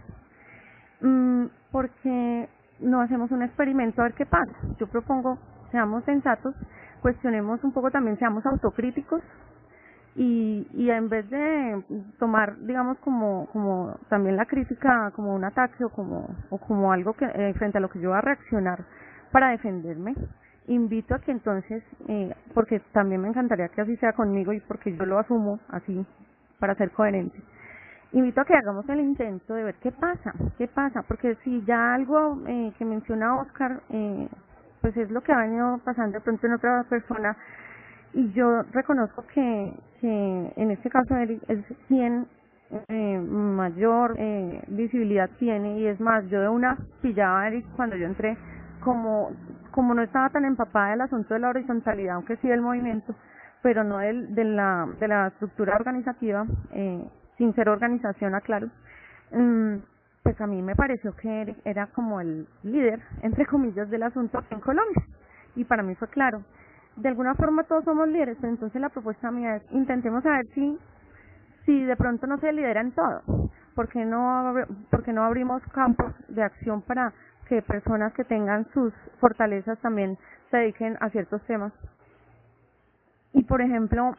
Porque no hacemos un experimento a ver qué pasa. Yo propongo, seamos sensatos, cuestionemos un poco también, seamos autocríticos y en vez de tomar, digamos, como también la crítica como un ataque o como algo que frente a lo que yo voy a reaccionar para defenderme, invito a que entonces, porque también me encantaría que así sea conmigo y porque yo lo asumo así para ser coherente, invito a que hagamos el intento de ver qué pasa, porque si ya algo que menciona Oscar, pues es lo que ha venido pasando de pronto en otra persona, y yo reconozco que en este caso Eric es quien mayor visibilidad tiene, y es más, yo de una pillaba a Eric cuando yo entré, como no estaba tan empapada del asunto de la horizontalidad, aunque sí del movimiento, pero no de la estructura organizativa, sin ser organización, aclaro, pues a mí me pareció que Eric era como el líder, entre comillas, del asunto aquí en Colombia, y para mí fue claro. De alguna forma todos somos líderes, pero entonces la propuesta mía es, intentemos saber si de pronto no se lidera en todo, porque no abrimos campos de acción para que personas que tengan sus fortalezas también se dediquen a ciertos temas. Y por ejemplo,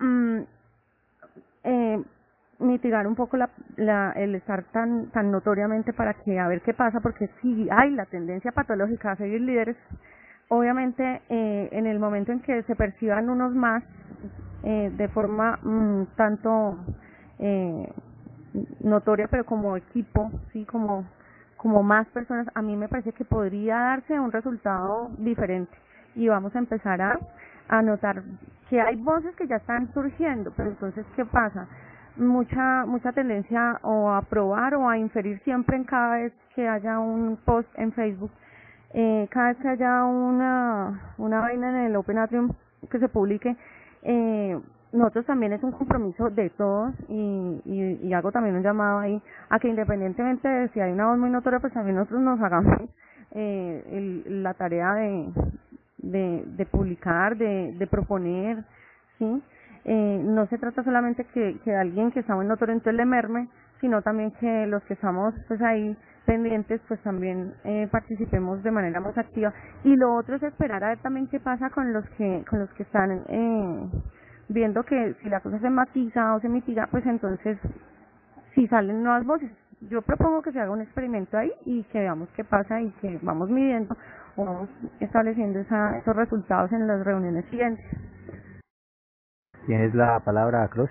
mitigar un poco el estar tan notoriamente para que a ver qué pasa, porque si hay la tendencia patológica a seguir líderes, obviamente en el momento en que se perciban unos más de forma tanto notoria, pero como equipo, sí, como más personas, a mí me parece que podría darse un resultado diferente, y vamos a empezar a notar que hay voces que ya están surgiendo, pero entonces ¿qué pasa? Mucha tendencia o a probar o a inferir siempre en cada vez que haya un post en Facebook, cada vez que haya una vaina en el Open Atrium que se publique, nosotros también es un compromiso de todos, y hago también un llamado ahí a que independientemente de si hay una voz muy notoria, pues también nosotros nos hagamos la tarea de publicar, de proponer, ¿sí? No se trata solamente que alguien que está muy notorio entonces le merme, sino también que los que estamos pues ahí pendientes pues también participemos de manera más activa. Y lo otro es esperar a ver también qué pasa con los que están viendo que si la cosa se matiza o se mitiga, pues entonces si salen nuevas voces. Yo propongo que se haga un experimento ahí y que veamos qué pasa y que vamos midiendo o vamos estableciendo esos resultados en las reuniones siguientes. Tienes la palabra, Cruz.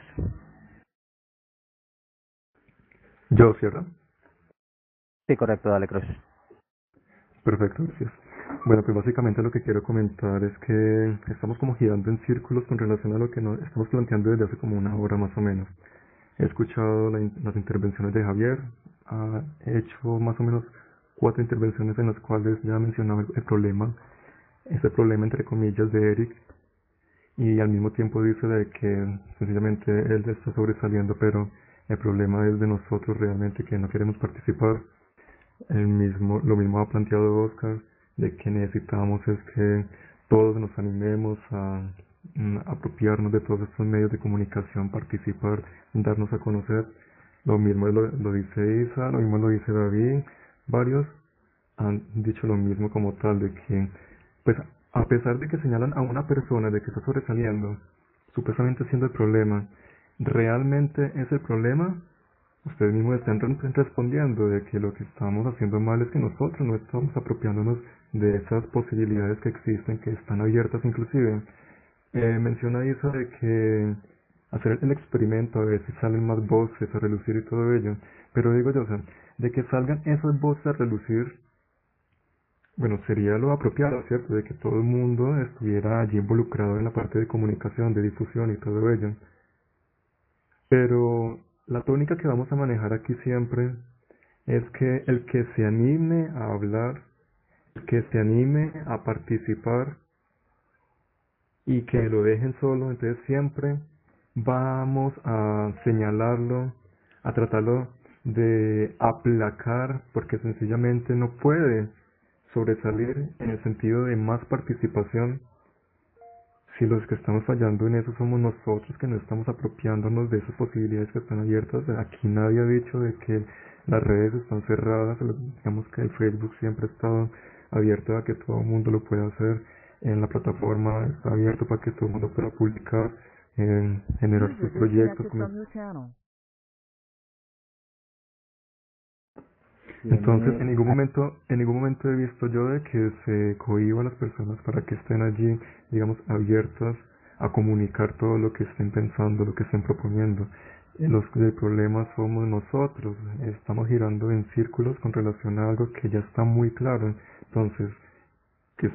¿Yo, cierra? Sí, correcto, dale, Cruz. Perfecto, gracias. Bueno, pues básicamente lo que quiero comentar es que estamos como girando en círculos con relación a lo que nos estamos planteando desde hace como una hora más o menos. He escuchado las intervenciones de Javier, ha hecho más o menos 4 intervenciones en las cuales ya ha mencionado el problema, ese problema entre comillas de Eric, y al mismo tiempo dice de que sencillamente él está sobresaliendo, pero el problema es de nosotros realmente que no queremos participar. Lo mismo ha planteado Oscar, de que necesitamos es que todos nos animemos a apropiarnos de todos estos medios de comunicación, participar, darnos a conocer. Lo mismo lo dice Isa, lo mismo lo dice David, varios han dicho lo mismo como tal, de que, pues, a pesar de que señalan a una persona de que está sobresaliendo, supuestamente siendo el problema, ¿realmente es el problema? Ustedes mismos están respondiendo de que lo que estamos haciendo mal es que nosotros no estamos apropiándonos de esas posibilidades que existen, que están abiertas inclusive. Menciona Isa de que hacer el experimento a ver si salen más voces a relucir y todo ello, pero digo yo, o sea, de que salgan esas voces a relucir, bueno, sería lo apropiado, ¿cierto? De que todo el mundo estuviera allí involucrado en la parte de comunicación, de difusión y todo ello. Pero la tónica que vamos a manejar aquí siempre es que el que se anime a hablar, el que se anime a participar y que lo dejen solo, entonces siempre vamos a señalarlo, a tratarlo de aplacar, porque sencillamente no puede sobresalir en el sentido de más participación. Si los que estamos fallando en eso somos nosotros, que no estamos apropiándonos de esas posibilidades que están abiertas. Aquí nadie ha dicho de que las redes están cerradas, digamos que el Facebook siempre ha estado abierto a que todo el mundo lo pueda hacer, en la plataforma está abierto para que todo el mundo pueda publicar, generar sus proyectos. Entonces, en ningún momento he visto yo de que se cohíba a las personas para que estén allí, digamos, abiertas a comunicar todo lo que estén pensando, lo que estén proponiendo. El problema somos nosotros, estamos girando en círculos con relación a algo que ya está muy claro. Entonces, que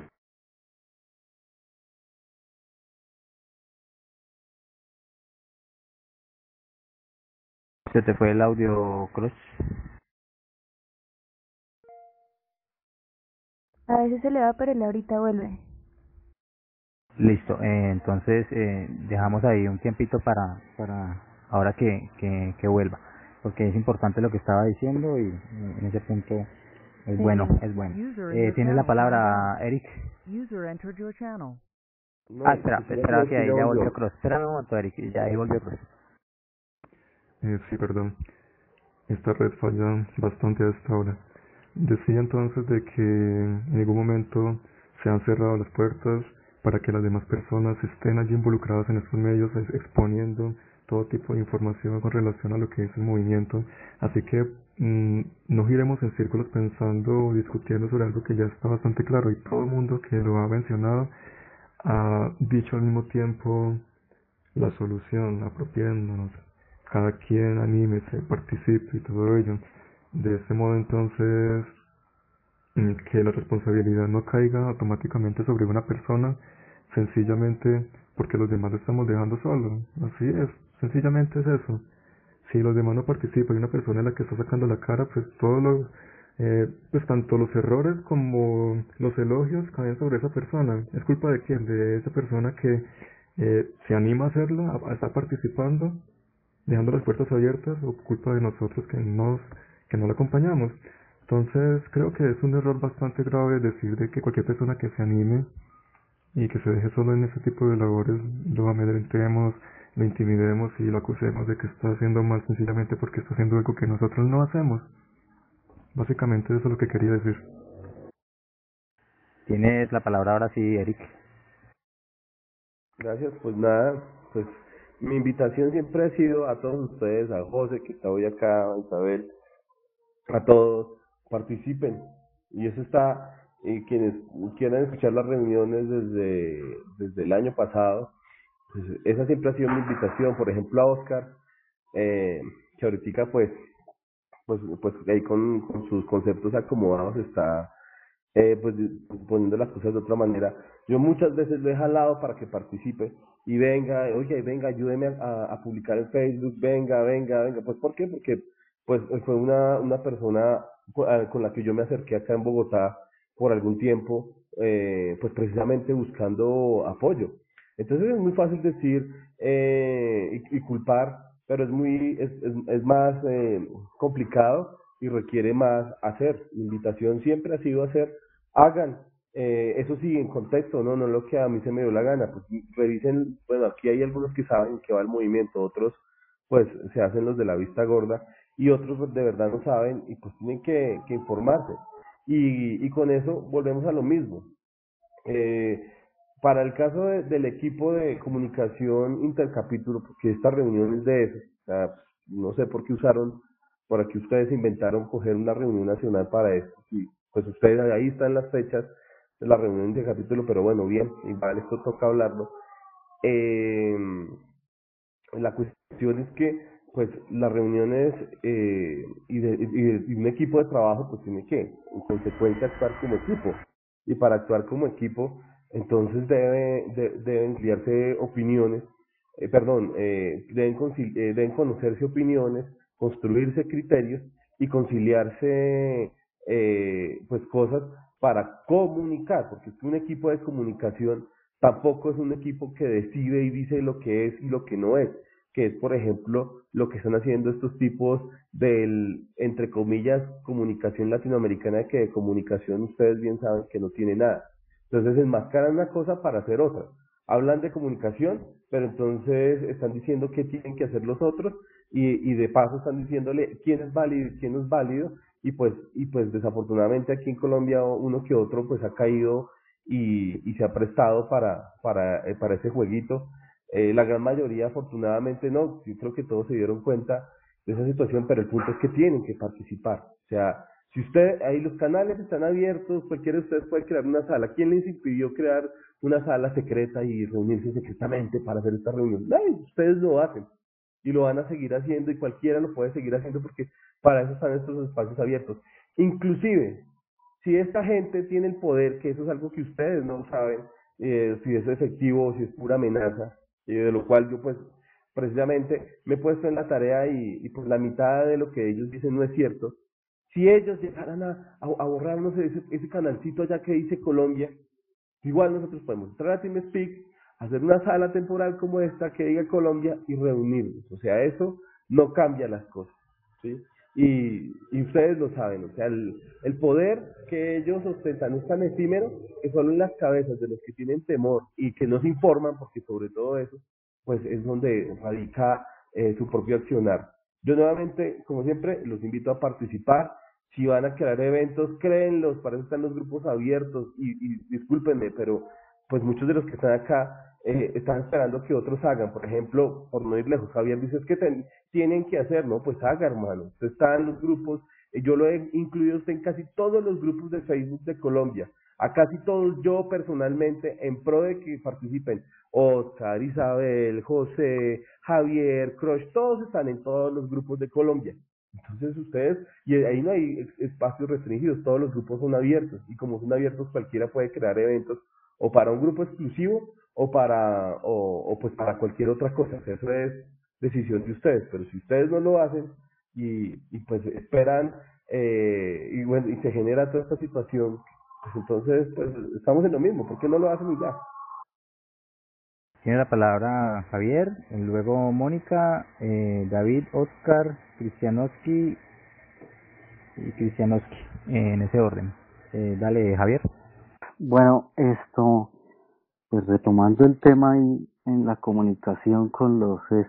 Se te fue el audio, Cruz. A veces se le va, pero él ahorita vuelve. Listo, entonces dejamos ahí un tiempito para ahora que vuelva, porque es importante lo que estaba diciendo y en ese punto es Sí. bueno, es bueno. Tienes la palabra, Eric. No, Espera que ahí ya volvió Cross. Espera un momento, Eric, ya ahí volvió Cross. sí, perdón. Esta red falla bastante a esta hora. Decía entonces de que en ningún momento se han cerrado las puertas para que las demás personas estén allí involucradas en estos medios, exponiendo todo tipo de información con relación a lo que es el movimiento. Así que no giremos en círculos pensando o discutiendo sobre algo que ya está bastante claro, y todo el mundo que lo ha mencionado ha dicho al mismo tiempo la solución, apropiándonos. Cada quien anímese, participe y todo ello. De ese modo entonces que la responsabilidad no caiga automáticamente sobre una persona, sencillamente porque los demás lo estamos dejando solo. Así es, sencillamente es eso. Si los demás no participan y una persona es la que está sacando la cara, pues todos los, pues tanto los errores como los elogios caen sobre esa persona. ¿Es culpa de quién? De esa persona que se anima a hacerlo, a estar participando, dejando las puertas abiertas, o culpa de nosotros que no la acompañamos. Entonces creo que es un error bastante grave decir de que cualquier persona que se anime y que se deje solo en ese tipo de labores lo amedrentemos, lo intimidemos y lo acusemos de que está haciendo mal sencillamente porque está haciendo algo que nosotros no hacemos. Básicamente eso es lo que quería decir. Tienes la palabra ahora sí, Eric. Gracias, pues nada, pues mi invitación siempre ha sido a todos ustedes, a José que está hoy acá, a Isabel, a todos, participen. Y eso está, quienes quieran escuchar las reuniones desde el año pasado, pues esa siempre ha sido mi invitación. Por ejemplo, a Oscar, que ahorita pues ahí con sus conceptos acomodados está pues poniendo las cosas de otra manera. Yo muchas veces lo he jalado para que participe y venga, oye, venga, ayúdeme a publicar en Facebook, venga. Pues ¿por qué? Porque pues fue una persona con la que yo me acerqué acá en Bogotá por algún tiempo, pues precisamente buscando apoyo. Entonces es muy fácil decir y culpar, pero es más complicado y requiere más hacer. Mi invitación siempre ha sido hacer, hagan, Eso sí, en contexto, no lo que a mí se me dio la gana, pues revisen, bueno, aquí hay algunos que saben que va el movimiento, otros pues se hacen los de la vista gorda y otros pues, de verdad no saben y pues tienen que informarse. Y con eso volvemos a lo mismo. Eh, para el caso del equipo de comunicación intercapítulo, porque esta reunión es de eso, o sea, no sé por qué usaron, por aquí ustedes inventaron coger una reunión nacional para esto, y pues ustedes ahí están las fechas de la reunión intercapítulo, pero bueno, bien, igual esto toca hablarlo. Eh, la cuestión es que pues las reuniones y un equipo de trabajo pues tiene que en consecuencia actuar como equipo y para actuar como equipo entonces deben enviarse opiniones, deben conocerse opiniones, construirse criterios y conciliarse pues cosas para comunicar, porque es que un equipo de comunicación tampoco es un equipo que decide y dice lo que es y lo que no es, que es, por ejemplo, lo que están haciendo estos tipos del, entre comillas, comunicación latinoamericana, que de comunicación ustedes bien saben que no tiene nada. Entonces enmascaran una cosa para hacer otra. Hablan de comunicación, pero entonces están diciendo qué tienen que hacer los otros y de paso están diciéndole quién es válido y quién no es válido y pues desafortunadamente aquí en Colombia uno que otro pues ha caído y se ha prestado para ese jueguito. La gran mayoría afortunadamente no, yo creo que todos se dieron cuenta de esa situación, pero el punto es que tienen que participar. O sea, si usted, ahí los canales están abiertos, cualquiera de ustedes puede crear una sala. ¿Quién les impidió crear una sala secreta y reunirse secretamente para hacer esta reunión? Ay, ustedes lo hacen y lo van a seguir haciendo y cualquiera lo puede seguir haciendo porque para eso están estos espacios abiertos. Inclusive, si esta gente tiene el poder, que eso es algo que ustedes no saben, si es efectivo o si es pura amenaza, de lo cual yo pues precisamente me he puesto en la tarea y pues la mitad de lo que ellos dicen no es cierto. Si ellos llegaran a borrarnos ese canalcito allá que dice Colombia, igual nosotros podemos entrar a TeamSpeak, hacer una sala temporal como esta que diga Colombia y reunirnos. O sea, eso no cambia las cosas, ¿sí? Y ustedes lo saben, o sea, el poder que ellos ostentan es tan efímero que solo en las cabezas de los que tienen temor y que no se informan, porque sobre todo eso, pues es donde radica su propio accionar. Yo nuevamente, como siempre, los invito a participar. Si van a crear eventos, créenlos, para eso están los grupos abiertos. Y discúlpenme, pero pues muchos de los que están acá están esperando que otros hagan. Por ejemplo, por no ir lejos, Javier dice es que tienen que hacer, ¿no? Pues haga, hermano. Usted está en los grupos, yo lo he incluido usted en casi todos los grupos de Facebook de Colombia. A casi todos yo personalmente, en pro de que participen. Oscar, Isabel, José, Javier, Crush, todos están en todos los grupos de Colombia. Entonces ustedes, y ahí no hay espacios restringidos, todos los grupos son abiertos, y como son abiertos cualquiera puede crear eventos, o para un grupo exclusivo, o pues para cualquier otra cosa, eso es decisión de ustedes, pero si ustedes no lo hacen, y pues esperan, y bueno, y se genera toda esta situación, pues entonces pues estamos en lo mismo, ¿por qué no lo hacen y ya? Tiene la palabra Javier, luego Mónica, David, Oscar, Cristianowski y Cristianowski, en ese orden. Dale, Javier. Bueno, pues retomando el tema y en la comunicación con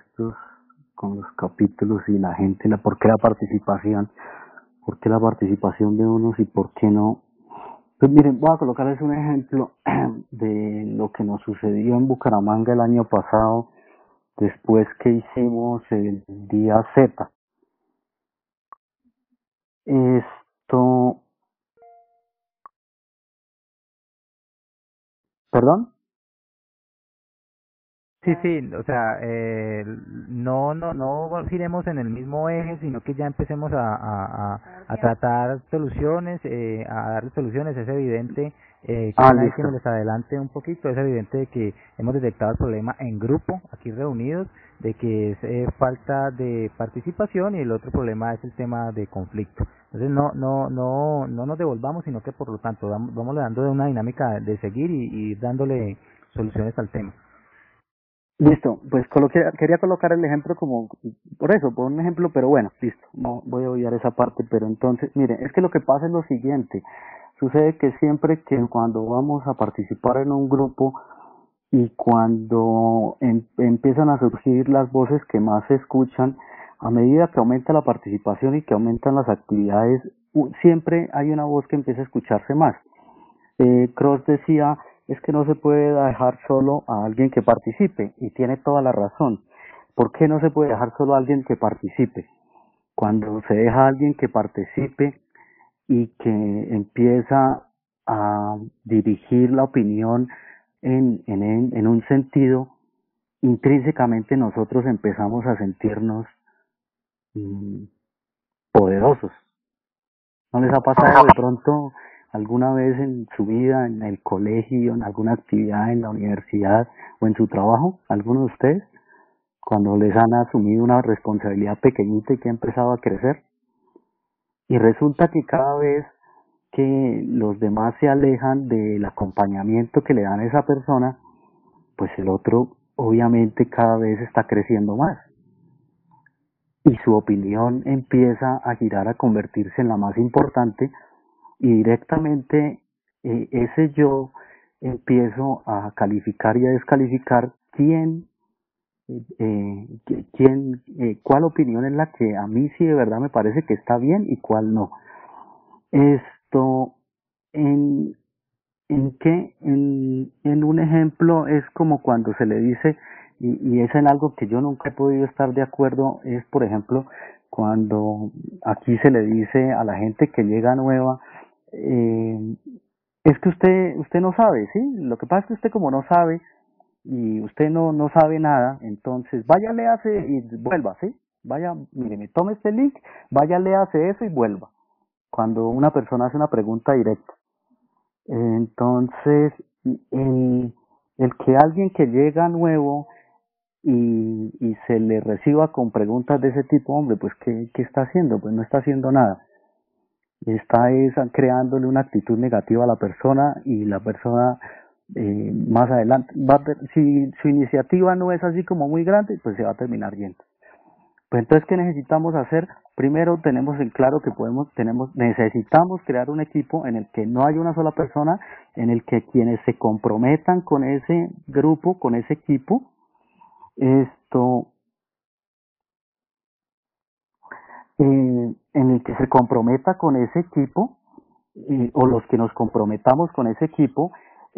con los capítulos y la gente, ¿por qué la participación? ¿Por qué la participación de unos y por qué no? Pues miren, voy a colocarles un ejemplo de lo que nos sucedió en Bucaramanga el año pasado, después que hicimos el día Z. ¿Perdón? Sí, o sea, no giremos en el mismo eje, sino que ya empecemos a tratar soluciones, a dar soluciones. Es evidente, que Listo. me les adelante un poquito, es evidente que hemos detectado el problema en grupo, aquí reunidos, de que es falta de participación y el otro problema es el tema de conflicto. Entonces no nos devolvamos, sino que por lo tanto vamos dando una dinámica de seguir y dándole soluciones al tema. Listo, pues quería colocar el ejemplo como, por un ejemplo, pero bueno, listo, no voy a olvidar esa parte, pero entonces, miren, es que lo que pasa es lo siguiente, sucede que siempre que cuando vamos a participar en un grupo y cuando empiezan a surgir las voces que más se escuchan, a medida que aumenta la participación y que aumentan las actividades, siempre hay una voz que empieza a escucharse más. Cross decía, es que no se puede dejar solo a alguien que participe, y tiene toda la razón. ¿Por qué no se puede dejar solo a alguien que participe? Cuando se deja a alguien que participe y que empieza a dirigir la opinión en un sentido, intrínsecamente nosotros empezamos a sentirnos poderosos. ¿No les ha pasado de pronto alguna vez en su vida, en el colegio, en alguna actividad, en la universidad o en su trabajo, alguno de ustedes, cuando les han asumido una responsabilidad pequeñita y que ha empezado a crecer? Y resulta que cada vez que los demás se alejan del acompañamiento que le dan a esa persona, pues el otro obviamente cada vez está creciendo más. Y su opinión empieza a girar, a convertirse en la más importante, y directamente ese yo empiezo a calificar y a descalificar cuál opinión es la que a mí sí de verdad me parece que está bien y cuál no. Esto, en un ejemplo es como cuando se le dice, y es en algo que yo nunca he podido estar de acuerdo, es por ejemplo cuando aquí se le dice a la gente que llega nueva, es que usted no sabe, ¿sí? Lo que pasa es que usted como no sabe y usted no sabe nada, entonces vaya, léase y vuelva, ¿sí? Vaya, mire, me tome este link, vaya, léase eso y vuelva. Cuando una persona hace una pregunta directa. Entonces, el que alguien que llega nuevo y se le reciba con preguntas de ese tipo, hombre, pues ¿qué está haciendo? Pues no está haciendo nada. Está creándole una actitud negativa a la persona, y la persona más adelante si su iniciativa no es así como muy grande, pues se va a terminar yendo. Pues entonces, ¿qué necesitamos hacer? Primero tenemos en claro que necesitamos crear un equipo en el que no haya una sola persona, en el que quienes se comprometan con ese grupo, con ese equipo, en el que se comprometa con ese equipo, o los que nos comprometamos con ese equipo,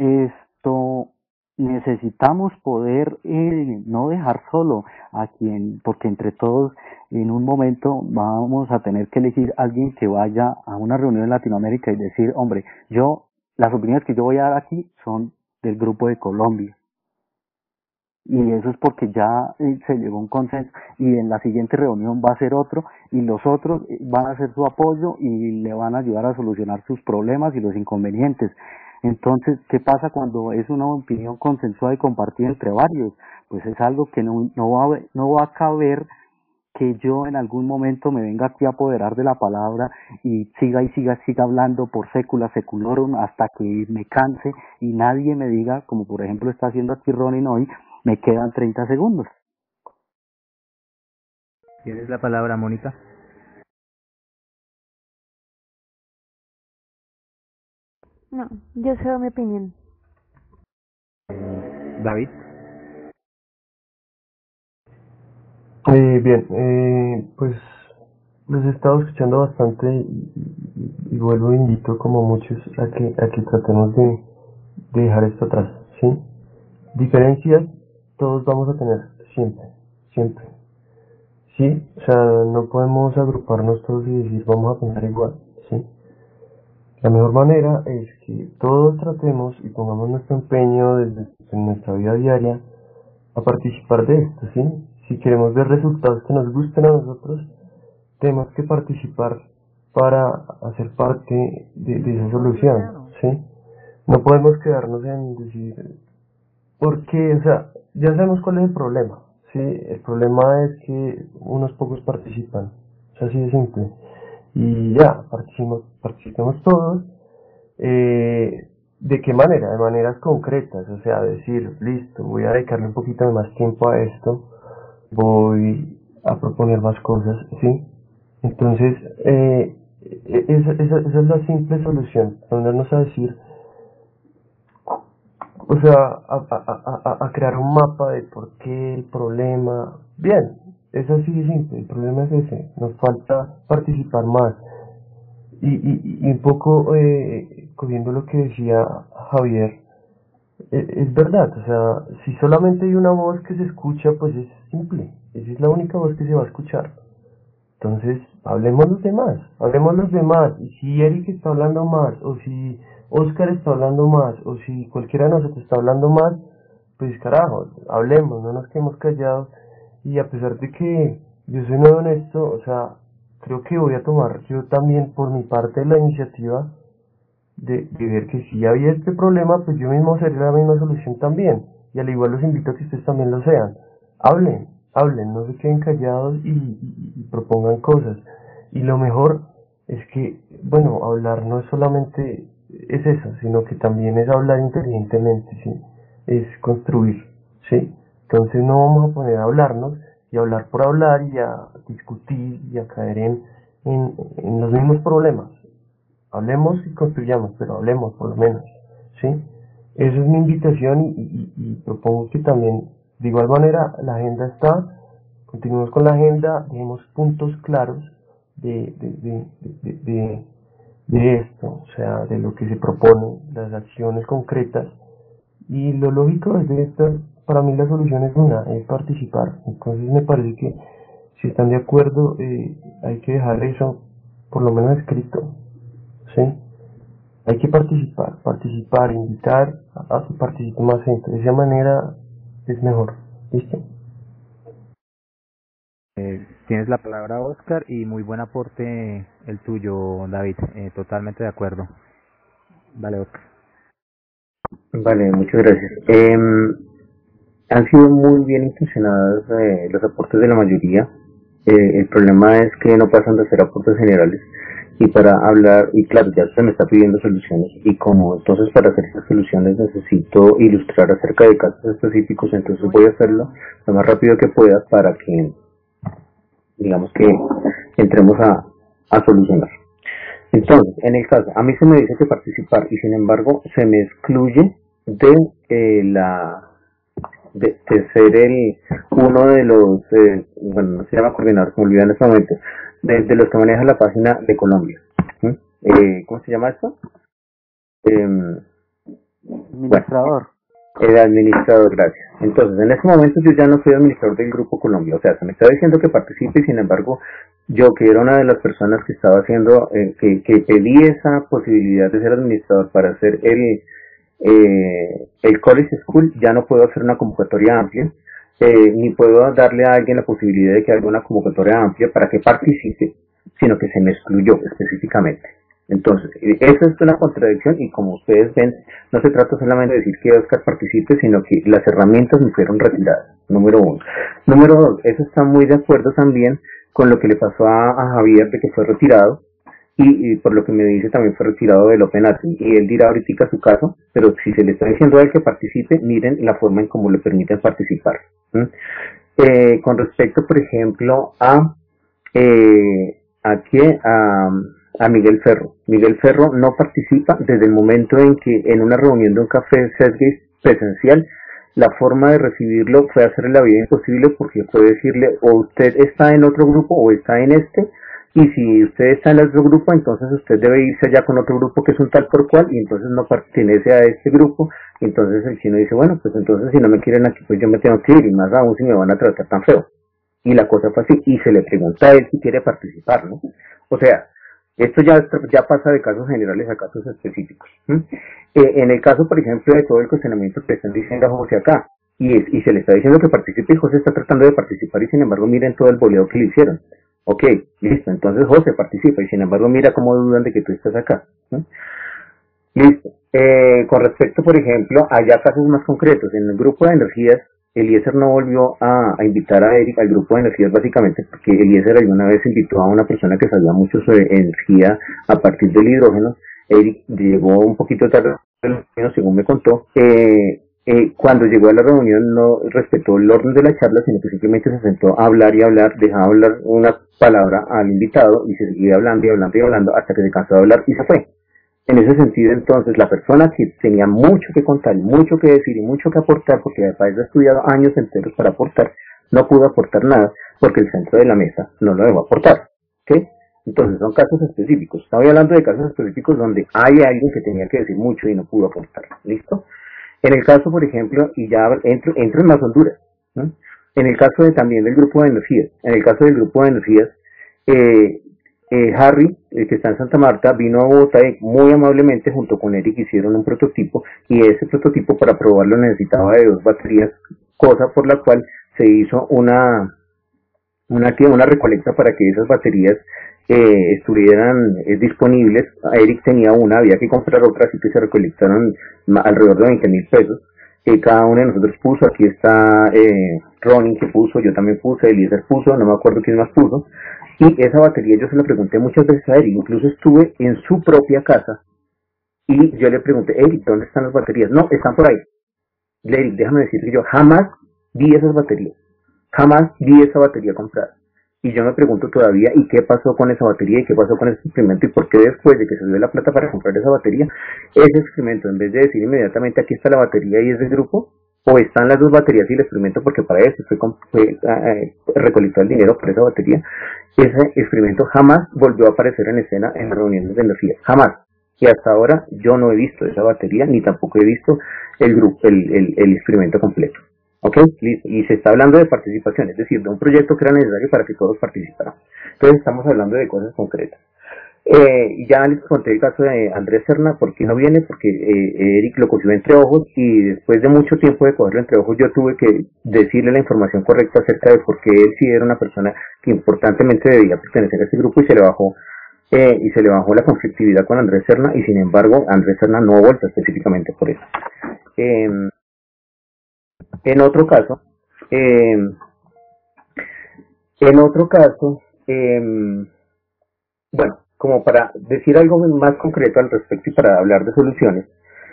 necesitamos poder no dejar solo a quien, porque entre todos en un momento vamos a tener que elegir a alguien que vaya a una reunión en Latinoamérica y decir, hombre, las opiniones que yo voy a dar aquí son del grupo de Colombia. Y eso es porque ya se llegó a un consenso, y en la siguiente reunión va a ser otro, y los otros van a hacer su apoyo y le van a ayudar a solucionar sus problemas y los inconvenientes. Entonces, ¿qué pasa cuando es una opinión consensuada y compartida entre varios? Pues es algo que no va a caber que yo en algún momento me venga aquí a apoderar de la palabra y siga hablando por sécula seculorum hasta que me canse y nadie me diga, como por ejemplo está haciendo aquí Ronin hoy, me quedan 30 segundos. ¿Tienes la palabra, Mónica? No, yo sé mi opinión. David. Bien, pues los he estado escuchando bastante y vuelvo e invito como muchos a que tratemos de dejar esto atrás, ¿sí? Diferencias todos vamos a tener, siempre, ¿sí? O sea, no podemos agruparnos todos y decir vamos a pensar igual, ¿sí? La mejor manera es que todos tratemos y pongamos nuestro empeño desde nuestra vida diaria a participar de esto, ¿sí? Si queremos ver resultados que nos gusten a nosotros, tenemos que participar para hacer parte de esa solución, ¿sí? No podemos quedarnos en decir, porque, o sea, ya sabemos cuál es el problema, ¿sí? El problema es que unos pocos participan, es así de simple. Y ya, participemos todos. ¿De qué manera? De maneras concretas, o sea, decir, listo, voy a dedicarle un poquito de más tiempo a esto, voy a proponer más cosas, ¿sí? Entonces, esa es la simple solución, ponernos a decir, o sea, a crear un mapa de por qué el problema. Bien, es así de simple, el problema es ese, nos falta participar más. Y un poco cogiendo lo que decía Javier, es verdad, o sea, si solamente hay una voz que se escucha, pues es simple, esa es la única voz que se va a escuchar. Entonces, hablemos los demás, y si Eric está hablando más, o si Oscar está hablando más, o si cualquiera de nosotros está hablando más, pues carajo, hablemos, no nos quedemos callados, y a pesar de que yo soy nuevo en esto, o sea, creo que voy a tomar yo también por mi parte la iniciativa de ver que si había este problema, pues yo mismo sería la misma solución también, y al igual los invito a que ustedes también lo sean. Hablen, no se queden callados y propongan cosas. Y lo mejor es que, bueno, hablar no es solamente es eso, sino que también es hablar inteligentemente, ¿sí? Es construir, ¿sí? Entonces no vamos a poner a hablarnos y hablar por hablar y a discutir y a caer en los mismos problemas. Hablemos y construyamos, pero hablemos por lo menos, ¿sí? Esa es mi invitación y propongo que también, de igual manera, la agenda está, continuemos con la agenda, dejemos puntos claros de esto, o sea, de lo que se propone, las acciones concretas, y lo lógico es de estas, para mí la solución es participar. Entonces me parece que si están de acuerdo, hay que dejar eso por lo menos escrito, ¿sí? Hay que participar, invitar a que participe más gente. De esa manera es mejor. ¿Listo? Tienes la palabra, Oscar, y muy buen aporte el tuyo, David. Totalmente de acuerdo. Vale, Oscar. Vale, muchas gracias. Han sido muy bien intencionados los aportes de la mayoría. El problema es que no pasan de ser aportes generales. Y para hablar, y claro, ya se me está pidiendo soluciones, y como entonces para hacer esas soluciones necesito ilustrar acerca de casos específicos, entonces voy a hacerlo lo más rápido que pueda para que, digamos que entremos a solucionar. Entonces, en el caso, a mí se me dice que participar, y sin embargo se me excluye de ser uno de los, bueno, no se llama coordinador, se me olvidó en este momento, de los que maneja la página de Colombia. ¿Cómo se llama esto? Administrador. El administrador, gracias. Entonces, en este momento yo ya no soy administrador del Grupo Colombia, o sea, se me está diciendo que participe y sin embargo, yo que era una de las personas que estaba haciendo, que pedí esa posibilidad de ser administrador para hacer el College School, ya no puedo hacer una convocatoria amplia, ni puedo darle a alguien la posibilidad de que haga una convocatoria amplia para que participe, sino que se me excluyó específicamente. Entonces, esa es una contradicción y como ustedes ven, no se trata solamente de decir que Oscar participe, sino que las herramientas me fueron retiradas, número uno. Número dos, eso está muy de acuerdo también con lo que le pasó a Javier de que fue retirado, y por lo que me dice también fue retirado del Open Admin, y él dirá ahorita su caso, pero si se le está diciendo a él que participe, miren la forma en cómo le permiten participar. Con respecto, por ejemplo, a Miguel Ferro. Miguel Ferro no participa desde el momento en que en una reunión de un café Setgate presencial, la forma de recibirlo fue hacerle la vida imposible porque fue decirle o usted está en otro grupo o está en este, y si usted está en el otro grupo, entonces usted debe irse allá con otro grupo que es un tal por cual, y entonces no pertenece a este grupo, y entonces el chino dice, bueno, pues entonces si no me quieren aquí, pues yo me tengo que ir, y más aún si me van a tratar tan feo. Y la cosa fue así, y se le pregunta a él si quiere participar, ¿no? O sea, esto ya pasa de casos generales a casos específicos. En el caso, por ejemplo, de todo el cuestionamiento que están diciendo a José acá, y se le está diciendo que participe, y José está tratando de participar, y sin embargo miren todo el boleo que le hicieron. Ok, listo, entonces José participa, y sin embargo mira cómo dudan de que tú estás acá. Listo. Con respecto, por ejemplo, a ya casos más concretos, en el grupo de energías, Eliezer no volvió a invitar a Eric al grupo de energías básicamente porque Eliezer alguna vez invitó a una persona que sabía mucho sobre energía a partir del hidrógeno. Eric llegó un poquito tarde, según me contó, cuando llegó a la reunión no respetó el orden de la charla, sino que simplemente se sentó a hablar y hablar, dejaba hablar una palabra al invitado y se seguía hablando y hablando y hablando hasta que se cansó de hablar y se fue. En ese sentido, entonces, la persona que tenía mucho que contar, mucho que decir y mucho que aportar, porque además ha estudiado años enteros para aportar, no pudo aportar nada porque el centro de la mesa no lo dejó aportar. ¿Ok? Entonces, son casos específicos. Estaba hablando de casos específicos donde hay alguien que tenía que decir mucho y no pudo aportar. ¿Listo? En el caso, por ejemplo, y ya entro en más honduras, ¿no? En el caso también del grupo de energías, eh, Harry, el que está en Santa Marta, vino a Bogotá y muy amablemente junto con Eric hicieron un prototipo y ese prototipo para probarlo necesitaba de 2 baterías, cosa por la cual se hizo una recolecta para que esas baterías estuvieran disponibles. Eric tenía una, había que comprar otra, así que se recolectaron alrededor de 20,000 pesos que cada uno de nosotros puso. Aquí está Ronnie que puso, yo también puse, Eliezer puso, no me acuerdo quién más puso. Y esa batería yo se la pregunté muchas veces a Eric, incluso estuve en su propia casa y yo le pregunté, Eric, ¿dónde están las baterías? No, están por ahí. Eric, déjame decir que yo jamás vi esas baterías, jamás vi esa batería comprada. Y yo me pregunto todavía, ¿y qué pasó con esa batería? ¿Y qué pasó con ese experimento? ¿Y por qué después de que se dio la plata para comprar esa batería, ese experimento, en vez de decir inmediatamente aquí está la batería y es del grupo, o están las 2 baterías y el experimento, porque para eso recolectó el dinero por esa batería, ese experimento jamás volvió a aparecer en escena en las reuniones de energía, jamás. Y hasta ahora yo no he visto esa batería, ni tampoco he visto el experimento completo. ¿Ok? Y se está hablando de participación, es decir, de un proyecto que era necesario para que todos participaran. Entonces estamos hablando de cosas concretas. Ya les conté el caso de Andrés Serna. ¿Por qué no viene? Porque Eric lo cogió entre ojos y después de mucho tiempo de cogerlo entre ojos yo tuve que decirle la información correcta acerca de por qué él sí era una persona que importantemente debía pertenecer a ese grupo y se le bajó la conflictividad con Andrés Serna y sin embargo Andrés Serna no ha vuelto específicamente por eso. En otro caso, eh, bueno, como para decir algo más concreto al respecto y para hablar de soluciones,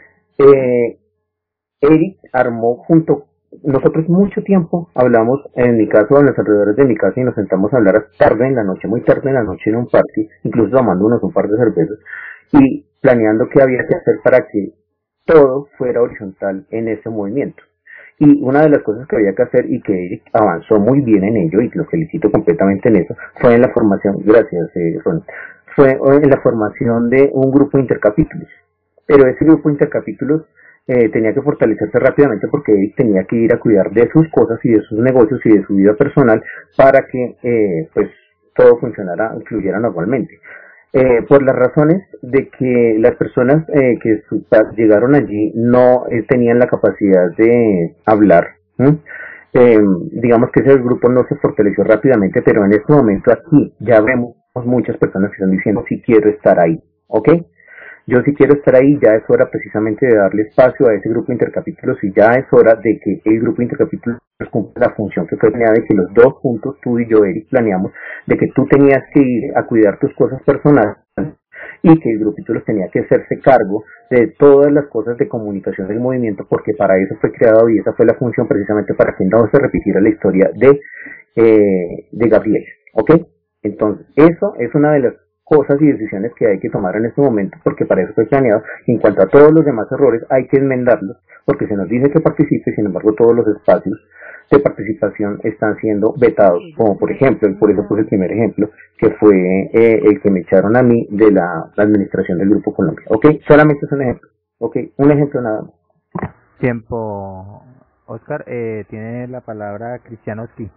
Eric armó nosotros mucho tiempo hablamos, en mi caso, a los alrededores de mi casa y nos sentamos a hablar hasta tarde en la noche, muy tarde en la noche en un party, incluso tomándonos un par de cervezas y planeando qué había que hacer para que todo fuera horizontal en ese movimiento. Y una de las cosas que había que hacer y que Eric avanzó muy bien en ello, y lo felicito completamente en eso, fue en la formación, gracias Ron, fue en la formación de un grupo de intercapítulos. Pero ese grupo de intercapítulos tenía que fortalecerse rápidamente porque Eric tenía que ir a cuidar de sus cosas y de sus negocios y de su vida personal para que pues todo funcionara, fluyera normalmente. Por las razones de que las personas que llegaron allí no tenían la capacidad de hablar, digamos que ese grupo no se fortaleció rápidamente, pero en este momento aquí ya vemos muchas personas que están diciendo sí quiero estar ahí, ¿ok? Yo sí quiero estar ahí, ya es hora precisamente de darle espacio a ese grupo de intercapítulos y ya es hora de que el grupo de intercapítulos cumpla la función que fue planeada, de que los dos juntos, tú y yo, Eric, planeamos, de que tú tenías que ir a cuidar tus cosas personales y que el grupito tenía que hacerse cargo de todas las cosas de comunicación del movimiento, porque para eso fue creado y esa fue la función precisamente para que no se repitiera la historia de Gabriel, ¿ok? Entonces, eso es una de las cosas y decisiones que hay que tomar en este momento, porque para eso fue planeado. En cuanto a todos los demás errores, hay que enmendarlos, porque se nos dice que participe, sin embargo todos los espacios de participación están siendo vetados, como por ejemplo, por eso puse el primer ejemplo, que fue el que me echaron a mí de la administración del Grupo Colombia. ¿Ok? Solamente es un ejemplo. ¿Ok? Un ejemplo nada más. Tiempo. Oscar, tiene la palabra Cristianovski.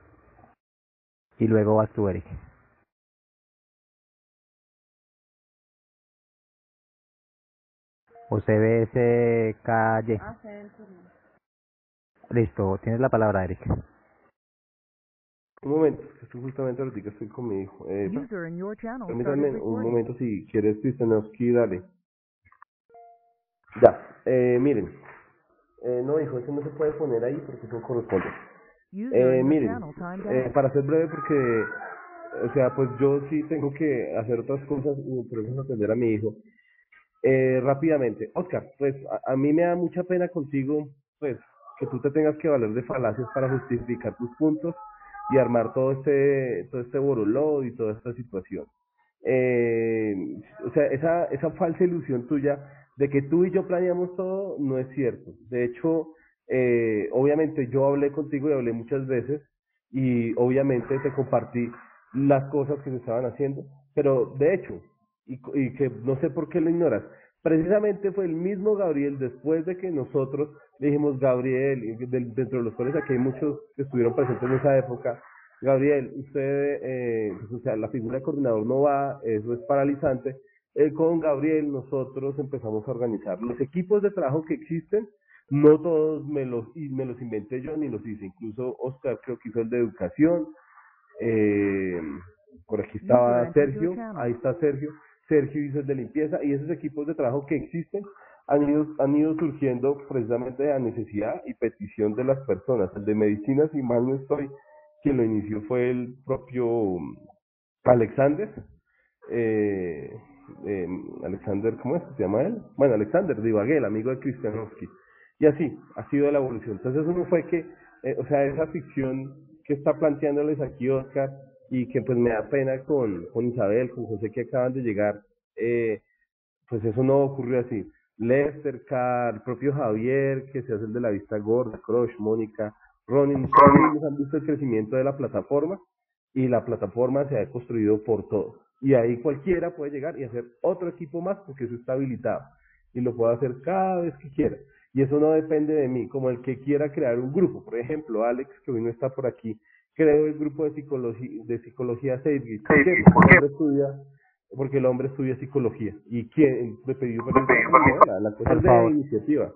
Y luego vas tú, Eric. O CBSKY. Listo, tienes la palabra, Eric. Un momento, estoy justamente ahorita estoy con mi hijo. Permítanme un momento si quieres, Cristianovski, dale. Ya, miren. No, hijo, ese no se puede poner ahí porque eso corresponde. Miren, para ser breve porque, o sea, pues yo sí tengo que hacer otras cosas y por eso atender a mi hijo. Rápidamente, Oscar, pues a mí me da mucha pena contigo pues, que tú te tengas que valer de falacias para justificar tus puntos y armar todo este boroló y toda esta situación. O sea, esa falsa ilusión tuya de que tú y yo planeamos todo no es cierto. De hecho, obviamente yo hablé contigo y hablé muchas veces y obviamente te compartí las cosas que se estaban haciendo, pero de hecho, y que no sé por qué lo ignoras, precisamente fue el mismo Gabriel, después de que nosotros le dijimos, Gabriel, y dentro de los cuales aquí hay muchos que estuvieron presentes en esa época, Gabriel, usted, pues, o sea, la figura de coordinador no va, eso es paralizante. Con Gabriel nosotros empezamos a organizar los equipos de trabajo que existen, no todos me los inventé yo ni los hice, incluso Oscar creo que hizo el de educación, eh, por aquí estaba Sergio, ahí está Sergio, Sergio hizo el de limpieza, y esos equipos de trabajo que existen han ido surgiendo precisamente de la necesidad y petición de las personas. El de medicina, si mal no estoy, quien lo inició fue el propio Alexander, eh, Alexander, ¿cómo es que se llama él? Bueno, Alexander Divagué, el amigo de Kristianowski, y así ha sido la evolución. Entonces uno fue que, o sea, esa ficción que está planteándoles aquí Oscar, y que pues me da pena con Isabel, con José que acaban de llegar, pues eso no ocurrió así. Lester, Carr, el propio Javier, que se hace el de la vista gorda, Crush, Mónica, Ronin, ustedes mismos han visto el crecimiento de la plataforma, y la plataforma se ha construido por todos. Y ahí cualquiera puede llegar y hacer otro equipo más porque eso está habilitado. Y lo puede hacer cada vez que quiera. Y eso no depende de mí, como el que quiera crear un grupo. Por ejemplo, Alex, que hoy no está por aquí, creó el grupo de psicología Sadegate. ¿Por qué? Porque el hombre estudia psicología. ¿Y quién me pidió permiso? La cosa es de iniciativa.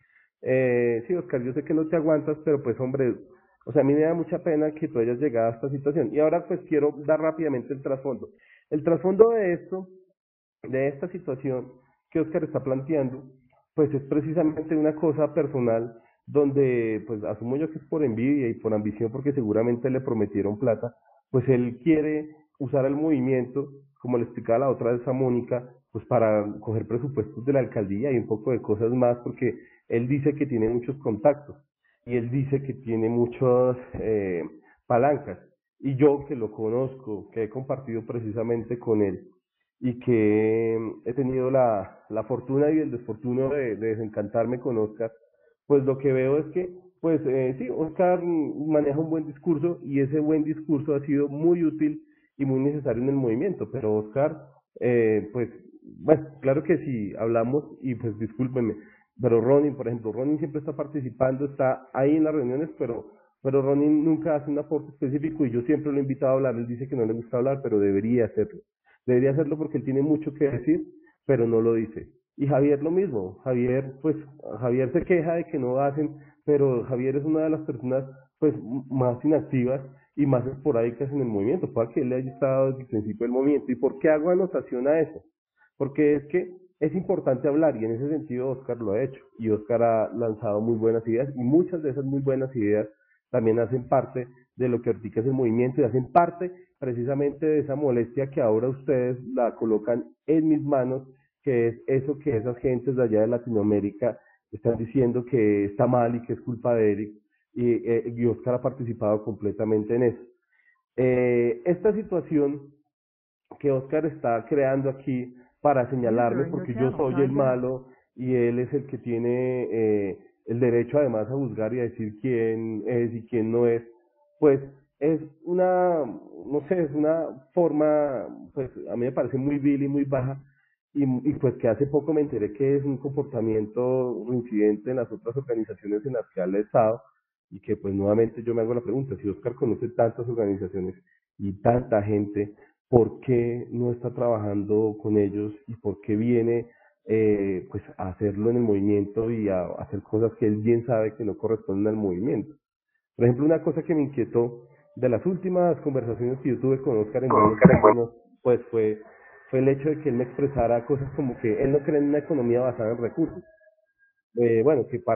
Sí, Oscar, yo sé que no te aguantas, pero pues hombre, o sea, a mí me da mucha pena que tú hayas llegado a esta situación. Y ahora pues quiero dar rápidamente el trasfondo. El trasfondo de esto, de esta situación que Oscar está planteando, pues es precisamente una cosa personal donde, pues asumo yo que es por envidia y por ambición, porque seguramente le prometieron plata, pues él quiere usar el movimiento, como le explicaba la otra vez a Mónica, pues para coger presupuestos de la alcaldía y un poco de cosas más, porque él dice que tiene muchos contactos y él dice que tiene muchas palancas. Y yo que lo conozco, que he compartido precisamente con él y que he tenido la fortuna y el desfortuno de desencantarme con Oscar, pues lo que veo es que, pues sí, Oscar maneja un buen discurso y ese buen discurso ha sido muy útil y muy necesario en el movimiento, pero Oscar, pues, bueno, claro que sí, hablamos y pues discúlpenme, pero Ronin, por ejemplo, Ronin siempre está participando, está ahí en las reuniones, pero Ronin nunca hace un aporte específico y yo siempre lo he invitado a hablar, él dice que no le gusta hablar, pero debería hacerlo. Debería hacerlo porque él tiene mucho que decir, pero no lo dice. Y Javier lo mismo, Javier, pues, Javier se queja de que no hacen, pero Javier es una de las personas, pues, más inactivas y más esporádicas en el movimiento, para que él haya estado desde el principio del movimiento. ¿Y por qué hago anotación a eso? Porque es que es importante hablar y en ese sentido Oscar lo ha hecho y Oscar ha lanzado muy buenas ideas y muchas de esas muy buenas ideas también hacen parte de lo que ahorita es el movimiento y hacen parte precisamente de esa molestia que ahora ustedes la colocan en mis manos, que es eso que esas gentes de allá de Latinoamérica están diciendo que está mal y que es culpa de Eric, y Oscar ha participado completamente en eso. Esta situación que Oscar está creando aquí para señalarme porque yo soy el malo y él es el que tiene el derecho además a juzgar y a decir quién es y quién no es, pues es una, no sé, es una forma, pues a mí me parece muy vil y muy baja y pues que hace poco me enteré que es un comportamiento incidente en las otras organizaciones en las que ha estado y que pues nuevamente yo me hago la pregunta, si Oscar conoce tantas organizaciones y tanta gente, por qué no está trabajando con ellos y por qué viene pues a hacerlo en el movimiento y a hacer cosas que él bien sabe que no corresponden al movimiento. Por ejemplo, una cosa que me inquietó de las últimas conversaciones que yo tuve con Oscar en buenos términos, pues fue el hecho de que él me expresara cosas como que él no cree en una economía basada en recursos. Bueno, que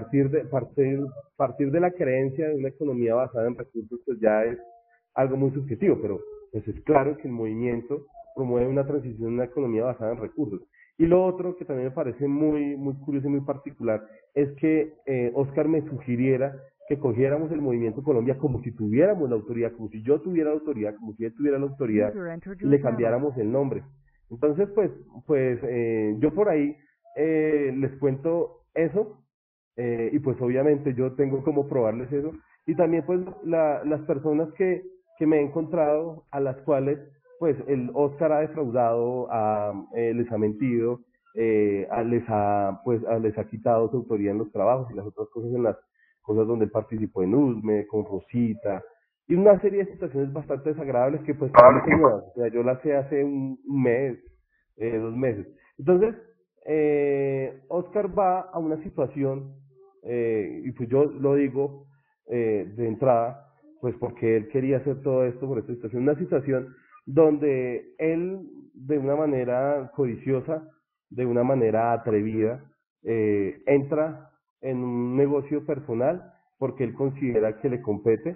partir de la creencia de una economía basada en recursos pues ya es algo muy subjetivo, pero pues es claro que el movimiento promueve una transición a una economía basada en recursos. Y lo otro que también me parece muy curioso y muy particular es que Oscar me sugiriera que cogiéramos el Movimiento Colombia como si tuviéramos la autoridad, como si yo tuviera la autoridad, como si él tuviera la autoridad, y le cambiáramos el nombre. Entonces, yo por ahí les cuento eso, y pues obviamente yo tengo como probarles eso, y también pues las personas que me he encontrado, a las cuales pues el Oscar ha defraudado, les ha mentido, les ha quitado su autoridad en los trabajos y las otras cosas, en las cosas donde él participó en USME, con Rosita, y una serie de situaciones bastante desagradables que pues para mí son nuevas. O sea, yo las sé hace un mes, 2 meses. Entonces, Oscar va a una situación, y pues yo lo digo de entrada, pues porque él quería hacer todo esto por esta situación, una situación donde él, de una manera codiciosa, de una manera atrevida, entra en un negocio personal porque él considera que le compete,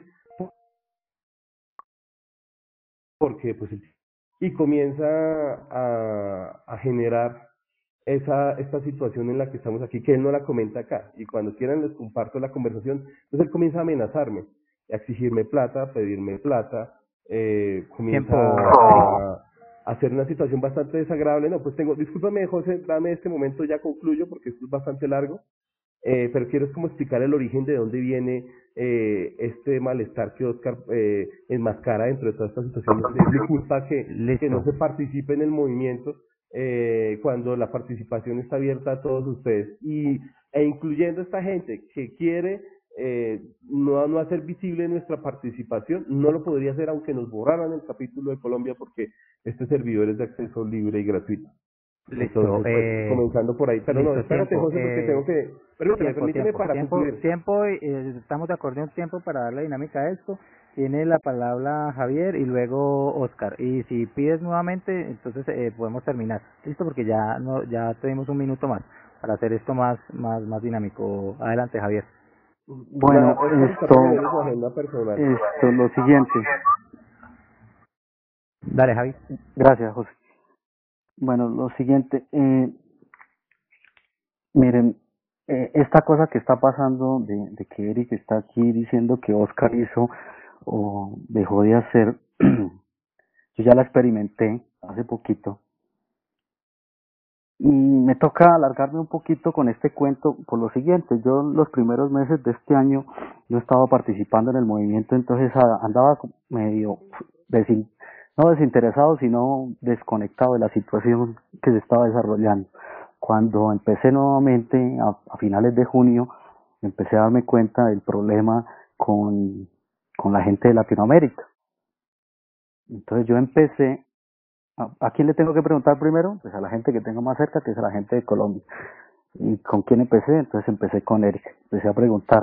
porque pues y comienza a generar esta situación en la que estamos aquí, que él no la comenta acá, y cuando quieran les comparto la conversación. Entonces él comienza a amenazarme, a exigirme plata, a pedirme plata, comienza a hacer una situación bastante desagradable. No, pues discúlpame José, dame este momento, ya concluyo porque esto es bastante largo. Pero quiero es como explicar el origen de dónde viene este malestar que Oscar enmascara dentro de toda esta situación. Es mi culpa que no se participe en el movimiento cuando la participación está abierta a todos ustedes, e incluyendo a esta gente que quiere no hacer visible nuestra participación. No lo podría hacer aunque nos borraran el capítulo de Colombia, porque este servidor es de acceso libre y gratuito. Listo, Entonces, pues, comenzando por ahí. Pero listo, no, espérate, tiempo, José, porque tengo que... Permíteme para concluir. Estamos de acuerdo en tiempo para darle dinámica a esto. Tiene la palabra Javier y luego Oscar. Y si pides nuevamente, entonces podemos terminar. Listo, porque ya tenemos un minuto más para hacer esto más dinámico. Adelante, Javier. Bueno, lo siguiente. Dale, Javi. Gracias, José. Bueno, lo siguiente, miren, esta cosa que está pasando de que Eric está aquí diciendo que Oscar hizo o dejó de hacer, yo ya la experimenté hace poquito, y me toca alargarme un poquito con este cuento por lo siguiente. Yo los primeros meses de este año yo estaba participando en el movimiento, entonces andaba medio no desinteresado, sino desconectado de la situación que se estaba desarrollando. Cuando empecé nuevamente a finales de junio, empecé a darme cuenta del problema con la gente de Latinoamérica. Entonces yo empecé, ¿a quién le tengo que preguntar primero? Pues a la gente que tengo más cerca, que es a la gente de Colombia. ¿Y con quién empecé? Entonces empecé con Eric. Empecé a preguntar.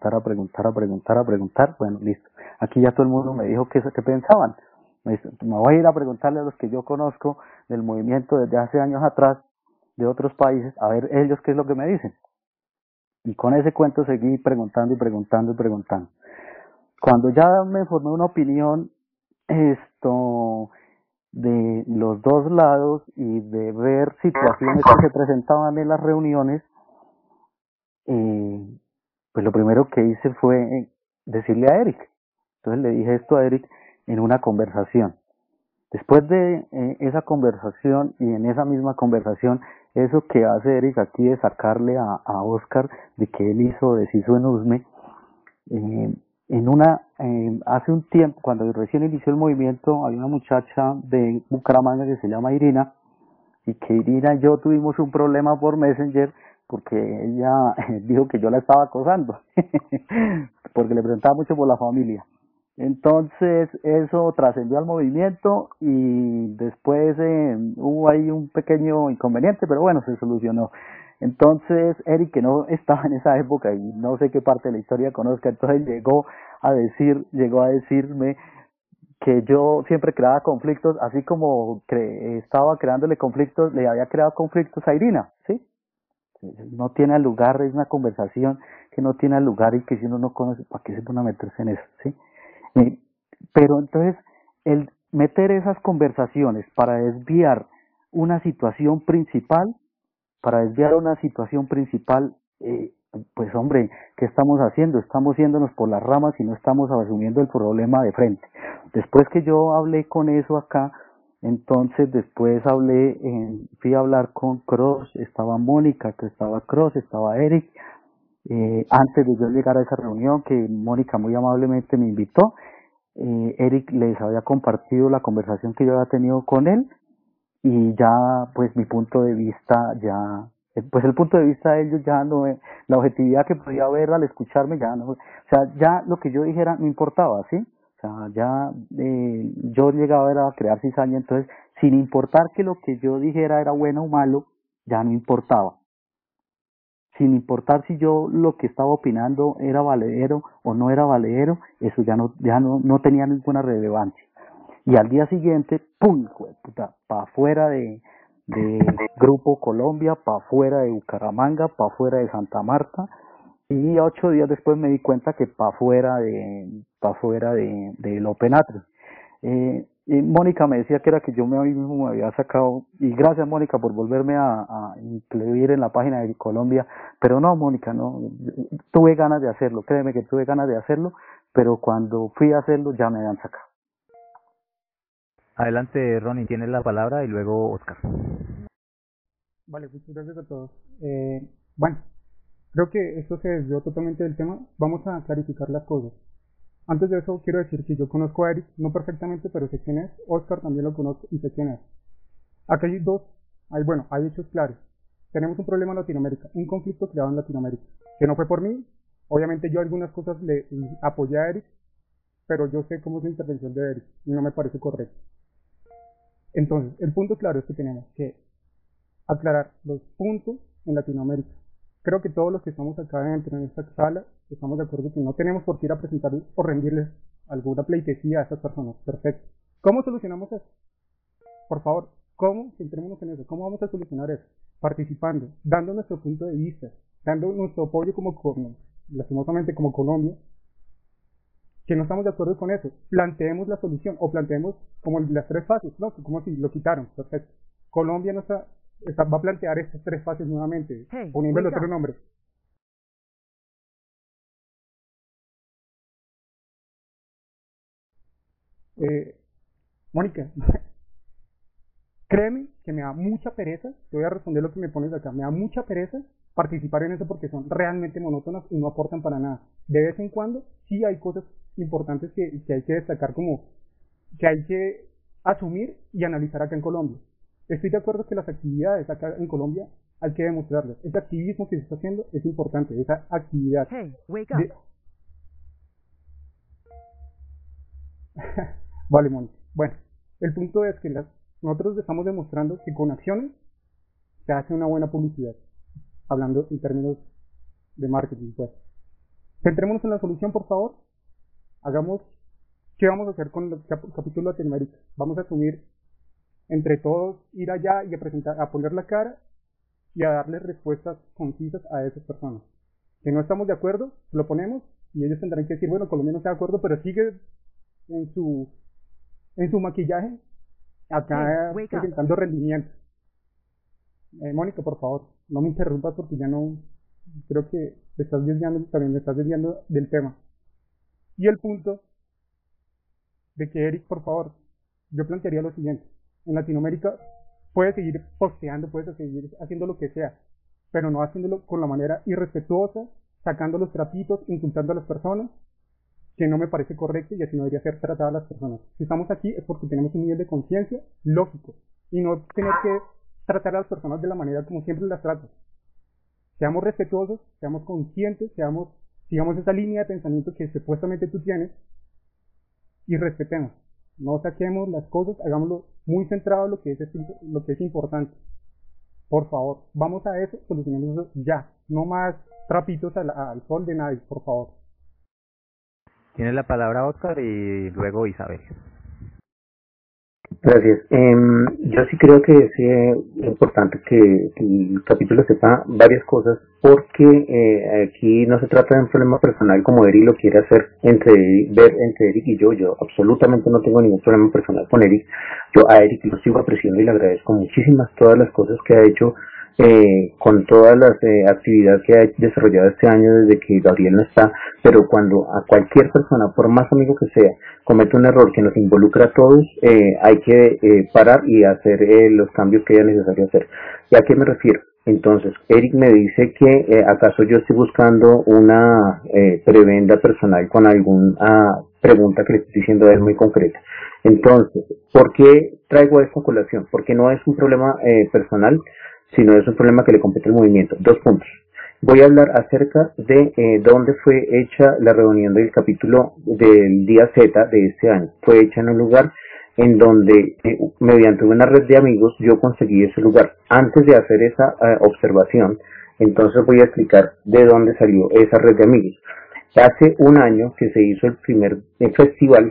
Bueno, listo. Aquí ya todo el mundo me dijo qué pensaban. Me voy a ir a preguntarle a los que yo conozco del movimiento desde hace años atrás, de otros países, a ver ellos qué es lo que me dicen. Y con ese cuento seguí preguntando. Cuando ya me formé una opinión de los dos lados y de ver situaciones que se presentaban en las reuniones, pues lo primero que hice fue decirle a Eric. Entonces le dije esto a Eric en una conversación. Después de esa conversación, y en esa misma conversación, eso que hace Eric aquí de sacarle a Oscar de que él deshizo en USME, hace un tiempo, cuando recién inició el movimiento, había una muchacha de Bucaramanga que se llama Irina, y que Irina y yo tuvimos un problema por Messenger porque ella dijo que yo la estaba acosando porque le preguntaba mucho por la familia. Entonces eso trascendió al movimiento y después hubo ahí un pequeño inconveniente, pero bueno, se solucionó. Entonces Eric, que no estaba en esa época y no sé qué parte de la historia conozca, entonces llegó a decirme que yo siempre creaba conflictos, así como estaba creándole conflictos, le había creado conflictos a Irina, ¿sí? No tiene lugar, es una conversación que no tiene lugar, y que si uno no conoce, ¿para qué se pone a meterse en eso? ¿Sí? Pero entonces meter esas conversaciones para desviar una situación principal, pues hombre, ¿qué estamos haciendo? Estamos yéndonos por las ramas y no estamos asumiendo el problema de frente. Después que yo hablé con eso acá, entonces después fui a hablar con Cross, estaba Mónica, que estaba Cross, estaba Eric, antes de yo llegar a esa reunión que Mónica muy amablemente me invitó. Eric les había compartido la conversación que yo había tenido con él y ya pues mi punto de vista pues el punto de vista de ellos ya no, la objetividad que podía haber al escucharme ya no, o sea, ya lo que yo dijera no importaba, ¿sí? O sea, ya yo llegaba a crear cizaña, entonces sin importar que lo que yo dijera era bueno o malo, ya no importaba. Sin importar si yo lo que estaba opinando era valedero o no era valedero, eso ya no tenía ninguna relevancia. Y al día siguiente, ¡pum! Para afuera de Grupo Colombia, para afuera de Bucaramanga, para afuera de Santa Marta, y 8 días después me di cuenta que para afuera del Open Atlas. Y Mónica me decía que era que yo mismo me había sacado, y gracias Mónica por volverme a incluir en la página de Colombia, pero no Mónica, no, tuve ganas de hacerlo, créeme que tuve ganas de hacerlo, pero cuando fui a hacerlo ya me habían sacado. Adelante, Ronnie, tienes la palabra y luego Oscar. Vale, muchas gracias a todos. Bueno, creo que esto se desvió totalmente del tema. Vamos a clarificar las cosas. Antes de eso, quiero decir que yo conozco a Eric, no perfectamente, pero sé quién es. Oscar también lo conozco y sé quién es. Acá hay hechos claros. Tenemos un problema en Latinoamérica, un conflicto creado en Latinoamérica, que no fue por mí. Obviamente yo algunas cosas le apoyé a Eric, pero yo sé cómo es la intervención de Eric y no me parece correcto. Entonces, el punto claro es que tenemos que aclarar los puntos en Latinoamérica. Creo que todos los que estamos acá dentro en esta sala estamos de acuerdo que no tenemos por qué ir a presentar o rendirles alguna pleitesía a estas personas. Perfecto. ¿Cómo solucionamos eso? Por favor, centrémonos en eso. ¿Cómo vamos a solucionar eso? Participando, dando nuestro punto de vista, dando nuestro apoyo lastimosamente como Colombia, que no estamos de acuerdo con eso. Planteemos la solución o planteemos como las 3 fases, ¿no? Como si lo quitaron. Perfecto. Colombia no va a plantear estas 3 fases nuevamente, poniéndole otro nombre. Mónica, créeme que me da mucha pereza, te voy a responder lo que me pones acá, me da mucha pereza participar en eso porque son realmente monótonas y no aportan para nada. De vez en cuando sí hay cosas importantes que hay que destacar, como que hay que asumir y analizar acá en Colombia. Estoy de acuerdo que las actividades acá en Colombia hay que demostrarlas. Ese activismo que se está haciendo es importante, esa actividad. Hey, wake up. Vale, Mónica. Bueno, el punto es que nosotros estamos demostrando que con acciones se hace una buena publicidad, hablando en términos de marketing, pues. Centrémonos en la solución, por favor. ¿Qué vamos a hacer con el capítulo de Latinoamérica? Vamos a asumir entre todos, ir allá y a poner la cara y a darles respuestas concisas a esas personas. Que no estamos de acuerdo, lo ponemos y ellos tendrán que decir, bueno, Colombia no está de acuerdo, pero sigue en su maquillaje acá presentando rendimiento. Mónica, por favor, no me interrumpas porque ya no, creo que me estás desviando del tema. Y el punto de que Eric, por favor, yo plantearía lo siguiente: en Latinoamérica puedes seguir posteando, puedes seguir haciendo lo que sea, pero no haciéndolo con la manera irrespetuosa, sacando los trapitos, insultando a las personas, que no me parece correcto y así no debería ser tratada a las personas. Si estamos aquí es porque tenemos un nivel de conciencia lógico y no tener que tratar a las personas de la manera como siempre las trato. Seamos respetuosos, seamos conscientes, sigamos esa línea de pensamiento que supuestamente tú tienes y respetemos. No saquemos las cosas, hagámoslo muy centrado en lo que es importante. Por favor, vamos a eso, solucionemos eso ya. No más trapitos al sol de nadie, por favor. Tienes la palabra, Oscar, y luego Isabel. Gracias. Yo sí creo que es importante que el capítulo sepa varias cosas porque aquí no se trata de un problema personal como Eric lo quiere hacer entre Eric y yo. Yo absolutamente no tengo ningún problema personal con Eric. Yo a Eric lo sigo apreciando y le agradezco muchísimas todas las cosas que ha hecho con todas las actividades que ha desarrollado este año desde que Gabriel no está, pero cuando a cualquier persona, por más amigo que sea, comete un error que nos involucra a todos, hay que parar y hacer los cambios que haya necesario hacer. ¿Y a qué me refiero? Entonces, Eric me dice que acaso yo estoy buscando una prebenda personal con alguna pregunta que le estoy diciendo a él muy concreta. Entonces, ¿por qué traigo esta colación? Porque no es un problema personal, sino es un problema que le compete al movimiento. 2 puntos. Voy a hablar acerca de dónde fue hecha la reunión del capítulo del día Z de este año. Fue hecha en un lugar en donde, mediante una red de amigos, yo conseguí ese lugar. Antes de hacer esa observación, entonces voy a explicar de dónde salió esa red de amigos. Hace un año que se hizo el primer festival,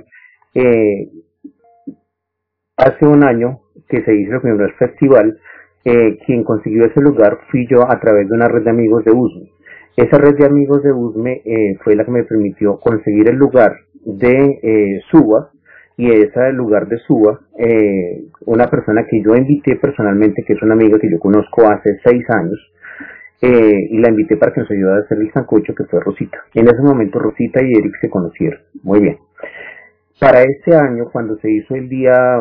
quien consiguió ese lugar fui yo a través de una red de amigos de USME. Esa red de amigos de USME fue la que me permitió conseguir el lugar de Suba, y ese lugar de Suba, una persona que yo invité personalmente, que es una amiga que yo conozco hace 6 años, y la invité para que nos ayudara a hacer el sancocho, que fue Rosita. En ese momento Rosita y Eric se conocieron. Muy bien. Para este año, cuando se hizo el día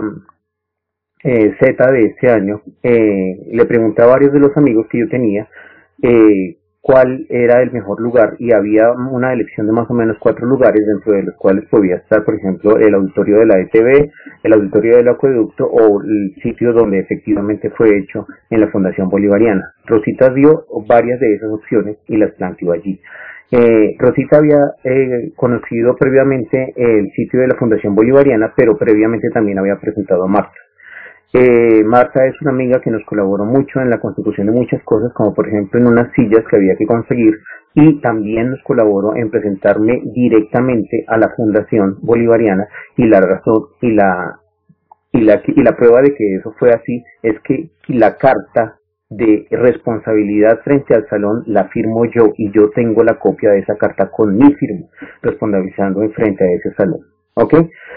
Z de este año, le pregunté a varios de los amigos que yo tenía cuál era el mejor lugar, y había una elección de más o menos 4 lugares, dentro de los cuales podía estar, por ejemplo, el auditorio de la ETV, el auditorio del acueducto o el sitio donde efectivamente fue hecho en la Fundación Bolivariana. Rosita dio varias de esas opciones y las planteó allí. Rosita había conocido previamente el sitio de la Fundación Bolivariana, pero previamente también había presentado a Marta. Marta es una amiga que nos colaboró mucho en la consecución de muchas cosas, como por ejemplo en unas sillas que había que conseguir, y también nos colaboró en presentarme directamente a la Fundación Bolivariana, y la razón y la prueba de que eso fue así es que la carta de responsabilidad frente al salón la firmo yo, y yo tengo la copia de esa carta con mi firma, responsabilizando frente a ese salón. ¿Ok?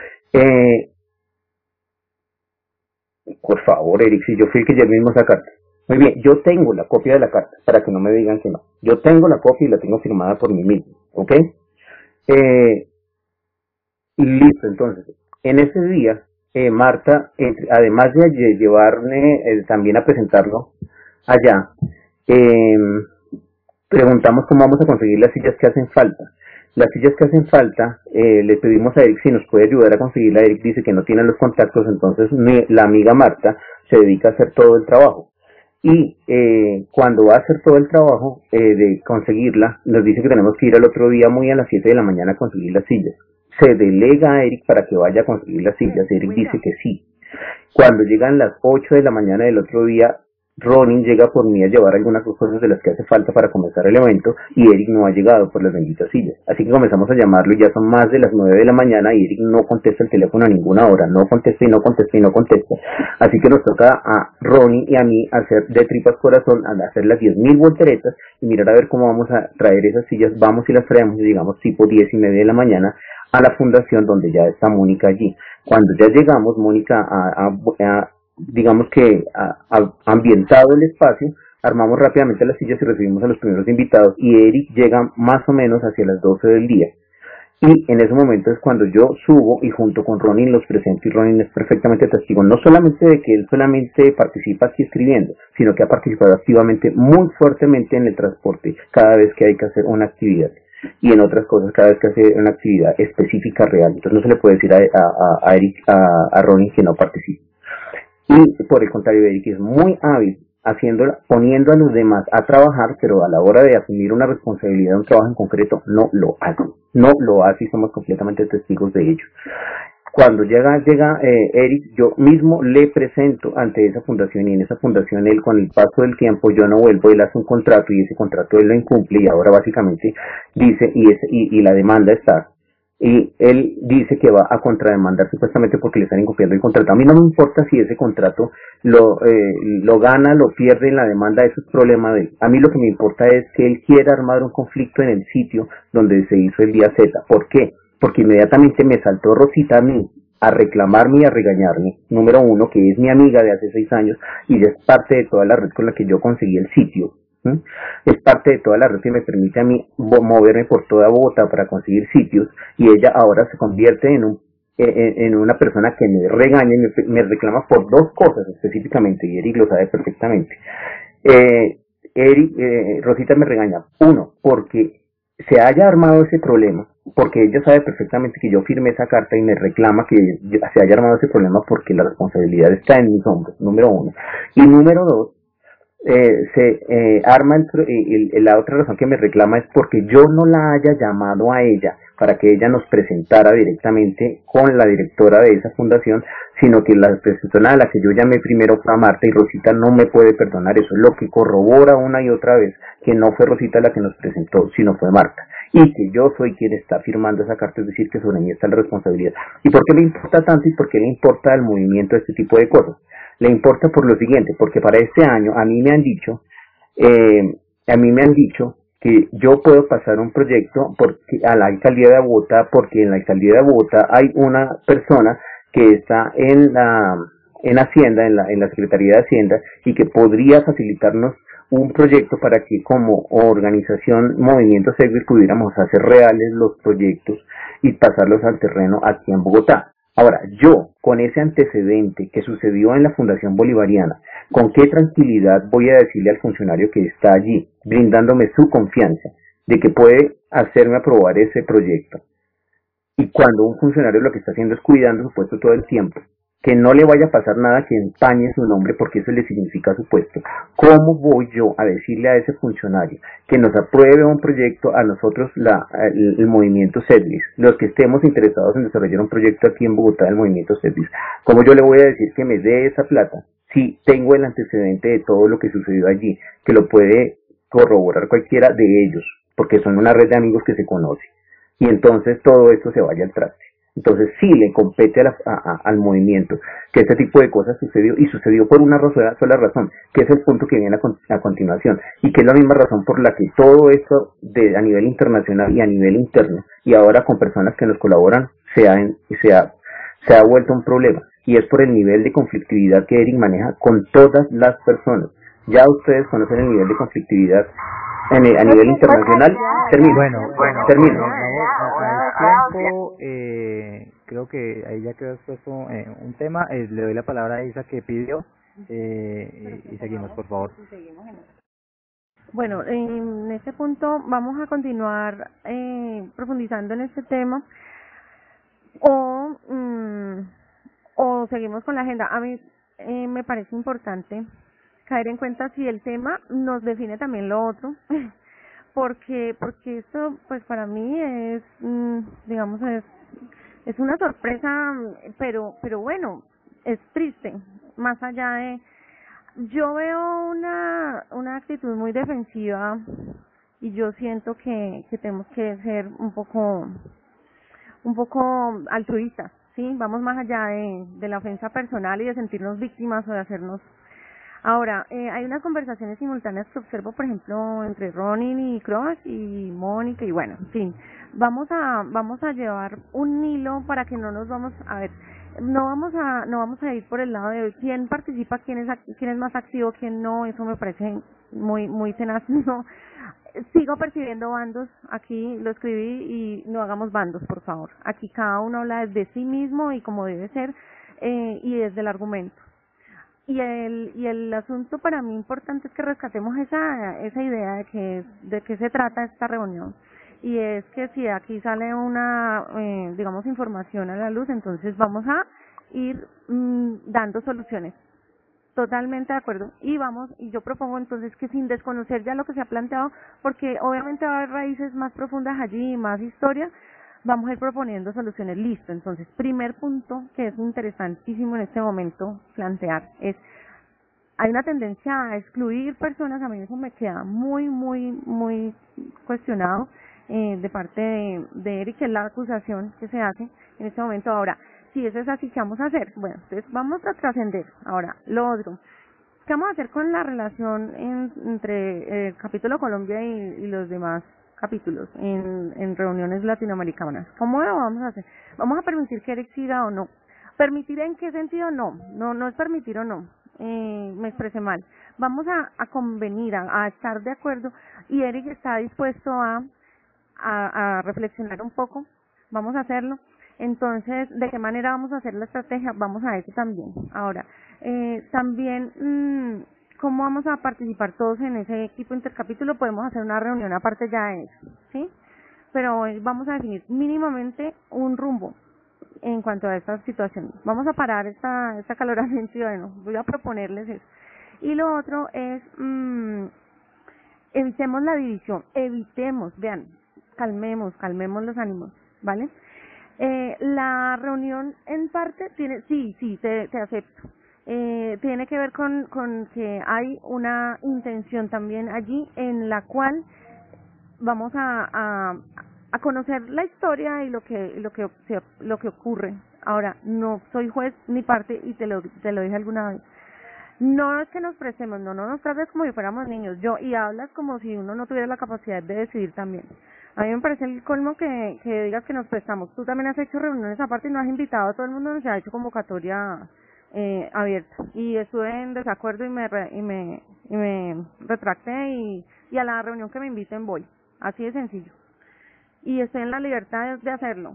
Por favor, Eric, si yo fui el que llevé mismo esa carta. Muy bien, yo tengo la copia de la carta, para que no me digan que no. Yo tengo la copia y la tengo firmada por mí mismo, ¿ok? Listo, entonces, en ese día, Marta, además de llevarme también a presentarlo allá, preguntamos cómo vamos a conseguir las sillas que hacen falta. Las sillas que hacen falta, le pedimos a Eric si nos puede ayudar a conseguirla. Eric dice que no tiene los contactos, entonces la amiga Marta se dedica a hacer todo el trabajo. Y cuando va a hacer todo el trabajo de conseguirla, nos dice que tenemos que ir al otro día muy a las 7 de la mañana a conseguir las sillas. Se delega a Eric para que vaya a conseguir las sillas. Eric dice que sí. Cuando llegan las 8 de la mañana del otro día, Ronin llega por mí a llevar algunas cosas de las que hace falta para comenzar el evento, y Eric no ha llegado por las benditas sillas. Así que comenzamos a llamarlo y ya son más de las 9 de la mañana y Eric no contesta el teléfono a ninguna hora, no contesta y no contesta y no contesta. Así que nos toca a Ronin y a mí hacer de tripas corazón, a hacer las 10.000 volteretas y mirar a ver cómo vamos a traer esas sillas. Vamos y las traemos, digamos, tipo 10:30 de la mañana a la fundación, donde ya está Mónica allí. Cuando ya llegamos, Mónica digamos que ambientado el espacio, armamos rápidamente las sillas y recibimos a los primeros invitados, y Eric llega más o menos hacia las 12 del día, y en ese momento es cuando yo subo y junto con Ronin los presento, y Ronin es perfectamente testigo, no solamente de que él solamente participa aquí escribiendo, sino que ha participado activamente muy fuertemente en el transporte cada vez que hay que hacer una actividad, y en otras cosas cada vez que hace una actividad específica real. Entonces no se le puede decir a Eric, a Ronin, que no participe. Y por el contrario, Eric es muy hábil poniendo a los demás a trabajar, pero a la hora de asumir una responsabilidad de un trabajo en concreto no lo hace y somos completamente testigos de ello. Cuando llega Eric, yo mismo le presento ante esa fundación, y en esa fundación él, con el paso del tiempo, yo no vuelvo, él hace un contrato y ese contrato él lo incumple, y ahora básicamente dice, y la demanda está y él dice que va a contrademandar supuestamente porque le están incumpliendo el contrato. A mí no me importa si ese contrato lo gana, lo pierde en la demanda, eso es problema de él. A mí lo que me importa es que él quiera armar un conflicto en el sitio donde se hizo el día Z. ¿Por qué? Porque inmediatamente me saltó Rosita a mí a reclamarme y a regañarme, número uno, que es mi amiga de hace 6 años y es parte de toda la red con la que yo conseguí el sitio. ¿Mm? Es parte de toda la red que me permite a mí moverme por toda Bogotá para conseguir sitios, y ella ahora se convierte en una persona que me regaña y me reclama por 2 cosas específicamente, y Eric lo sabe perfectamente. Rosita me regaña, uno, porque se haya armado ese problema, porque ella sabe perfectamente que yo firmé esa carta y me reclama que se haya armado ese problema porque la responsabilidad está en mis hombros, número uno. Y número dos, se arma la otra razón que me reclama es porque yo no la haya llamado a ella para que ella nos presentara directamente con la directora de esa fundación, sino que la persona a la que yo llamé primero fue a Marta, y Rosita no me puede perdonar eso, es lo que corrobora una y otra vez que no fue Rosita la que nos presentó, sino fue Marta, y que yo soy quien está firmando esa carta, es decir, que sobre mí está la responsabilidad. ¿Y por qué le importa tanto y por qué le importa al movimiento este tipo de cosas? Le importa por lo siguiente, porque para este año a mí me han dicho que yo puedo pasar un proyecto a la alcaldía de Bogotá, porque en la alcaldía de Bogotá hay una persona que está en Hacienda, en la Secretaría de Hacienda, y que podría facilitarnos un proyecto para que como organización Movimiento Segwit pudiéramos hacer reales los proyectos y pasarlos al terreno aquí en Bogotá. Ahora, yo, con ese antecedente que sucedió en la Fundación Bolivariana, ¿con qué tranquilidad voy a decirle al funcionario que está allí, brindándome su confianza de que puede hacerme aprobar ese proyecto? Y cuando un funcionario lo que está haciendo es cuidando su puesto todo el tiempo, que no le vaya a pasar nada que empañe su nombre porque eso le significa su puesto, ¿cómo voy yo a decirle a ese funcionario que nos apruebe un proyecto a nosotros, el movimiento CEDLIS, los que estemos interesados en desarrollar un proyecto aquí en Bogotá del movimiento CEDLIS? ¿Cómo yo le voy a decir que me dé esa plata si tengo el antecedente de todo lo que sucedió allí, que lo puede corroborar cualquiera de ellos, porque son una red de amigos que se conoce? Y entonces todo esto se vaya al traste. Entonces sí le compete al movimiento que este tipo de cosas sucedió, y sucedió por una sola razón, que es el punto que viene a continuación, y que es la misma razón por la que todo esto a nivel internacional y a nivel interno, y ahora con personas que nos colaboran, se ha vuelto un problema, y es por el nivel de conflictividad que Eric maneja con todas las personas. Ya ustedes conocen el nivel de conflictividad a nivel internacional. Termino. Tiempo, creo que ahí ya quedó expuesto un tema. Le doy la palabra a Isa que pidió, y seguimos, por favor. Bueno, en este punto vamos a continuar profundizando en este tema, o seguimos con la agenda. A mí me parece importante caer en cuenta si el tema nos define también lo otro, porque esto pues para mí es digamos es una sorpresa, pero bueno, es triste. Más allá de, yo veo una actitud muy defensiva, y yo siento que tenemos que ser un poco altruistas, ¿sí? Vamos más allá de la ofensa personal y de sentirnos víctimas o de hacernos. Ahora, hay unas conversaciones simultáneas que observo, por ejemplo, entre Ronin y Cross y Mónica, y bueno, en fin, vamos a llevar un hilo para que no nos vamos a ver, no vamos a ir por el lado de quién participa, quién es más activo, quién no. Eso me parece muy tenaz. No, sigo percibiendo bandos aquí, lo escribí, y no hagamos bandos, por favor. Aquí cada uno habla desde sí mismo y como debe ser, y desde el argumento. Y el asunto para mí importante es que rescatemos esa idea de que se trata esta reunión, y es que si aquí sale una digamos información a la luz, entonces vamos a ir dando soluciones. Totalmente de acuerdo. Y yo propongo entonces que, sin desconocer ya lo que se ha planteado, porque obviamente va a haber raíces más profundas allí, más historia, vamos a ir proponiendo soluciones. Listo. Entonces, primer punto que es interesantísimo en este momento plantear es: hay una tendencia a excluir personas. A mí eso me queda muy cuestionado. de parte de Eric, que es la acusación que se hace en este momento. Ahora, si eso es así, ¿qué vamos a hacer? Bueno, entonces vamos a trascender. Ahora, lo otro, ¿qué vamos a hacer con la relación entre el capítulo Colombia y los demás capítulos en reuniones latinoamericanas? ¿Cómo lo vamos a hacer? ¿Vamos a permitir que Eric siga o no? ¿Permitir en qué sentido? No es permitir o no. Me expresé mal. Vamos a convenir, a estar de acuerdo, y Eric está dispuesto a reflexionar un poco. Vamos a hacerlo. Entonces, ¿de qué manera vamos a hacer la estrategia? Vamos a eso también. Ahora, también, ¿cómo vamos a participar todos en ese equipo intercapítulo? Podemos hacer una reunión aparte ya de eso, ¿sí? Pero vamos a definir mínimamente un rumbo en cuanto a esta situación. Vamos a parar esta acaloramiento ciudadano. Voy a proponerles eso. Y lo otro es, evitemos la división, vean, calmemos los ánimos, ¿vale? La reunión en parte tiene, sí, te acepto. Tiene que ver con que hay una intención también allí en la cual vamos a conocer la historia y lo que ocurre. Ahora, no soy juez ni parte, y te lo dije alguna vez. No es que nos prestemos, no nos trates como si fuéramos niños, y hablas como si uno no tuviera la capacidad de decidir también. A mí me parece el colmo que digas que nos prestamos. Tú también has hecho reuniones aparte y no has invitado a todo el mundo, no se ha hecho convocatoria abierta. Y estuve en desacuerdo y me retracté, y a la reunión que me inviten voy. Así de sencillo. Y estoy en la libertad de hacerlo.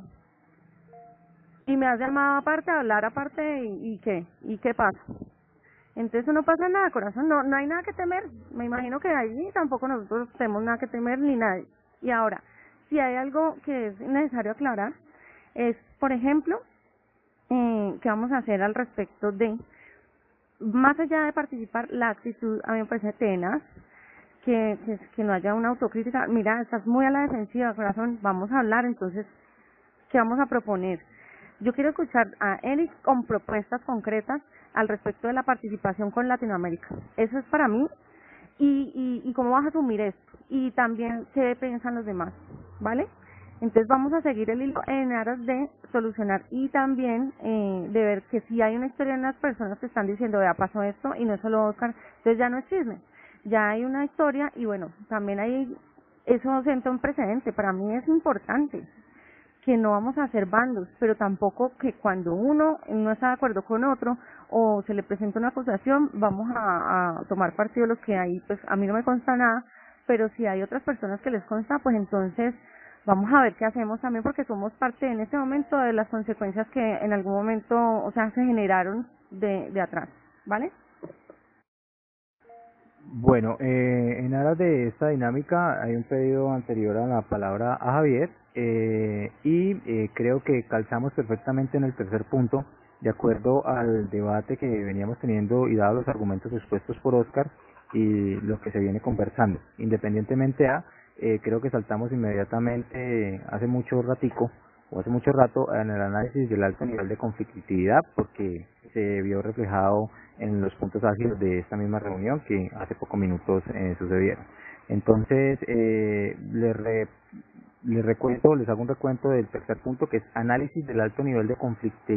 Y me has llamado aparte, a hablar aparte, ¿y qué? ¿Y qué pasa? Entonces no pasa nada, corazón, no hay nada que temer. Me imagino que ahí tampoco nosotros tenemos nada que temer ni nadie. Y ahora, si hay algo que es necesario aclarar, es, por ejemplo, ¿qué vamos a hacer al respecto de, más allá de participar, la actitud? A mí me parece tenaz, que no haya una autocrítica. Mira, estás muy a la defensiva, corazón, vamos a hablar. Entonces, ¿qué vamos a proponer? Yo quiero escuchar a Eric con propuestas concretas al respecto de la participación con Latinoamérica. Eso es para mí. Y cómo vas a asumir esto, y también qué piensan los demás, ¿vale? Entonces vamos a seguir el hilo en aras de solucionar, y también de ver que si hay una historia en las personas que están diciendo, vea, pasó esto, y no es solo Oscar, entonces ya no es chisme, ya hay una historia. Y bueno, también eso senta un precedente. Para mí es importante que no vamos a hacer bandos, pero tampoco que cuando uno no está de acuerdo con otro o se le presenta una acusación, vamos a tomar partido. Lo que hay, pues a mí no me consta nada, pero si hay otras personas que les consta, pues entonces vamos a ver qué hacemos también, porque somos parte en este momento de las consecuencias que en algún momento, o sea, se generaron de atrás, ¿vale? Bueno, en aras de esta dinámica hay un pedido anterior a la palabra a Javier, y creo que calzamos perfectamente en el tercer punto, de acuerdo al debate que veníamos teniendo y dados los argumentos expuestos por Oscar y lo que se viene conversando. Independientemente creo que saltamos inmediatamente hace mucho rato en el análisis del alto nivel de conflictividad, porque se vio reflejado en los puntos álgidos de esta misma reunión que hace pocos minutos sucedieron. Entonces, les hago un recuento del tercer punto, que es análisis del alto nivel de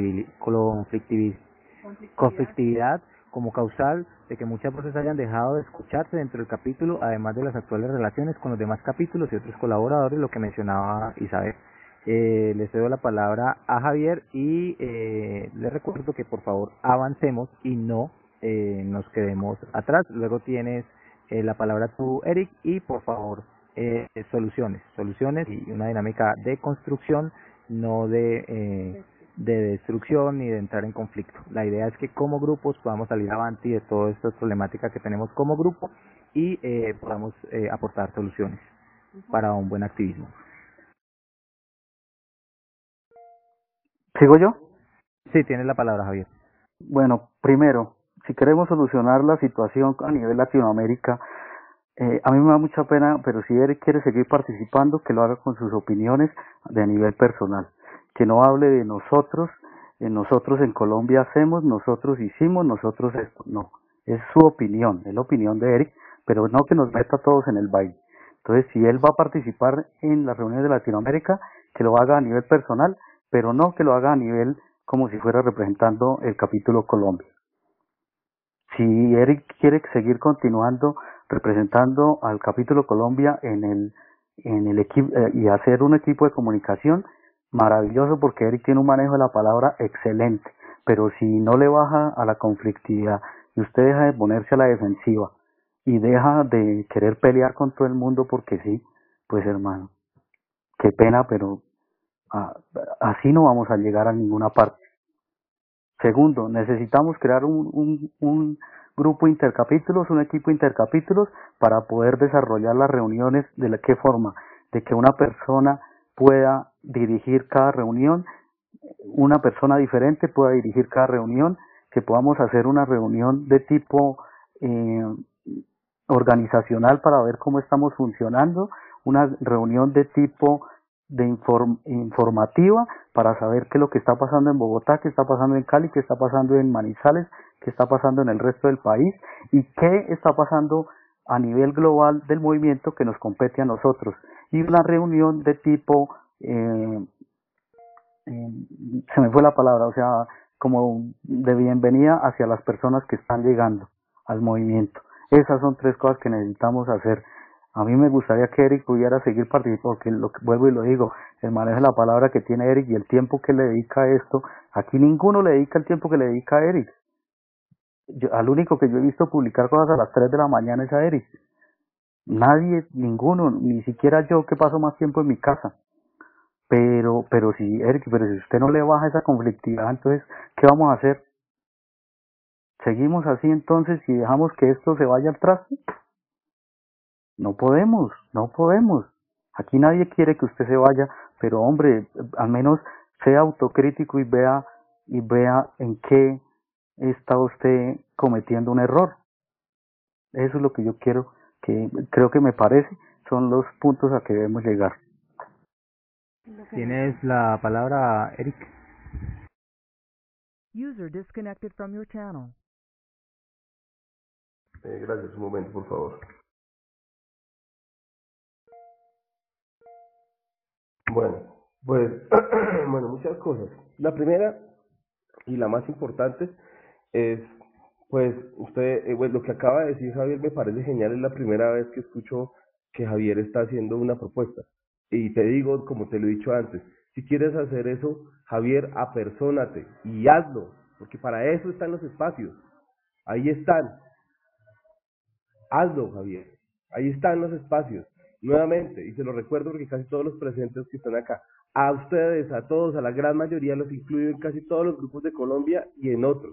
conflictividad como causal de que muchas voces hayan dejado de escucharse dentro del capítulo, además de las actuales relaciones con los demás capítulos y otros colaboradores, lo que mencionaba Isabel. Le cedo la palabra a Javier, y les recuerdo que por favor avancemos y no nos quedemos atrás. Luego tienes la palabra tú, Eric, y por favor soluciones y una dinámica de construcción, no de destrucción ni de entrar en conflicto. La idea es que como grupos podamos salir adelante de toda esta problemática que tenemos como grupo, y podamos aportar soluciones para un buen activismo. ¿Sigo yo? Sí, tienes la palabra, Javier. Bueno, primero, si queremos solucionar la situación a nivel Latinoamérica, a mí me da mucha pena, pero si Eric quiere seguir participando, que lo haga con sus opiniones de nivel personal, que no hable de nosotros en Colombia hacemos, nosotros hicimos, nosotros esto, no, es su opinión, es la opinión de Eric, pero no que nos meta a todos en el baile. Entonces, si él va a participar en las reuniones de Latinoamérica, que lo haga a nivel personal, pero no que lo haga a nivel como si fuera representando el capítulo Colombia. Si Eric quiere seguir continuando representando al capítulo Colombia en el equipo y hacer un equipo de comunicación, maravilloso, porque Eric tiene un manejo de la palabra excelente, pero si no le baja a la conflictividad y usted deja de ponerse a la defensiva y deja de querer pelear con todo el mundo porque sí, pues hermano, qué pena, pero así no vamos a llegar a ninguna parte. Segundo, necesitamos crear un grupo intercapítulos, un equipo intercapítulos para poder desarrollar las reuniones. ¿De qué forma? De que una persona pueda dirigir cada reunión, una persona diferente pueda dirigir cada reunión, que podamos hacer una reunión de tipo organizacional para ver cómo estamos funcionando, una reunión de tipo de informativa para saber qué es lo que está pasando en Bogotá, qué está pasando en Cali, qué está pasando en Manizales, qué está pasando en el resto del país y qué está pasando a nivel global del movimiento que nos compete a nosotros. Y una reunión de tipo, se me fue la palabra, o sea, como de bienvenida hacia las personas que están llegando al movimiento. Esas son tres cosas que necesitamos hacer. A mí me gustaría que Eric pudiera seguir participando, porque vuelvo y lo digo, el manejo de la palabra que tiene Eric y el tiempo que le dedica a esto, aquí ninguno le dedica el tiempo que le dedica a Eric. Al único que yo he visto publicar cosas a las 3 de la mañana es a Eric. Nadie, ninguno, ni siquiera yo, que paso más tiempo en mi casa. Pero si Eric, pero si usted no le baja esa conflictividad, entonces, ¿qué vamos a hacer? ¿Seguimos así entonces y dejamos que esto se vaya al traste? No podemos. Aquí nadie quiere que usted se vaya, pero hombre, al menos sea autocrítico y vea en qué está usted cometiendo un error. Eso es lo que yo creo que me parece, son los puntos a que debemos llegar. Tienes la palabra, Eric. User disconnected from your channel. Gracias, un momento, por favor. Bueno, pues, bueno, muchas cosas. La primera y la más importante es, pues, usted, pues, lo que acaba de decir Javier me parece genial, es la primera vez que escucho que Javier está haciendo una propuesta. Y te digo, como te lo he dicho antes, si quieres hacer eso, Javier, apersónate y hazlo, porque para eso están los espacios. Ahí están. Hazlo, Javier. Ahí están los espacios. Nuevamente, y se lo recuerdo porque casi todos los presentes que están acá, a ustedes, a todos, a la gran mayoría los incluyo en casi todos los grupos de Colombia y en otros.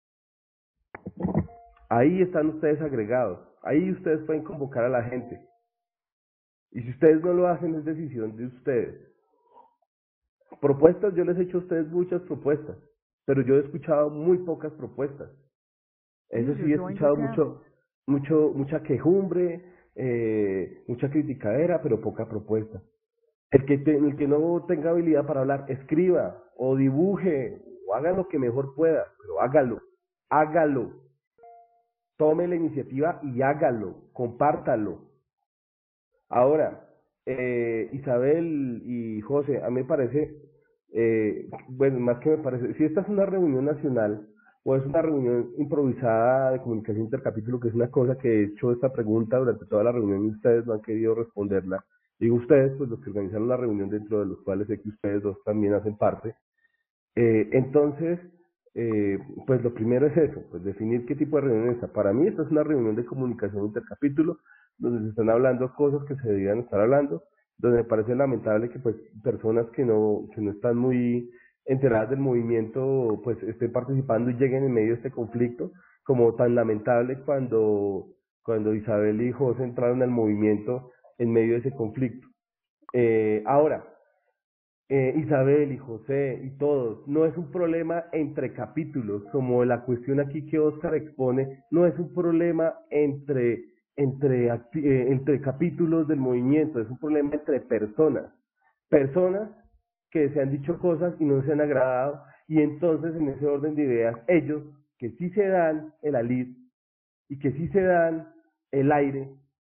Ahí están ustedes agregados. Ahí ustedes pueden convocar a la gente. Y si ustedes no lo hacen, es decisión de ustedes. Propuestas, yo les he hecho a ustedes muchas propuestas, pero yo he escuchado muy pocas propuestas. Eso sí, he escuchado mucha quejumbre, mucha criticadera, pero poca propuesta. El que no tenga habilidad para hablar, escriba o dibuje o haga lo que mejor pueda, pero hágalo. Tome la iniciativa y hágalo, compártalo. Ahora, Isabel y José, a mí me parece, bueno, más que me parece, si esta es una reunión nacional o es una reunión improvisada de comunicación intercapítulo, que es una cosa que he hecho esta pregunta durante toda la reunión y ustedes no han querido responderla. Digo ustedes, pues los que organizaron la reunión, dentro de los cuales sé que ustedes dos también hacen parte. Entonces, pues lo primero es eso, pues definir qué tipo de reunión es esta. Para mí esta es una reunión de comunicación intercapítulo, donde se están hablando cosas que se deberían estar hablando, donde me parece lamentable que pues personas que no están muy enteradas del movimiento pues estén participando y lleguen en medio de este conflicto, como tan lamentable cuando Isabel y José entraron al movimiento en medio de ese conflicto. Ahora, Isabel y José y todos, no es un problema entre capítulos, como la cuestión aquí que Oscar expone, no es un problema entre capítulos del movimiento, es un problema entre personas que se han dicho cosas y no se han agradado, y entonces en ese orden de ideas, ellos que sí se dan el alid y que sí se dan el aire,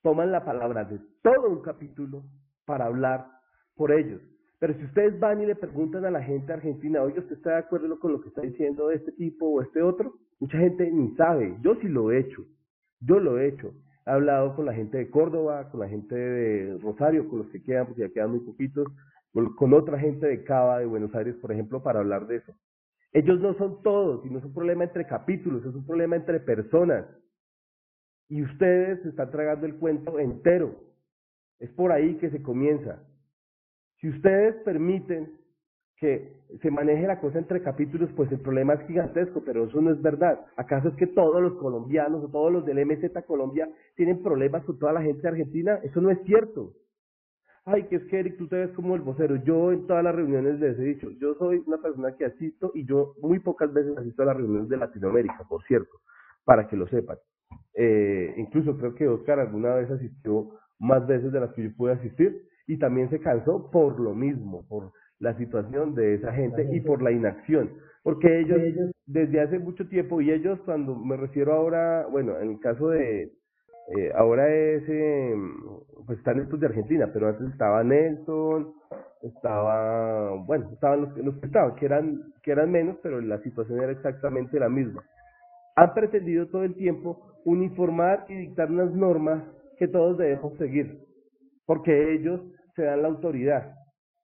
toman la palabra de todo un capítulo para hablar por ellos. Pero si ustedes van y le preguntan a la gente argentina, oye, ¿usted está de acuerdo con lo que está diciendo este tipo o este otro? Mucha gente ni sabe. Yo sí lo he hecho. Yo lo he hecho. He hablado con la gente de Córdoba, con la gente de Rosario, con los que quedan, porque ya quedan muy poquitos, con otra gente de Cava, de Buenos Aires, por ejemplo, para hablar de eso. Ellos no son todos, y no es un problema entre capítulos, es un problema entre personas. Y ustedes se están tragando el cuento entero. Es por ahí que se comienza. Si ustedes permiten que se maneje la cosa entre capítulos, pues el problema es gigantesco, pero eso no es verdad. ¿Acaso es que todos los colombianos o todos los del MZ Colombia tienen problemas con toda la gente argentina? Eso no es cierto. Ay, que es que Eric, tú te ves como el vocero. Yo en todas las reuniones les he dicho, yo soy una persona que asisto y yo muy pocas veces asisto a las reuniones de Latinoamérica, por cierto, para que lo sepan. Incluso creo que Oscar alguna vez asistió más veces de las que yo pude asistir y también se cansó por lo mismo, por la situación de esa gente y por la inacción, porque ellos desde hace mucho tiempo, y ellos cuando me refiero ahora, bueno, en el caso de, ahora es, pues están estos de Argentina, pero antes estaba Nelson, estaban los que estaban, que eran menos, pero la situación era exactamente la misma. Han pretendido todo el tiempo uniformar y dictar unas normas que todos debemos seguir, porque ellos se dan la autoridad.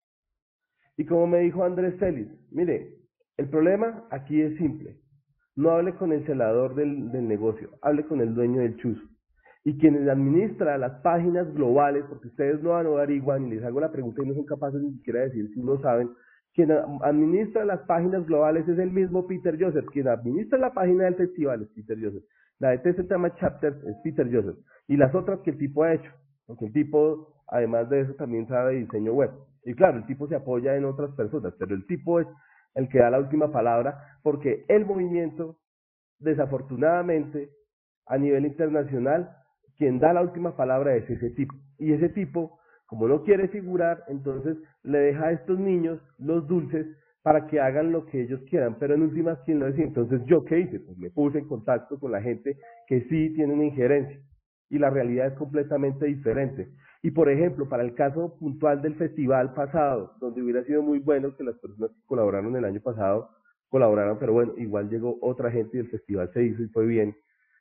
Y como me dijo Andrés Celis, mire, el problema aquí es simple. No hable con el celador del negocio, hable con el dueño del chuzo. Y quienes administra las páginas globales, porque ustedes no averiguan y les hago la pregunta y no son capaces ni siquiera de decir si no saben, quien administra las páginas globales es el mismo Peter Joseph. Quien administra la página del festival es Peter Joseph. La de TZ Tema Chapters es Peter Joseph. Y las otras que el tipo ha hecho. Porque el tipo, además de eso, también sabe diseño web. Y claro, el tipo se apoya en otras personas, pero el tipo es el que da la última palabra, porque el movimiento, desafortunadamente, a nivel internacional, quien da la última palabra es ese tipo. Y ese tipo, como no quiere figurar, entonces le deja a estos niños los dulces para que hagan lo que ellos quieran, pero en últimas, ¿quién lo decía? Entonces, ¿yo qué hice? Pues me puse en contacto con la gente que sí tiene una injerencia, y la realidad es completamente diferente. Y por ejemplo, para el caso puntual del festival pasado, donde hubiera sido muy bueno que las personas que colaboraron el año pasado colaboraran, pero bueno, igual llegó otra gente y el festival se hizo y fue bien,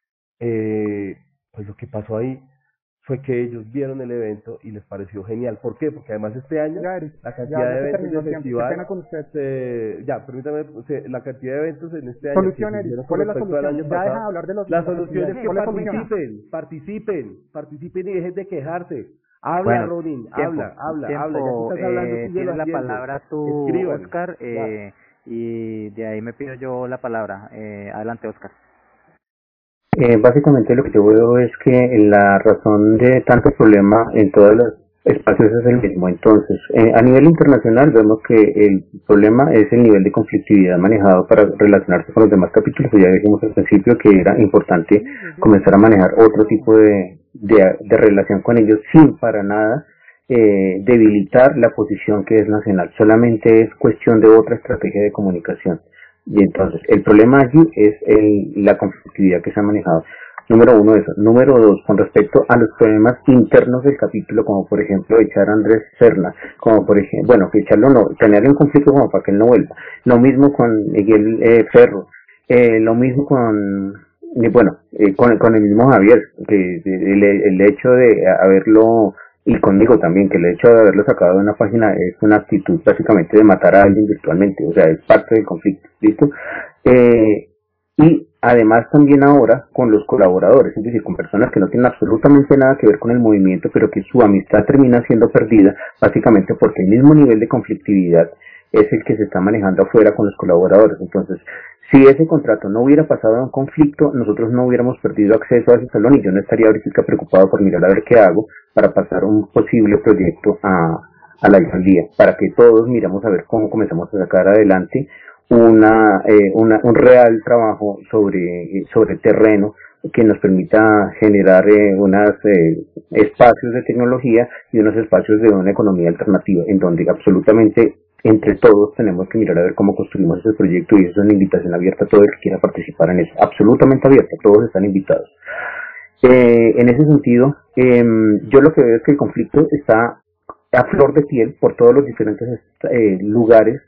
pues lo que pasó ahí fue que ellos vieron el evento y les pareció genial. ¿Por qué? Porque además este año la cantidad de eventos del festival, permítame, la cantidad de eventos en este año ¿cuál es la solución? Al año Ya pasado, deja de hablar de los la solución es que participen y dejen de quejarse. Habla, Bueno, Ronin, tiempo, habla, tiempo, ya que estás hablando, tienes la palabra tú, escriban. Oscar, y de ahí me pido yo la palabra. Adelante, Oscar. Básicamente lo que yo veo es que la razón de tanto problema en todos los espacios es el mismo. Entonces, a nivel internacional vemos que el problema es el nivel de conflictividad manejado para relacionarse con los demás capítulos. Ya dijimos al principio que era importante comenzar a manejar otro tipo de relación con ellos sin para nada debilitar la posición que es nacional. Solamente es cuestión de otra estrategia de comunicación. Y entonces, el problema allí es la conflictividad que se ha manejado. Número uno, eso. Número dos, con respecto a los problemas internos del capítulo, como por ejemplo echar a Andrés Serna, como por ejemplo, bueno, que echarlo no, tenerle un conflicto como para que él no vuelva. Lo mismo con Miguel Ferro, lo mismo con el mismo Javier, que el hecho de haberlo, y conmigo también, que el hecho de haberlo sacado de una página es una actitud básicamente de matar a alguien virtualmente, o sea, es parte del conflicto, ¿listo? Y además también ahora con los colaboradores, es decir, con personas que no tienen absolutamente nada que ver con el movimiento, pero que su amistad termina siendo perdida, básicamente porque el mismo nivel de conflictividad es el que se está manejando afuera con los colaboradores. Entonces, si ese contrato no hubiera pasado a un conflicto, nosotros no hubiéramos perdido acceso a ese salón y yo no estaría ahorita preocupado por mirar a ver qué hago para pasar un posible proyecto a la alcaldía, para que todos miramos a ver cómo comenzamos a sacar adelante un real trabajo sobre terreno que nos permita generar unos espacios de tecnología y unos espacios de una economía alternativa, en donde absolutamente entre todos tenemos que mirar a ver cómo construimos ese proyecto, y eso es una invitación abierta a todo el que quiera participar en eso, absolutamente abierta, todos están invitados. En ese sentido, yo lo que veo es que el conflicto está a flor de piel por todos los diferentes lugares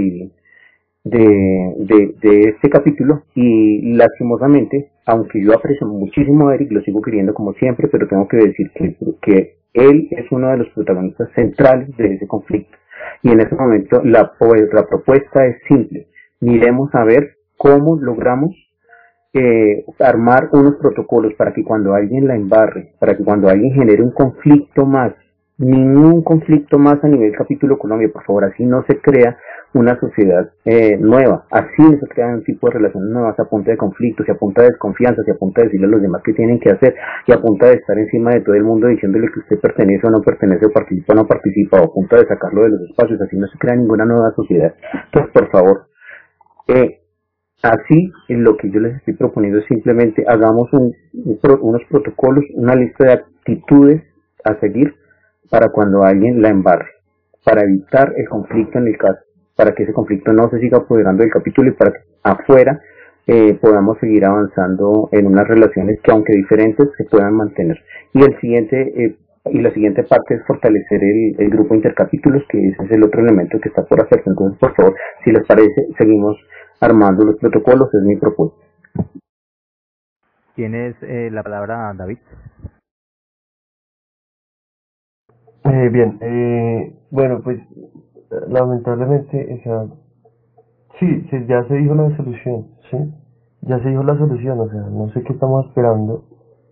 de este capítulo, y lastimosamente, aunque yo aprecio muchísimo a Eric, lo sigo queriendo como siempre, pero tengo que decir que él es uno de los protagonistas centrales de ese conflicto, y en este momento la propuesta es simple: miremos a ver cómo logramos armar unos protocolos para que cuando alguien la embarre, para que cuando alguien genere un conflicto más, ningún conflicto más a nivel capítulo Colombia, por favor, así no se crea una sociedad nueva, así no se crean un tipo de relaciones nuevas a punta de conflictos, y a punta de desconfianza, y a punta de decirle a los demás qué tienen que hacer, y a punta de estar encima de todo el mundo diciéndole que usted pertenece o no pertenece, o participa o no participa, o a punta de sacarlo de los espacios. Así no se crea ninguna nueva sociedad. Entonces, por favor, así, lo que yo les estoy proponiendo es simplemente hagamos unos protocolos, una lista de actitudes a seguir para cuando alguien la embarre, para evitar el conflicto en el caso, para que ese conflicto no se siga apoderando del capítulo, y para que afuera podamos seguir avanzando en unas relaciones que, aunque diferentes, se puedan mantener. Y la siguiente parte es fortalecer el grupo intercapítulos, que ese es el otro elemento que está por hacerse. Entonces, por favor, si les parece, seguimos armando los protocolos, es mi propuesta. Tienes la palabra, David. Bien, bueno, pues lamentablemente, o sea, sí, ya se dijo la solución, ¿sí? Ya se dijo la solución, o sea, no sé qué estamos esperando.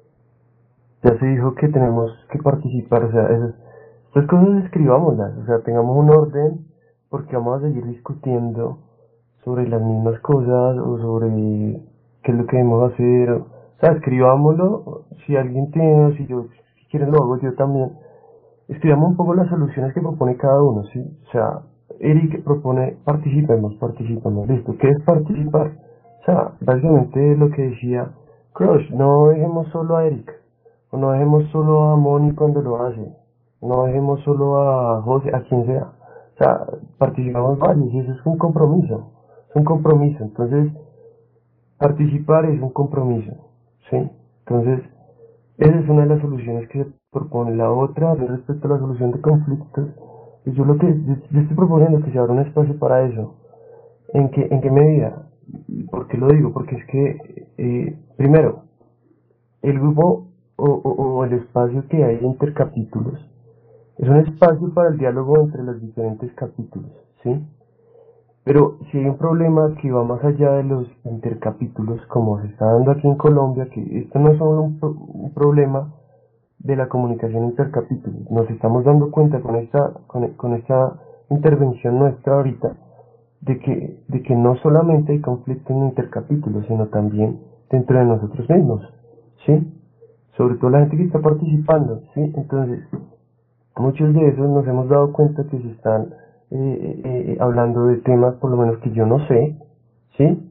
Ya se dijo que tenemos que participar, o sea, estas cosas escribámoslas, o sea, tengamos un orden, porque vamos a seguir discutiendo sobre las mismas cosas, o sobre qué es lo que debemos hacer, o sea, escribámoslo. Si alguien tiene, o si quieren lo hago yo también. Escribamos un poco las soluciones que propone cada uno, ¿sí? O sea, Eric propone participemos, listo. ¿Qué es participar? O sea, básicamente lo que decía Crush, no dejemos solo a Eric, o no dejemos solo a Moni cuando lo hace, no dejemos solo a José, a quien sea. O sea, participamos varios, y eso es un compromiso, entonces participar es un compromiso, ¿sí? Entonces, esa es una de las soluciones que se propone. La otra, respecto a la solución de conflictos, pues yo estoy proponiendo que se abra un espacio para eso. ¿En qué medida? ¿Por qué lo digo? Porque es que, primero, el grupo o el espacio que hay entre capítulos es un espacio para el diálogo entre los diferentes capítulos, ¿sí? Pero si hay un problema que va más allá de los intercapítulos, como se está dando aquí en Colombia, que esto no es solo un problema de la comunicación intercapítulos, nos estamos dando cuenta con esta intervención nuestra ahorita, de que no solamente hay conflicto en intercapítulos, sino también dentro de nosotros mismos, ¿sí? Sobre todo la gente que está participando, ¿sí? Entonces, muchos de esos nos hemos dado cuenta que se están hablando de temas por lo menos que yo no sé, ¿sí?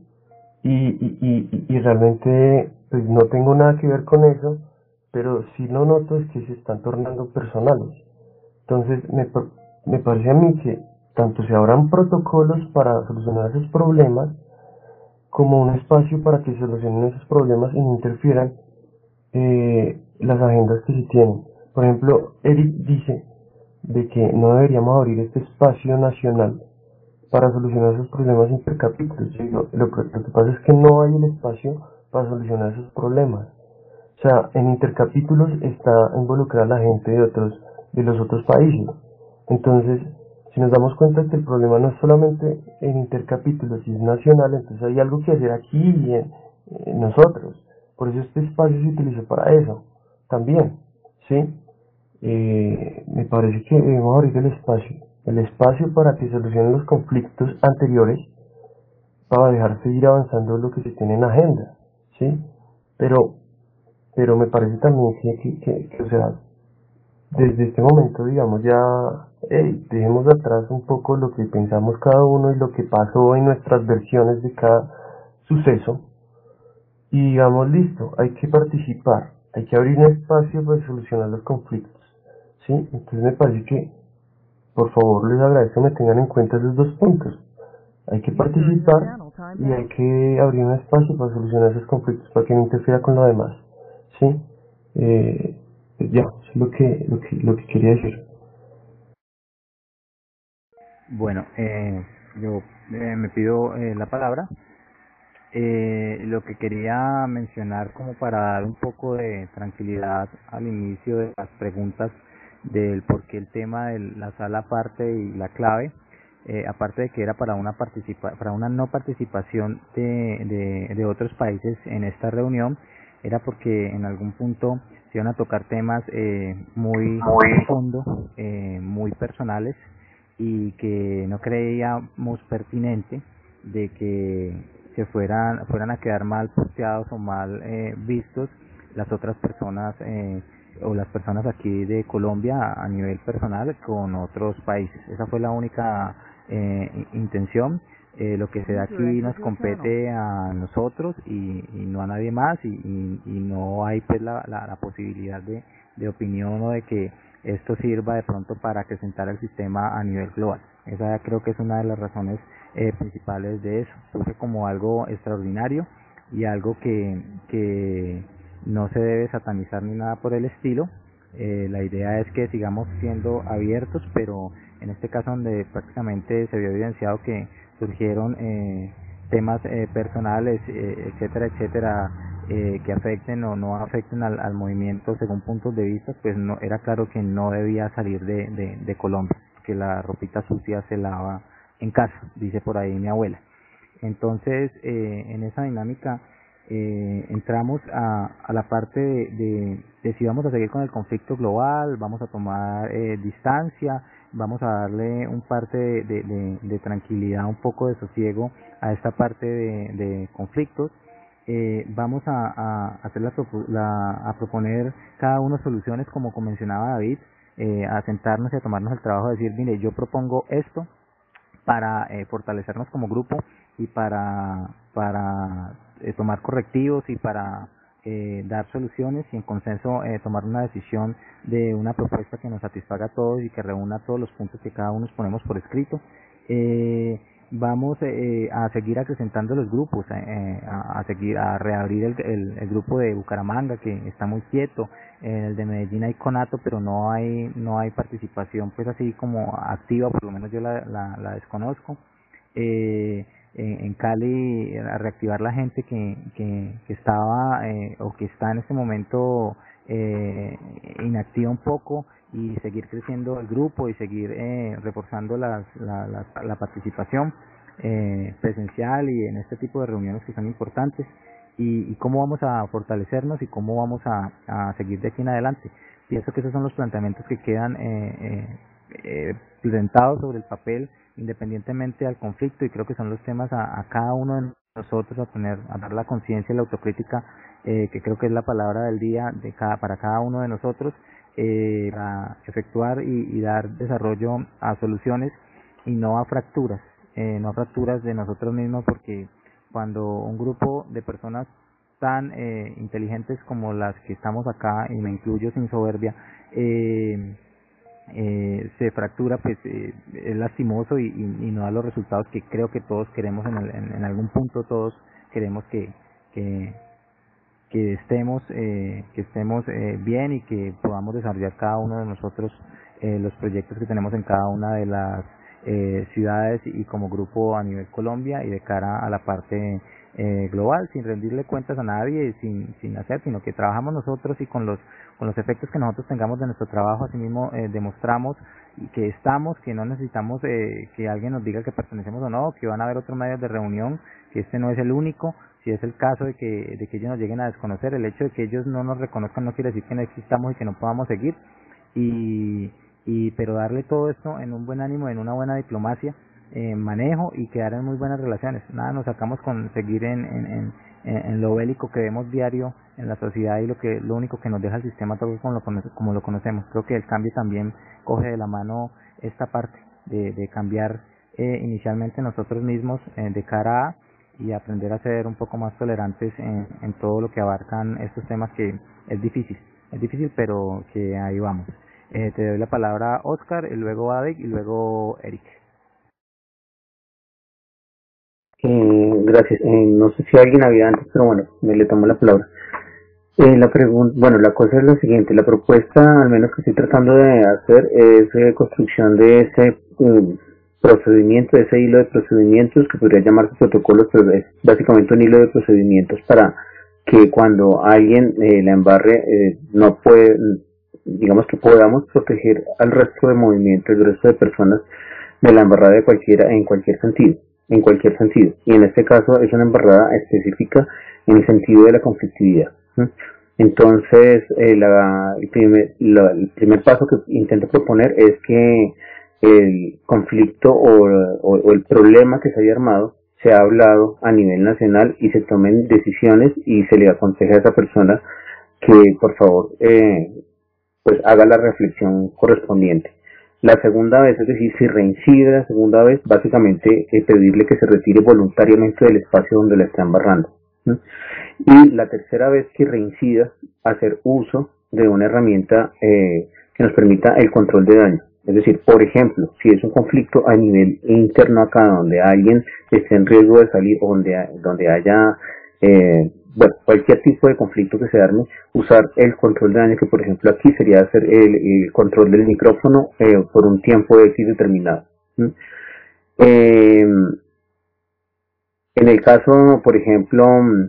Y realmente pues no tengo nada que ver con eso, pero sí lo noto es que se están tornando personales. Entonces me parece a mí que tanto se abran protocolos para solucionar esos problemas, como un espacio para que se solucionen esos problemas y no interfieran las agendas que se tienen. Por ejemplo, Eric dice de que no deberíamos abrir este espacio nacional para solucionar esos problemas intercapítulos. Lo que pasa es que no hay el espacio para solucionar esos problemas. O sea, en intercapítulos está involucrada la gente de los otros países. Entonces, si nos damos cuenta que el problema no es solamente en intercapítulos, y es nacional, entonces hay algo que hacer aquí y en nosotros. Por eso este espacio se utiliza para eso también, ¿sí? Me parece que debemos abrir el espacio para que se solucionen los conflictos anteriores, para dejar seguir avanzando lo que se tiene en agenda, ¿sí? Pero me parece también que o sea, desde este momento, digamos, ya dejemos atrás un poco lo que pensamos cada uno y lo que pasó en nuestras versiones de cada suceso, y digamos, listo, hay que participar, hay que abrir un espacio para solucionar los conflictos, ¿sí? Entonces me parece que, por favor, les agradezco que me tengan en cuenta esos dos puntos. Hay que participar y hay que abrir un espacio para solucionar esos conflictos, para que no interfiera con lo demás, ¿sí? Ya, eso es lo que quería decir. Bueno, yo me pido la palabra. Lo que quería mencionar como para dar un poco de tranquilidad al inicio de las preguntas del por qué el tema de la sala aparte y la clave, aparte de que era para para una no participación de otros países en esta reunión, era porque en algún punto se iban a tocar temas muy a fondo, muy personales, y que no creíamos pertinente de que se fueran a quedar mal posteados o mal vistos las otras personas, o las personas aquí de Colombia a nivel personal con otros países. Esa fue la única intención. Lo que se da aquí nos compete a nosotros y no a nadie más, y no hay pues la posibilidad de opinión o de que esto sirva de pronto para acrecentar el sistema a nivel global. Esa creo que es una de las razones principales de eso. Surge como algo extraordinario y algo que no se debe satanizar ni nada por el estilo. La idea es que sigamos siendo abiertos, pero en este caso donde prácticamente se vio evidenciado que surgieron temas personales, etcétera, etcétera, que afecten o no afecten al movimiento según puntos de vista, pues no era claro que no debía salir de Colombia, que la ropita sucia se lava en casa, dice por ahí mi abuela. Entonces, en esa dinámica entramos a la parte de si vamos a seguir con el conflicto global, vamos a tomar distancia, vamos a darle un parte de tranquilidad, un poco de sosiego a esta parte de conflictos. Vamos a hacer a proponer cada uno soluciones, como mencionaba David, a sentarnos y a tomarnos el trabajo de decir, mire, yo propongo esto para fortalecernos como grupo y para tomar correctivos y para dar soluciones, y en consenso tomar una decisión de una propuesta que nos satisfaga a todos y que reúna todos los puntos que cada uno ponemos por escrito. Vamos a seguir acrecentando los grupos, a seguir a reabrir el grupo de Bucaramanga, que está muy quieto. El de Medellín hay conato, pero no hay participación pues así como activa, por lo menos yo la desconozco. En Cali, a reactivar la gente que estaba o que está en este momento inactiva un poco, y seguir creciendo el grupo y seguir reforzando la participación presencial y en este tipo de reuniones que son importantes, y cómo vamos a fortalecernos y cómo vamos a seguir de aquí en adelante. Pienso que esos son los planteamientos que quedan presentados sobre el papel, independientemente del conflicto, y creo que son los temas a cada uno de nosotros a dar la conciencia y la autocrítica, que creo que es la palabra del día para cada uno de nosotros, para efectuar y dar desarrollo a soluciones y no a fracturas, no a fracturas de nosotros mismos, porque cuando un grupo de personas tan inteligentes como las que estamos acá, y me incluyo sin soberbia, se fractura, pues es lastimoso y no da los resultados que creo que todos queremos en algún punto. Todos queremos que, que estemos bien, y que podamos desarrollar cada uno de nosotros los proyectos que tenemos en cada una de las ciudades y como grupo a nivel Colombia, y de cara a la parte global, sin rendirle cuentas a nadie, sin hacer, sino que trabajamos nosotros, y con los efectos que nosotros tengamos de nuestro trabajo, asimismo demostramos y que que no necesitamos que alguien nos diga que pertenecemos o no, que van a haber otros medios de reunión, que este no es el único. Si es el caso de que ellos nos lleguen a desconocer, el hecho de que ellos no nos reconozcan no quiere decir que no existamos y que no podamos seguir, pero darle todo esto en un buen ánimo, en una buena diplomacia, manejo, y quedar en muy buenas relaciones. Nada nos sacamos con seguir en lo bélico que vemos diario en la sociedad, y lo único que nos deja el sistema todo como lo conocemos. Creo que el cambio también coge de la mano esta parte de cambiar inicialmente nosotros mismos de cara a, y aprender a ser un poco más tolerantes en todo lo que abarcan estos temas, que es difícil, pero que ahí vamos. Te doy la palabra a Oscar, y luego a Adek, y luego Eric. Gracias. No sé si alguien había antes, pero bueno, me le tomo la palabra. Bueno, la cosa es la siguiente, la propuesta, al menos que estoy tratando de hacer, es construcción de ese procedimiento, de ese hilo de procedimientos que podría llamarse protocolos, pero es básicamente un hilo de procedimientos para que cuando alguien la embarre, no puede, digamos que podamos proteger al resto de movimientos, el resto de personas de la embarrada de cualquiera, en cualquier sentido, y en este caso es una embarrada específica en el sentido de la conflictividad. Entonces, el primer paso que intento proponer es que el conflicto o el problema que se haya armado se ha hablado a nivel nacional y se tomen decisiones y se le aconseja a esa persona que por favor pues haga la reflexión correspondiente. La segunda vez, es decir, si reincide la segunda vez, básicamente pedirle que se retire voluntariamente del espacio donde la está embarrando. Y la tercera vez que reincida, hacer uso de una herramienta que nos permita el control de daño. Es decir, por ejemplo, si es un conflicto a nivel interno acá, donde alguien esté en riesgo de salir, o donde haya cualquier tipo de conflicto que se arme, usar el control de daño, que por ejemplo aquí sería hacer el control del micrófono por un tiempo X determinado. En el caso, por ejemplo,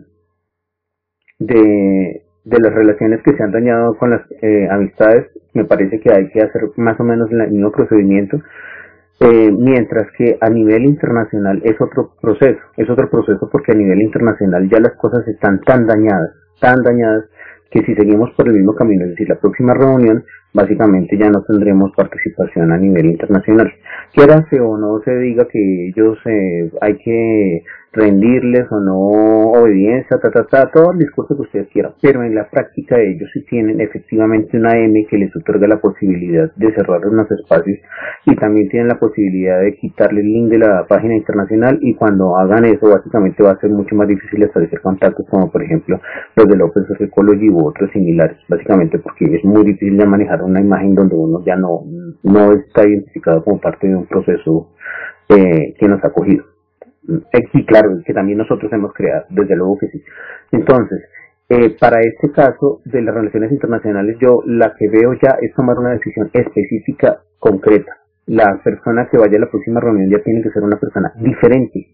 de las relaciones que se han dañado con las amistades, me parece que hay que hacer más o menos el mismo procedimiento, mientras que a nivel internacional es otro proceso porque a nivel internacional ya las cosas están tan dañadas, que si seguimos por el mismo camino, es decir, la próxima reunión, básicamente ya no tendremos participación a nivel internacional. Quiera o no se diga que ellos hay que rendirles o no obediencia, todo el discurso que ustedes quieran, pero en la práctica ellos sí tienen efectivamente una M que les otorga la posibilidad de cerrar unos espacios y también tienen la posibilidad de quitarle el link de la página internacional, y cuando hagan eso básicamente va a ser mucho más difícil establecer contactos, como por ejemplo los de Open Source Ecology u otros similares, básicamente porque es muy difícil de manejar una imagen donde uno ya no está identificado como parte de un proceso que nos ha cogido. Y claro, que también nosotros hemos creado, desde luego que sí. Entonces, para este caso de las relaciones internacionales, yo la que veo ya es tomar una decisión específica, concreta. La persona que vaya a la próxima reunión ya tiene que ser una persona diferente,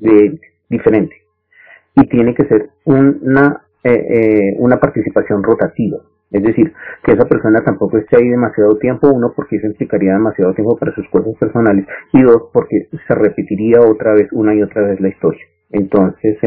y tiene que ser una participación rotativa. Es decir, que esa persona tampoco esté ahí demasiado tiempo, uno, porque eso implicaría demasiado tiempo para sus cosas personales, y dos, porque se repetiría una y otra vez la historia. Entonces,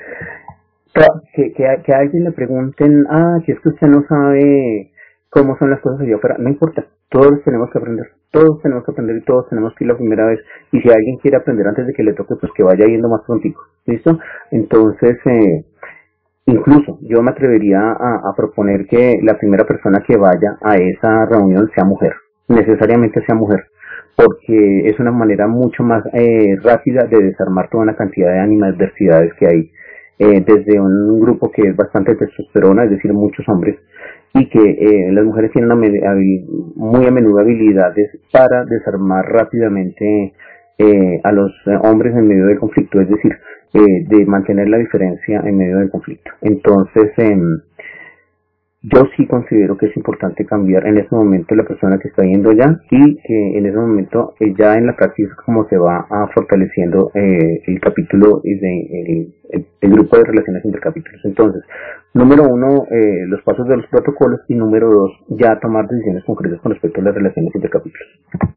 que a alguien le pregunten, si es que usted no sabe cómo son las cosas allá afuera, no importa, todos tenemos que aprender y todos tenemos que ir la primera vez, y si alguien quiere aprender antes de que le toque, pues que vaya yendo más prontico, ¿listo? Entonces, incluso yo me atrevería a proponer que la primera persona que vaya a esa reunión sea mujer, necesariamente sea mujer, porque es una manera mucho más rápida de desarmar toda una cantidad de animadversidades que hay, desde un grupo que es bastante testosterona, es decir, muchos hombres, y que las mujeres tienen muy a menudo habilidades para desarmar rápidamente a los hombres en medio del conflicto, es decir, de mantener la diferencia en medio del conflicto. Entonces, yo sí considero que es importante cambiar en ese momento la persona que está yendo allá, y que en ese momento ya en la práctica como se va fortaleciendo el capítulo y el grupo de relaciones intercapítulos. Entonces, número uno, los pasos de los protocolos, y número dos, ya tomar decisiones concretas con respecto a las relaciones intercapítulos.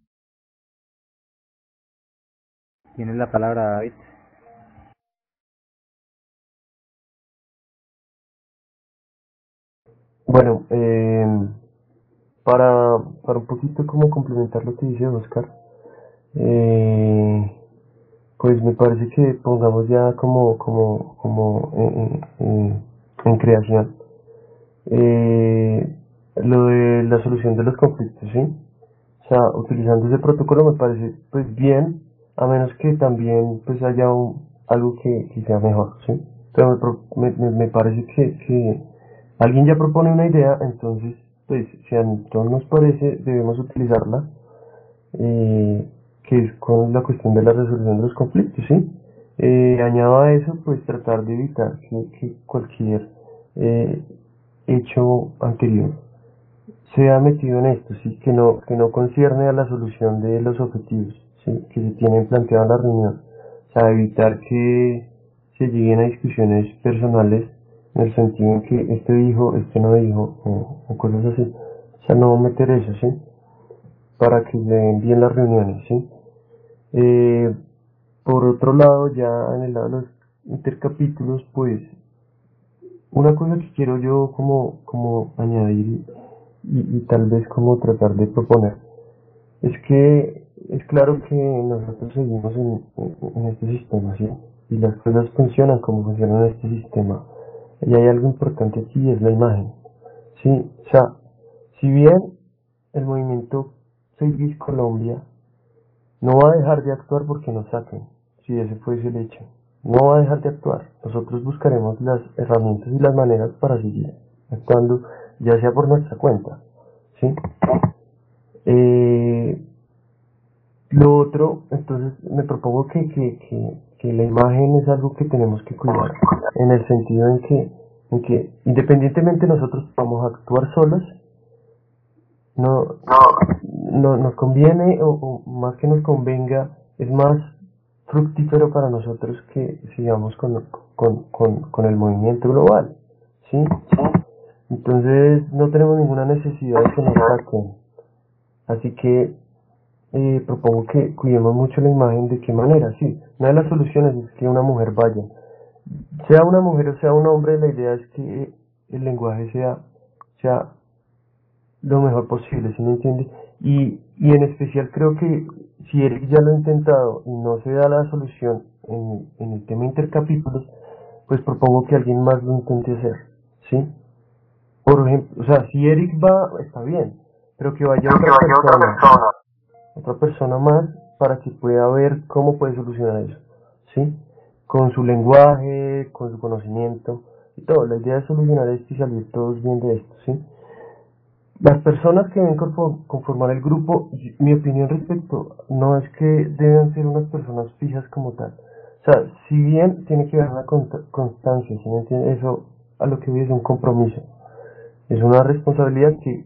Tienes la palabra, David. Bueno, para un poquito como complementar lo que dice Oscar, pues me parece que pongamos ya como en creación lo de la solución de los conflictos, ¿sí? O sea, utilizando ese protocolo me parece pues bien, a menos que también pues haya algo que sea mejor, ¿sí? Pero me parece que alguien ya propone una idea, entonces pues si a todos nos parece debemos utilizarla, que es con la cuestión de la resolución de los conflictos, ¿sí? Añado a eso pues tratar de evitar que cualquier hecho anterior se ha metido en esto, ¿sí? Que no concierne a la solución de los objetivos, ¿sí? Que se tienen planteado en la reunión. O sea, evitar que se lleguen a discusiones personales en el sentido en que este dijo, este no dijo, o cosas así. O sea, no meter eso, ¿sí? Para que se den bien las reuniones, ¿sí? Por otro lado, ya en el lado de los intercapítulos, pues, una cosa que quiero yo como añadir y tal vez como tratar de proponer es que es claro que nosotros seguimos en este sistema, ¿sí? Y las cosas funcionan como funcionan en este sistema. Y hay algo importante aquí, es la imagen, ¿sí? O sea, si bien el movimiento 6 Colombia no va a dejar de actuar porque nos saquen, si ese fuese el hecho, no va a dejar de actuar. Nosotros buscaremos las herramientas y las maneras para seguir actuando, ya sea por nuestra cuenta, ¿sí? Lo otro, entonces me propongo que la imagen es algo que tenemos que cuidar, en el sentido en que independientemente nosotros vamos a actuar solos, no nos conviene o más que nos convenga, es más fructífero para nosotros que sigamos con el movimiento global, ¿sí? Entonces no tenemos ninguna necesidad de que nos saquen, así que propongo que cuidemos mucho la imagen. ¿De qué manera? Sí, una de las soluciones es que una mujer vaya, sea una mujer o sea un hombre, la idea es que el lenguaje sea lo mejor posible, ¿sí me entiendes? Y en especial creo que si Eric ya lo ha intentado y no se da la solución en el tema intercapítulos, pues propongo que alguien más lo intente hacer, ¿sí? Por ejemplo, o sea, si Eric va, está bien, pero que vaya otra persona más para que pueda ver cómo puede solucionar eso, ¿sí? Con su lenguaje, con su conocimiento y todo. La idea es solucionar esto y salir todos bien de esto, ¿sí? Las personas que deben conformar el grupo, mi opinión respecto, no es que deben ser unas personas fijas como tal. O sea, si bien tiene que haber una constancia, ¿sí me entiende? Eso a lo que voy es un compromiso. Es una responsabilidad que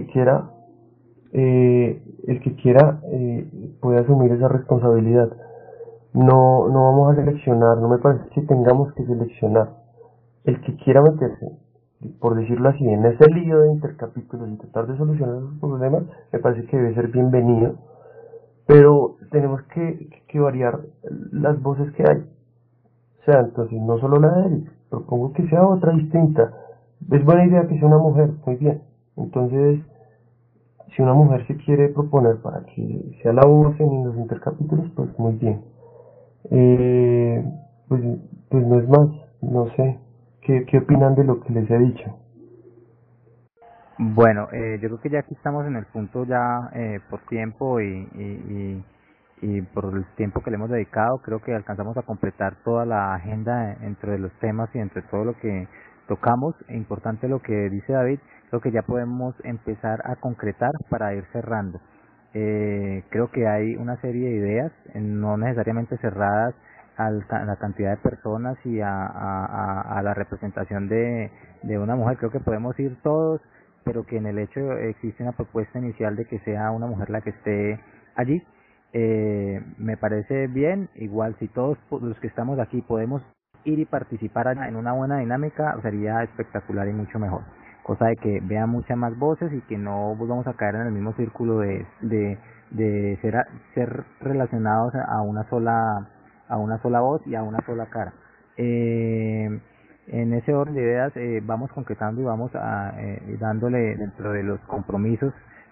el que quiera puede asumir esa responsabilidad. No vamos a seleccionar, no me parece que tengamos que seleccionar. El que quiera meterse, por decirlo así, en ese lío de intercapítulos y tratar de solucionar esos problemas, me parece que debe ser bienvenido, pero tenemos que variar las voces que hay. O sea, entonces no solo la de Eric, propongo que sea otra distinta. Es buena idea que sea una mujer, muy bien. Entonces, si una mujer se quiere proponer para que sea la voz en los intercapítulos, pues muy bien. Eh, pues, pues no es más, no sé. ¿Qué opinan de lo que les he dicho? Bueno, yo creo que ya aquí estamos en el punto ya por tiempo y por el tiempo que le hemos dedicado, creo que alcanzamos a completar toda la agenda entre los temas y entre todo lo que tocamos. Importante lo que dice David, creo que ya podemos empezar a concretar para ir cerrando. Creo que hay una serie de ideas, no necesariamente cerradas a la cantidad de personas y a la representación de una mujer. Creo que podemos ir todos, pero que en el hecho existe una propuesta inicial de que sea una mujer la que esté allí. Me parece bien. Igual si todos los que estamos aquí podemos ir y participar en una buena dinámica, sería espectacular y mucho mejor, cosa de que vean muchas más voces y que no volvamos a caer en el mismo círculo de ser relacionados a una sola voz y a una sola cara. En ese orden de ideas vamos concretando y vamos dándole dentro de los compromisos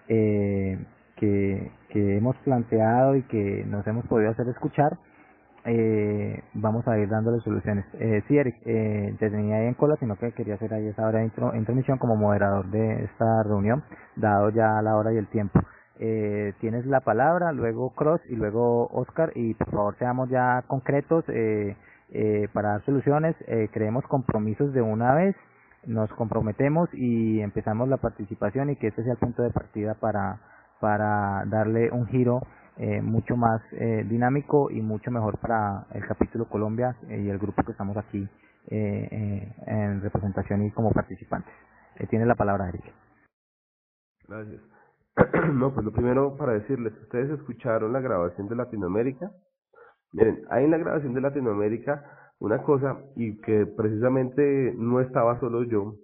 que hemos planteado y que nos hemos podido hacer escuchar. Vamos a ir dándole soluciones. Sí, Eric, te tenía ahí en cola, sino que quería hacer ahí esa hora de intromisión como moderador de esta reunión, dado ya la hora y el tiempo. Tienes la palabra, luego Cross y luego Oscar, y por favor seamos ya concretos para dar soluciones. Creemos compromisos de una vez, nos comprometemos y empezamos la participación, y que este sea el punto de partida para darle un giro mucho más dinámico y mucho mejor para el capítulo Colombia y el grupo que estamos aquí en representación y como participantes. Tiene la palabra Eric. Gracias. No, pues lo primero para decirles, ¿ustedes escucharon la grabación de Latinoamérica? Miren, hay en la grabación de Latinoamérica una cosa, y que precisamente no estaba solo yo,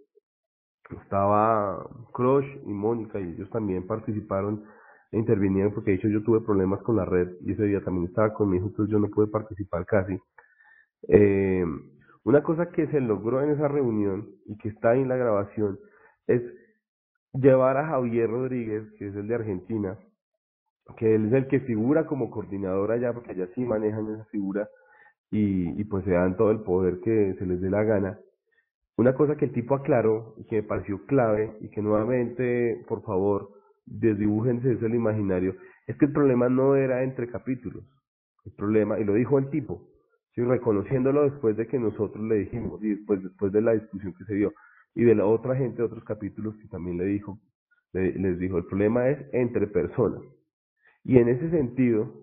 estaba Crush y Mónica, y ellos también participaron e intervinieron, porque de hecho yo tuve problemas con la red, y ese día también estaba con mi hijo, entonces yo no pude participar casi. Eh, una cosa que se logró en esa reunión, y que está ahí en la grabación, es llevar a Javier Rodríguez, que es el de Argentina, que él es el que figura como coordinador allá, porque allá sí manejan esa figura, y pues se dan todo el poder que se les dé la gana. Una cosa que el tipo aclaró y que me pareció clave, y que nuevamente, por favor, desdibújense eso el imaginario, es que el problema no era entre capítulos, el problema, y lo dijo el tipo, sí, reconociéndolo después de que nosotros le dijimos, y después de la discusión que se dio, y de la otra gente de otros capítulos que también les dijo, el problema es entre personas. Y en ese sentido,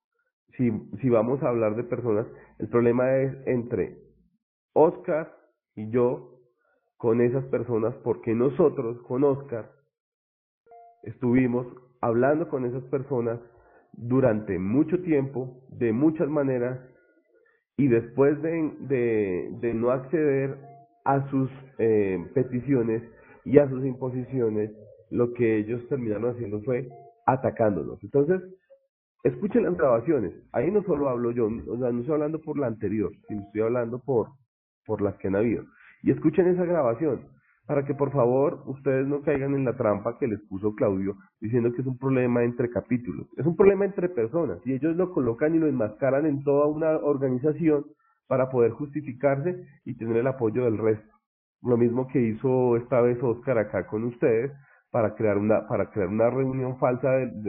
si vamos a hablar de personas, el problema es entre Oscar y yo con esas personas, porque nosotros con Oscar estuvimos hablando con esas personas durante mucho tiempo, de muchas maneras, y después de no acceder a sus peticiones y a sus imposiciones, lo que ellos terminaron haciendo fue atacándonos. Entonces, escuchen las grabaciones. Ahí no solo hablo yo, o sea, no estoy hablando por la anterior, sino estoy hablando por las que han habido. Y escuchen esa grabación, para que por favor ustedes no caigan en la trampa que les puso Claudio, diciendo que es un problema entre capítulos. Es un problema entre personas, y ellos lo colocan y lo enmascaran en toda una organización para poder justificarse y tener el apoyo del resto. Lo mismo que hizo esta vez Oscar acá con ustedes, para crear una reunión falsa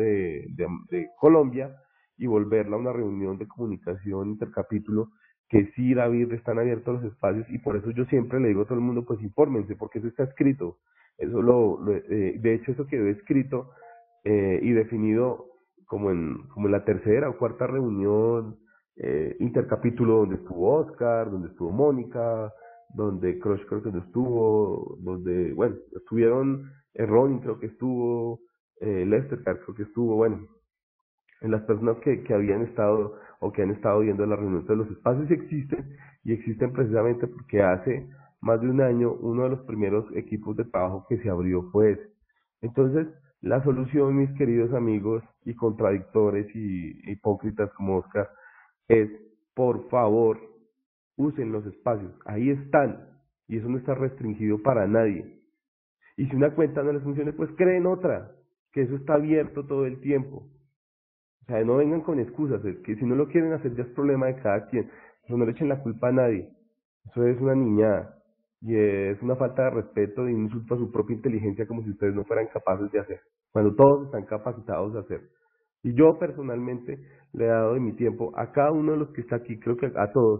de Colombia, y volverla una reunión de comunicación intercapítulo, que sí, David, están abiertos los espacios, y por eso yo siempre le digo a todo el mundo, pues infórmense, porque eso está escrito. Eso de hecho, eso quedó escrito y definido como en la tercera o cuarta reunión intercapítulo, donde estuvo Oscar, donde estuvo Mónica, donde Crush creo que no estuvo, donde, bueno, estuvieron Ronnie, creo que estuvo, Lester creo que estuvo, bueno, en las personas que habían estado o que han estado viendo la reunión. Entonces, los espacios existen, y existen precisamente porque hace más de un año uno de los primeros equipos de trabajo que se abrió fue ese. Entonces, la solución, mis queridos amigos y contradictores y hipócritas como Oscar, es, por favor, usen los espacios, ahí están, y eso no está restringido para nadie. Y si una cuenta no les funciona, pues creen otra, que eso está abierto todo el tiempo. O sea, no vengan con excusas, es que si no lo quieren hacer ya es problema de cada quien, pero no le echen la culpa a nadie. Eso es una niñada, y es una falta de respeto y un insulto a su propia inteligencia, como si ustedes no fueran capaces de hacer, cuando todos están capacitados de hacer. Y yo personalmente le he dado de mi tiempo a cada uno de los que está aquí, creo que a todos,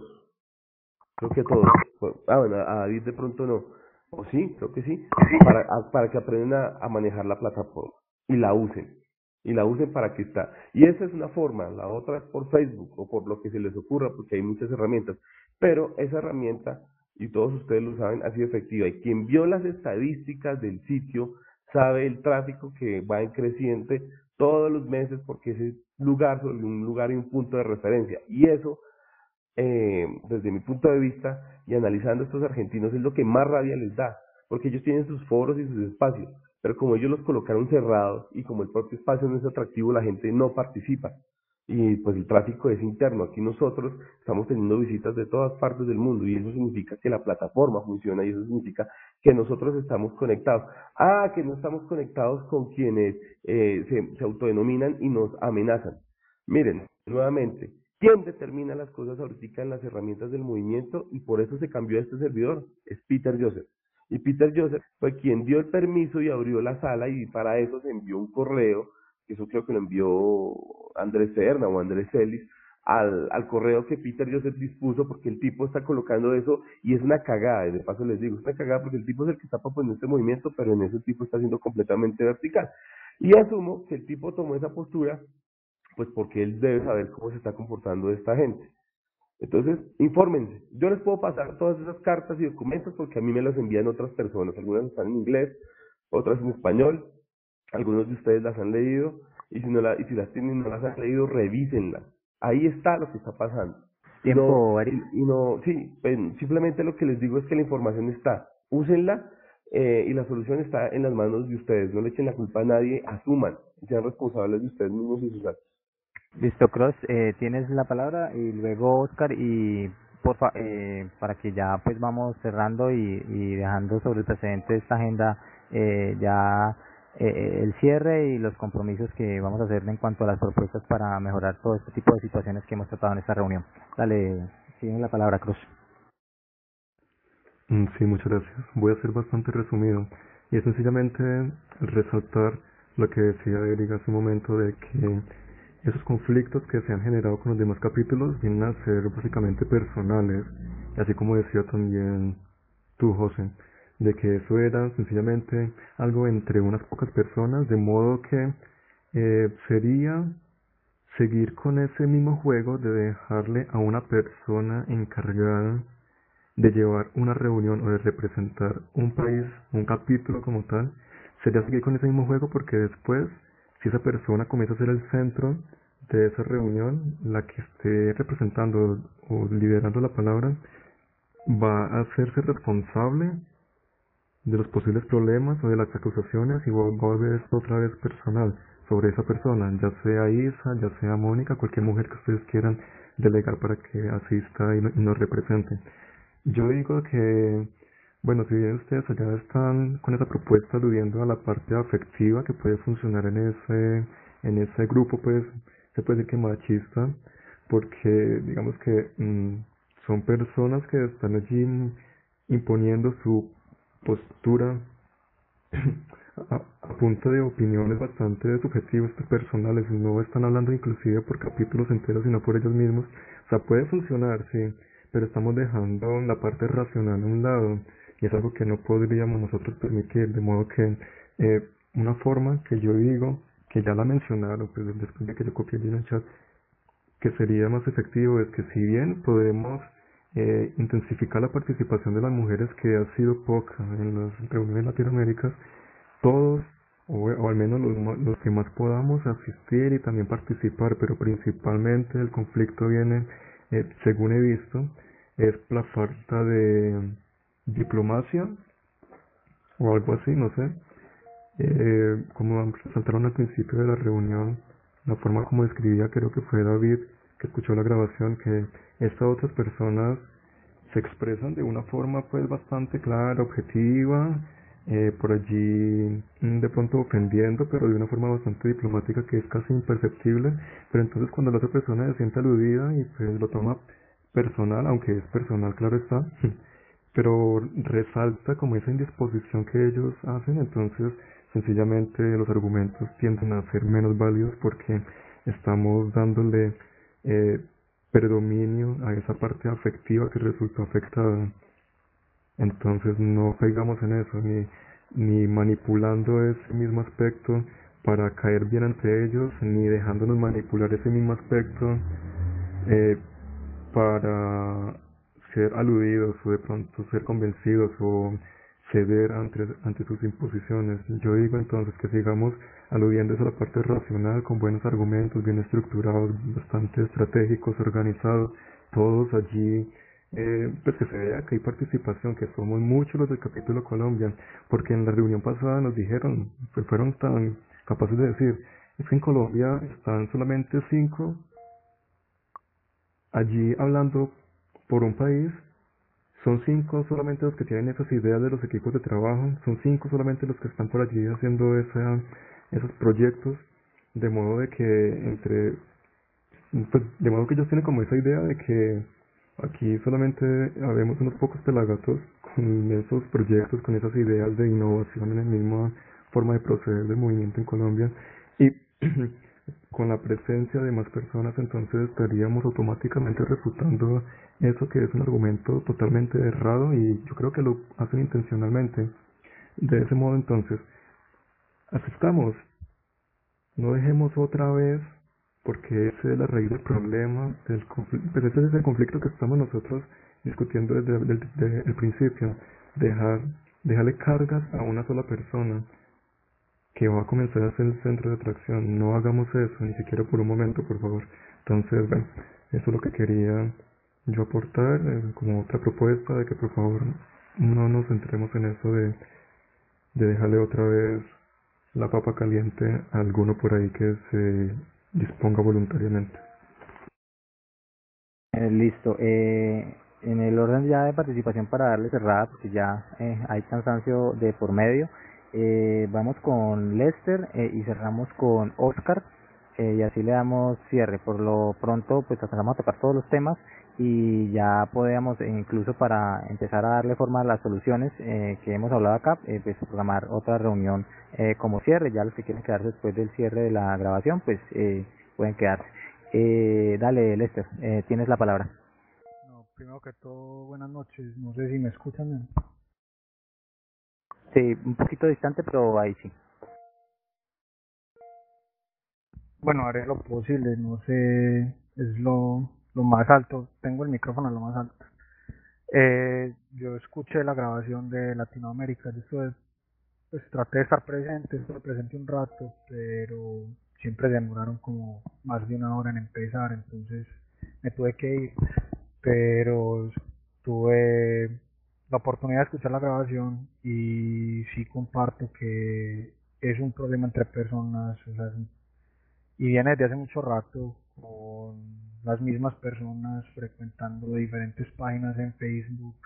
bueno, a David de pronto no, o sí, creo que sí, para que aprendan a manejar la plataforma y la usen para que está. Y esa es una forma, la otra es por Facebook o por lo que se les ocurra, porque hay muchas herramientas, pero esa herramienta, y todos ustedes lo saben, ha sido efectiva, y quien vio las estadísticas del sitio sabe el tráfico que va en creciente todos los meses, porque ese lugar es un lugar y un punto de referencia, y eso desde mi punto de vista y analizando a estos argentinos, es lo que más rabia les da, porque ellos tienen sus foros y sus espacios, pero como ellos los colocaron cerrados y como el propio espacio no es atractivo, la gente no participa, y pues el tráfico es interno. Aquí nosotros estamos teniendo visitas de todas partes del mundo, y eso significa que la plataforma funciona, y eso significa que nosotros estamos conectados. Que no estamos conectados con quienes se autodenominan y nos amenazan. Miren, nuevamente, ¿quién determina las cosas ahorita en las herramientas del movimiento? Y por eso se cambió a este servidor, es Peter Joseph. Y Peter Joseph fue quien dio el permiso y abrió la sala, y para eso se envió un correo, que eso creo que lo envió Andrés Serna o Andrés Celis, al correo que Peter Joseph dispuso, porque el tipo está colocando eso, y es una cagada, y de paso les digo, es una cagada porque el tipo es el que está proponiendo este movimiento, pero en eso el tipo está siendo completamente vertical. Y asumo que el tipo tomó esa postura pues porque él debe saber cómo se está comportando esta gente. Entonces, infórmense. Yo les puedo pasar todas esas cartas y documentos porque a mí me las envían otras personas. Algunas están en inglés, otras en español. Algunos de ustedes las han leído y si las tienen y no las han leído, revísenlas. Ahí está lo que está pasando. Tiempo, Eric. Sí, simplemente lo que les digo es que la información está. Úsenla y la solución está en las manos de ustedes. No le echen la culpa a nadie, asuman, sean responsables de ustedes mismos y sus actos. Listo, Cross, tienes la palabra y luego Oscar y porfa, para que ya pues vamos cerrando y dejando sobre el precedente de esta agenda ya el cierre y los compromisos que vamos a hacer en cuanto a las propuestas para mejorar todo este tipo de situaciones que hemos tratado en esta reunión. Dale, tienes la palabra, Cross. Sí, muchas gracias. Voy a ser bastante resumido y es sencillamente resaltar lo que decía Eric hace un momento de que esos conflictos que se han generado con los demás capítulos vienen a ser básicamente personales, y así como decía también tú, José, de que eso era sencillamente algo entre unas pocas personas, de modo que sería seguir con ese mismo juego de dejarle a una persona encargada de llevar una reunión o de representar un país, un capítulo como tal, sería seguir con ese mismo juego porque después, si esa persona comienza a ser el centro de esa reunión, la que esté representando o liderando la palabra, va a hacerse responsable de los posibles problemas o de las acusaciones y va a volver esto otra vez personal sobre esa persona, ya sea Isa, ya sea Mónica, cualquier mujer que ustedes quieran delegar para que asista y nos represente. Yo digo que, bueno, si bien ustedes allá están con esa propuesta aludiendo a la parte afectiva que puede funcionar en ese grupo, pues se puede decir que machista, porque digamos que son personas que están allí imponiendo su postura a punta de opiniones bastante subjetivas, personales, no están hablando inclusive por capítulos enteros, sino por ellos mismos. O sea, puede funcionar, sí, pero estamos dejando la parte racional a un lado y es algo que no podríamos nosotros permitir, de modo que una forma que yo digo, que ya la mencionaron, pues después de que yo copié en el chat, que sería más efectivo es que si bien podemos intensificar la participación de las mujeres, que ha sido poca en las reuniones latinoaméricas, todos o al menos los que más podamos asistir y también participar, pero principalmente el conflicto viene, según he visto, es la falta de diplomacia o algo así, no sé. Como resaltaron al principio de la reunión, la forma como describía, creo que fue David, que escuchó la grabación, que estas otras personas se expresan de una forma pues bastante clara, objetiva, por allí de pronto ofendiendo, pero de una forma bastante diplomática que es casi imperceptible, pero entonces cuando la otra persona se siente aludida y pues lo toma personal, aunque es personal, claro está, pero resalta como esa indisposición que ellos hacen, entonces sencillamente los argumentos tienden a ser menos válidos porque estamos dándole predominio a esa parte afectiva que resultó afectada. Entonces no caigamos en eso, ni manipulando ese mismo aspecto para caer bien ante ellos, ni dejándonos manipular ese mismo aspecto para ser aludidos o de pronto ser convencidos o ceder ante sus imposiciones. Yo digo entonces que sigamos aludiendo a la parte racional con buenos argumentos, bien estructurados, bastante estratégicos, organizados, todos allí, pues que se vea que hay participación, que somos muchos los del capítulo Colombia, porque en la reunión pasada nos dijeron, pues fueron tan capaces de decir, es que en Colombia están solamente 5 allí hablando por un país, son 5 solamente los que tienen esas ideas de los equipos de trabajo, son 5 solamente los que están por allí haciendo esos proyectos, de modo de que de modo que ellos tienen como esa idea de que aquí solamente habemos unos pocos pelagatos con esos proyectos, con esas ideas de innovación en la misma forma de proceder del movimiento en Colombia, y con la presencia de más personas, entonces estaríamos automáticamente refutando eso, que es un argumento totalmente errado, y yo creo que lo hacen intencionalmente. De ese modo, entonces, asistamos, no dejemos otra vez porque ese es la raíz del problema, pues ese es el conflicto que estamos nosotros discutiendo desde el principio, dejarle cargas a una sola persona que va a comenzar a ser el centro de atracción. No hagamos eso, ni siquiera por un momento, por favor. Entonces, bueno, eso es lo que quería yo aportar, como otra propuesta de que por favor no nos centremos en eso de dejarle otra vez la papa caliente a alguno por ahí que se disponga voluntariamente. Listo. En el orden ya de participación para darle cerrada, porque ya hay cansancio de por medio, vamos con Lester y cerramos con Oscar, y así le damos cierre. Por lo pronto, pues alcanzamos a tocar todos los temas y ya podemos, incluso para empezar a darle forma a las soluciones que hemos hablado acá, pues programar otra reunión como cierre. Ya los que quieren quedarse después del cierre de la grabación, pues pueden quedarse. Dale, Lester, tienes la palabra. No, primero que todo, buenas noches. No sé si me escuchan. Sí, un poquito distante, pero ahí sí. Bueno, haré lo posible. No sé, es lo más alto. Tengo el micrófono a lo más alto. Yo escuché la grabación de Latinoamérica. Yo pues traté de estar presente, estuve presente un rato, pero siempre demoraron como más de una hora en empezar, entonces me tuve que ir, pero tuve la oportunidad de escuchar la grabación y sí comparto que es un problema entre personas, o sea, y viene desde hace mucho rato con las mismas personas frecuentando diferentes páginas en Facebook,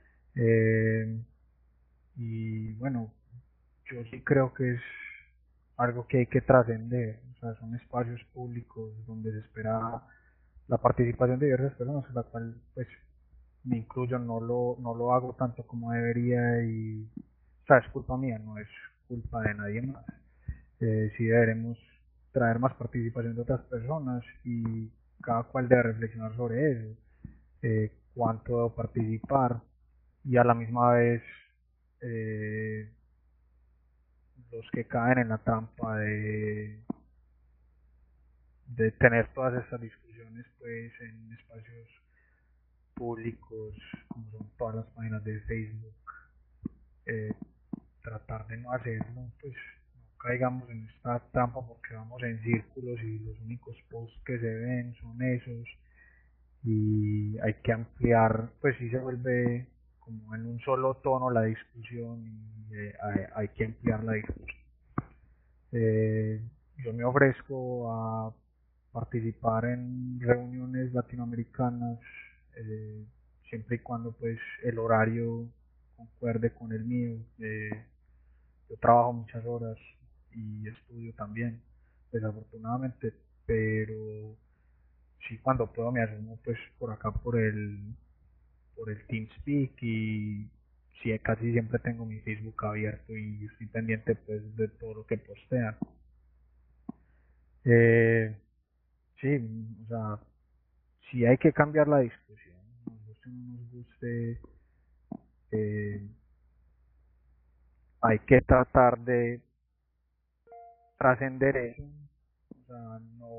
y bueno, yo sí creo que es algo que hay que trascender, o sea, son espacios públicos donde se espera la participación de diversas personas, la cual pues me incluyo, no lo hago tanto como debería y, o sea, es culpa mía, no es culpa de nadie más. Sí deberemos traer más participación de otras personas y cada cual debe reflexionar sobre eso, cuánto debo participar y a la misma vez los que caen en la trampa de tener todas estas discusiones pues en espacios públicos como son todas las páginas de Facebook, tratar de no hacerlo, pues no caigamos en esta trampa porque vamos en círculos y los únicos posts que se ven son esos y hay que ampliar, pues si se vuelve como en un solo tono la discusión y hay que ampliar la discusión. Yo me ofrezco a participar en reuniones latinoamericanas siempre y cuando pues el horario concuerde con el mío. Yo trabajo muchas horas y estudio también, desafortunadamente, pero sí cuando puedo me asumo pues por acá por el TeamSpeak y sí, casi siempre tengo mi Facebook abierto y estoy pendiente pues de todo lo que postean. Sí, o sea, sí hay que cambiar la discusión, nos guste o no nos guste, hay que tratar de trascender eso, o sea,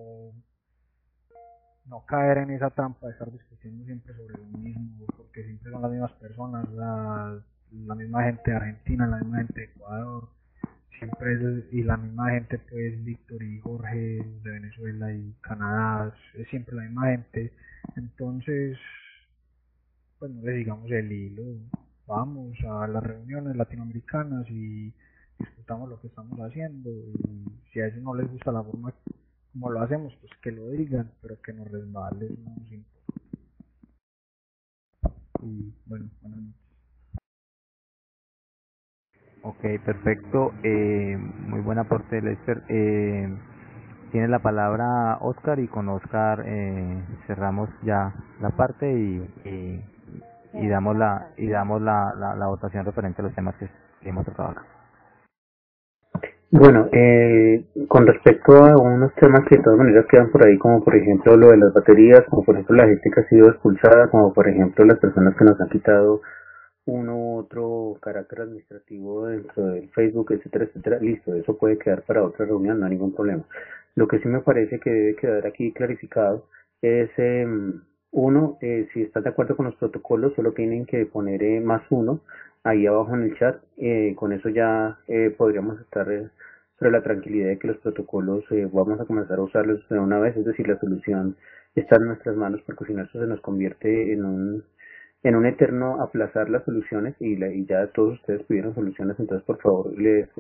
no caer en esa trampa de estar discutiendo siempre sobre lo mismo, porque siempre son las mismas personas, la misma gente de Argentina, la misma gente de Ecuador, siempre y la misma gente pues Víctor y Jorge de Venezuela y Canadá, es siempre la misma gente, entonces pues no le digamos el hilo, vamos a las reuniones latinoamericanas y discutamos lo que estamos haciendo y si a ellos no les gusta la forma como lo hacemos, pues que lo digan, pero que nos resbale, no nos importa. Y bueno, buenas noches. Ok, perfecto. Muy buen aporte, Lester. Tiene la palabra Oscar y con Oscar cerramos ya la parte y damos la votación referente a los temas que hemos tratado acá. Bueno, con respecto a unos temas que de todas maneras quedan por ahí, como por ejemplo lo de las baterías, como por ejemplo la gente que ha sido expulsada, como por ejemplo las personas que nos han quitado uno u otro carácter administrativo dentro del Facebook, etcétera, etcétera, listo, eso puede quedar para otra reunión, no hay ningún problema. Lo que sí me parece que debe quedar aquí clarificado es, uno, si están de acuerdo con los protocolos, solo tienen que poner +1 ahí abajo en el chat, con eso ya podríamos estar sobre la tranquilidad de que los protocolos vamos a comenzar a usarlos de una vez, es decir, la solución está en nuestras manos, porque si no esto se nos convierte en un eterno aplazar las soluciones y ya todos ustedes pidieron soluciones, entonces por favor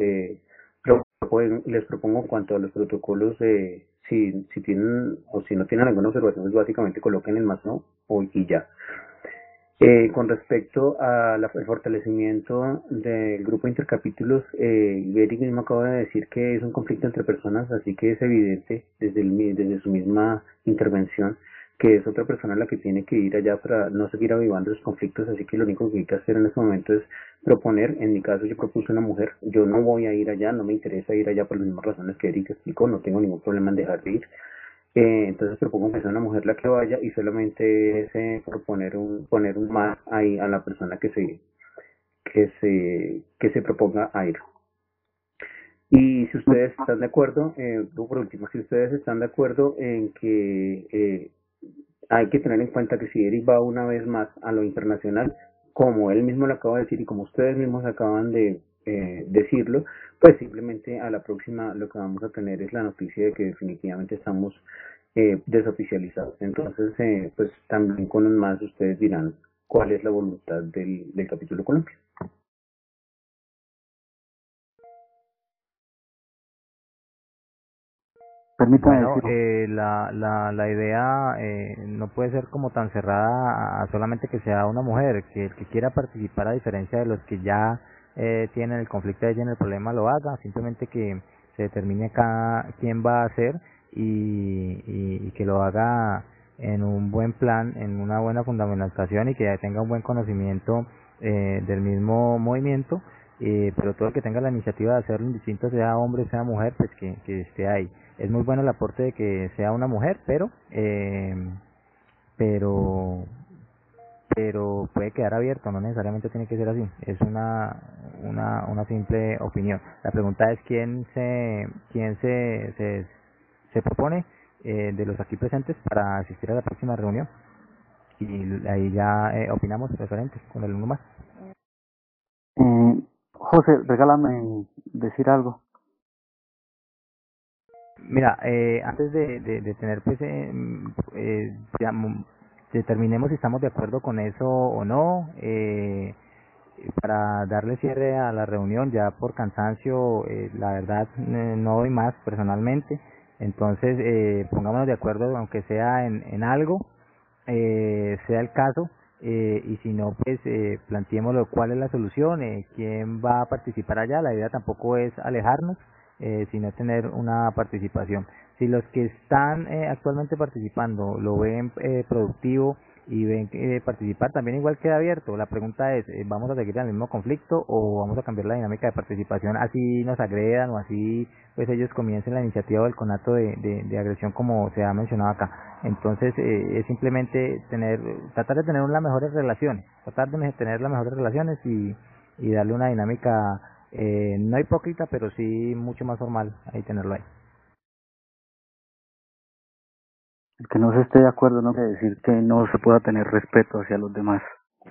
les propongo en cuanto a los protocolos, si tienen o si no tienen alguna observación, pues básicamente coloquen el +no y ya. Con respecto al fortalecimiento del grupo de intercapítulos, Eric mismo acaba de decir que es un conflicto entre personas, así que es evidente desde su misma intervención que es otra persona la que tiene que ir allá para no seguir avivando los conflictos, así que lo único que hay que hacer en este momento es proponer. En mi caso yo propuse una mujer, yo no voy a ir allá, no me interesa ir allá por las mismas razones que Eric explicó, no tengo ningún problema en dejar de ir. Entonces propongo que sea una mujer la que vaya y solamente es poner un más ahí a la persona que se proponga a ir. Y si ustedes están de acuerdo, por último, si ustedes están de acuerdo en que hay que tener en cuenta que si Eric va una vez más a lo internacional, como él mismo lo acaba de decir y como ustedes mismos acaban de decirlo, pues simplemente a la próxima lo que vamos a tener es la noticia de que definitivamente estamos desoficializados. Entonces, pues también con un más ustedes dirán cuál es la voluntad del capítulo Colombia. Permítame Bueno, decir, la idea no puede ser como tan cerrada a solamente que sea una mujer, que el que quiera participar, a diferencia de los que ya tienen el conflicto y tienen el problema, lo haga, simplemente que se determine cada quién va a hacer y que lo haga en un buen plan, en una buena fundamentación y que tenga un buen conocimiento del mismo movimiento, pero todo el que tenga la iniciativa de hacerlo indistinto, sea hombre, sea mujer, pues que esté ahí. Es muy bueno el aporte de que sea una mujer, pero pero puede quedar abierto, no necesariamente tiene que ser así, es una simple opinión. La pregunta es quién se propone de los aquí presentes para asistir a la próxima reunión, y ahí ya opinamos referentes con el uno más. José, regálame decir algo. Mira, antes de tener pues determinemos si estamos de acuerdo con eso o no, para darle cierre a la reunión, ya por cansancio, la verdad no doy más personalmente, entonces pongámonos de acuerdo, aunque sea en algo, sea el caso, y si no, pues planteémoslo cuál es la solución, quién va a participar allá. La idea tampoco es alejarnos, sino tener una participación. Si los que están actualmente participando lo ven productivo y ven que participar también igual queda abierto, la pregunta es, ¿vamos a seguir en el mismo conflicto o vamos a cambiar la dinámica de participación, así nos agredan o así pues ellos comiencen la iniciativa o el conato de agresión como se ha mencionado acá? Entonces es simplemente tratar de tener las mejores relaciones, y darle una dinámica no hipócrita, pero sí mucho más formal, ahí tenerlo ahí. El que no se esté de acuerdo no quiere decir que no se pueda tener respeto hacia los demás.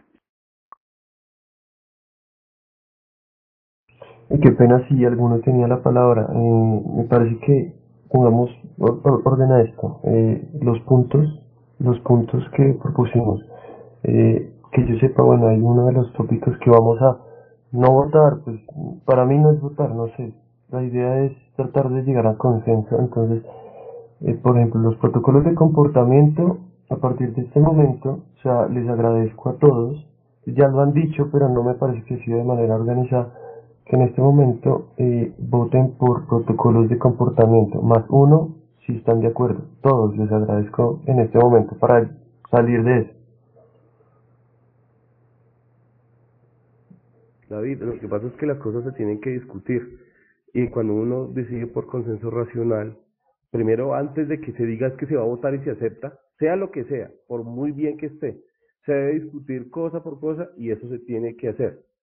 Qué pena si alguno tenía la palabra. Me parece que pongamos orden a esto. Los puntos que propusimos. Que yo sepa, bueno, hay uno de los tópicos que vamos a no votar, pues para mí no es votar, no sé. La idea es tratar de llegar a consenso. Entonces, por ejemplo, los protocolos de comportamiento, a partir de este momento, o sea, les agradezco a todos, ya lo han dicho, pero no me parece que sea de manera organizada, que en este momento voten por protocolos de comportamiento, +1, si están de acuerdo. Todos les agradezco en este momento para salir de eso. David, lo que pasa es que las cosas se tienen que discutir y cuando uno decide por consenso racional, primero antes de que se diga es que se va a votar y se acepta, sea lo que sea, por muy bien que esté, se debe discutir cosa por cosa y eso se tiene que hacer.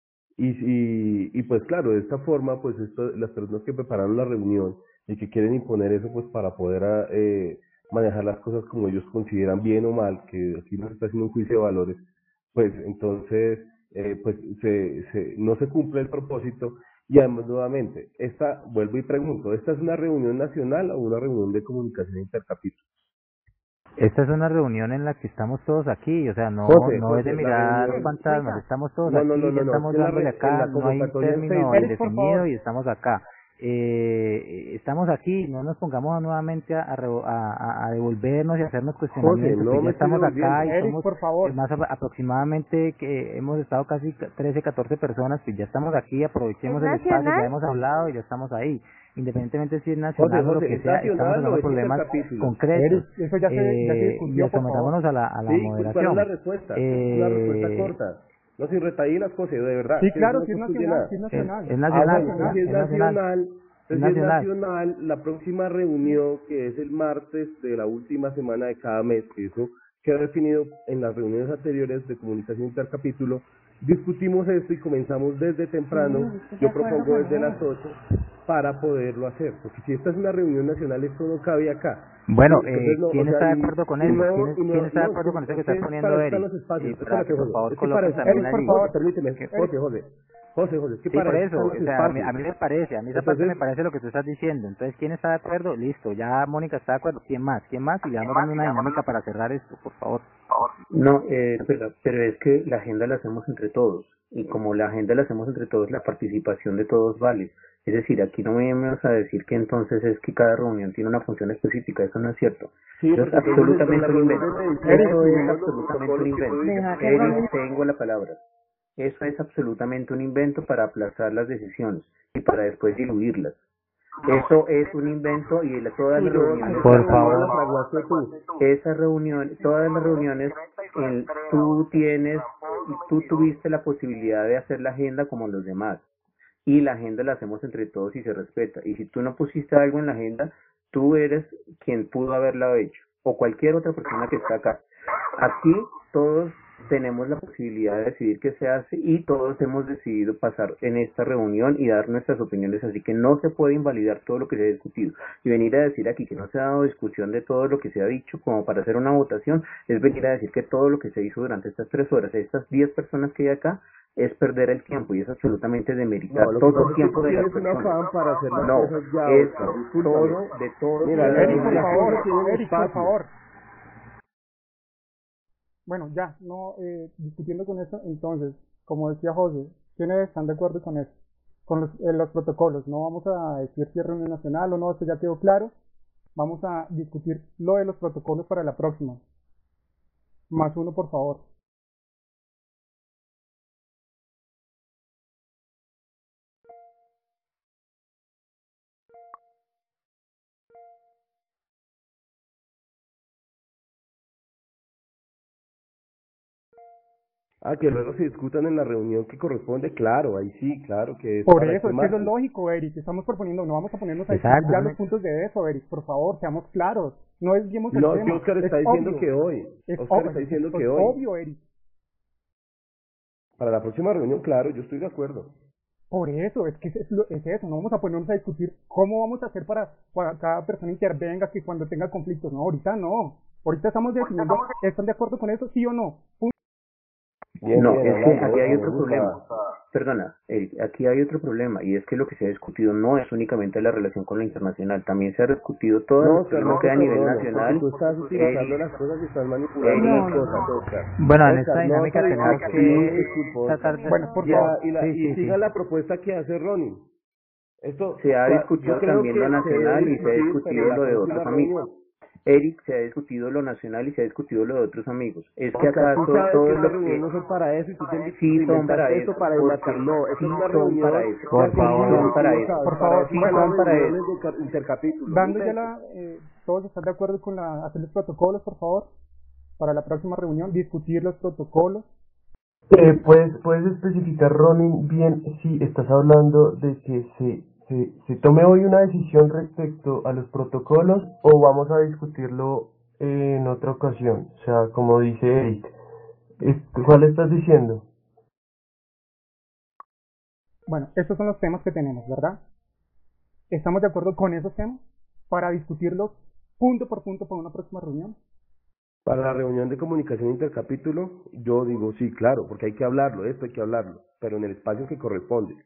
Y pues claro, de esta forma, pues las personas que prepararon la reunión y que quieren imponer eso, pues para poder manejar las cosas como ellos consideran bien o mal, que aquí no se está haciendo un juicio de valores, pues entonces pues no se cumple el propósito. Y además, nuevamente, vuelvo y pregunto, ¿esta es una reunión nacional o una reunión de comunicación intercapítulo? Esta es una reunión en la que estamos todos aquí, o sea, no es de mirar fantasmas, estamos todos aquí, ya estamos dándole acá, no hay término indefinido y estamos acá. Estamos aquí, no nos pongamos nuevamente a devolvernos y hacernos cuestionamientos, ya estamos acá y somos más aproximadamente que hemos estado casi 13, 14 personas, pues ya estamos aquí, aprovechemos el espacio, ya hemos hablado y ya estamos ahí. Independientemente si es nacional o lo que sea, estamos hablando de problemas concretos. Eso ya se discutió, y sometámonos a la moderación. ¿Cuál es la respuesta? Es una respuesta corta. No, sin retallar las cosas, de verdad. Sí, claro, si es nacional, si es nacional. Es nacional. Si es nacional, la próxima reunión, que es el martes de la última semana de cada mes, que eso queda definido en las reuniones anteriores de comunicación intercapítulo, discutimos esto y comenzamos desde temprano, yo propongo desde las 8, para poderlo hacer, porque si esta es una reunión nacional, esto no cabe acá. Bueno, ¿quién está de acuerdo con eso? ¿Quién está de acuerdo con eso que está poniendo Eric? Por favor, coloquen también por favor, permíteme, José, ¿qué sí, por eso, o sea, a mí me parece, a mí esa parte me parece lo que tú estás diciendo. Entonces, ¿quién está de acuerdo? Listo, ya Mónica está de acuerdo. ¿Quién más? Y ya nos dan una dinámica para cerrar esto, por favor. No, pero es que la agenda la hacemos entre todos. Y como la agenda la hacemos entre todos, la participación de todos vale. Es decir, aquí no me vamos a decir que entonces es que cada reunión tiene una función específica. Eso no es cierto. Eso es absolutamente un invento. Eso es absolutamente un invento. Tengo la palabra. Eso es absolutamente un invento para aplazar las decisiones y para después diluirlas. Eso es un invento y todas las reuniones. Por favor. Todas las reuniones, tú tuviste la posibilidad de hacer la agenda como los demás. Y la agenda la hacemos entre todos y se respeta. Y si tú no pusiste algo en la agenda, tú eres quien pudo haberla hecho. O cualquier otra persona que está acá. Aquí todos tenemos la posibilidad de decidir qué se hace y todos hemos decidido pasar en esta reunión y dar nuestras opiniones, así que no se puede invalidar todo lo que se ha discutido. Y venir a decir aquí que no se ha dado discusión de todo lo que se ha dicho como para hacer una votación, es venir a decir que todo lo que se hizo durante estas 3 horas, estas 10 personas que hay acá, es perder el tiempo y es absolutamente demeritar todo el tiempo de las personas. Para hacer las no, cosas ya, eso, todo, de todo. Mira, Eric, por favor. Bueno, ya, no discutiendo con eso, entonces, como decía José, ¿quiénes están de acuerdo con eso? Con los protocolos, no vamos a decir si es reunión nacional o no, esto ya quedó claro. Vamos a discutir lo de los protocolos para la próxima. Más uno, por favor. Que luego se discutan en la reunión que corresponde, claro, ahí sí, claro que es. Por eso, es que eso es lógico, Eric, estamos proponiendo, no vamos a ponernos a discutir ya los puntos de eso, Eric, por favor, seamos claros, no desviemos el tema. No, Oscar está diciendo que hoy. Oscar está diciendo que hoy. Es obvio, Eric. Para la próxima reunión, claro, yo estoy de acuerdo. Por eso, es que es eso, no vamos a ponernos a discutir cómo vamos a hacer para cada persona intervenga, que cuando tenga conflictos, no, ahorita no. Ahorita estamos definiendo, ¿están de acuerdo con eso, sí o no? No, es que aquí hay otro problema. Perdona, Eric, aquí hay otro problema y es que lo que se ha discutido no es únicamente la relación con la internacional, también se ha discutido todo lo que a nivel nacional. Tú estás utilizando las cosas y estás manipulando las cosas, Oscar. Bueno, en esta dinámica tenemos que tratar de... Bueno, por favor. Y siga la propuesta que hace Ronnie. Esto se ha discutido también lo nacional y se ha discutido lo de otros amigos. Eric, se ha discutido lo nacional y se ha discutido lo de otros amigos. Es que acaso todos los que no son para eso y tú sí son para eso, para inventar, no, eso sí es una son para eso, por favor, son para eso, por favor, sí son para eso. Intercapítulo. Dando ya todos están de acuerdo con hacer los protocolos, por favor, para la próxima reunión, discutir los protocolos. ¿Puedes especificar, Ronin, bien si estás hablando de que se tome hoy una decisión respecto a los protocolos o vamos a discutirlo en otra ocasión? O sea, como dice Eric, ¿Cuál estás diciendo? Bueno, estos son los temas que tenemos, ¿verdad? ¿Estamos de acuerdo con esos temas para discutirlos punto por punto para una próxima reunión? Para la reunión de comunicación intercapítulo, yo digo sí, claro, porque hay que hablarlo, esto hay que hablarlo, pero en el espacio que corresponde.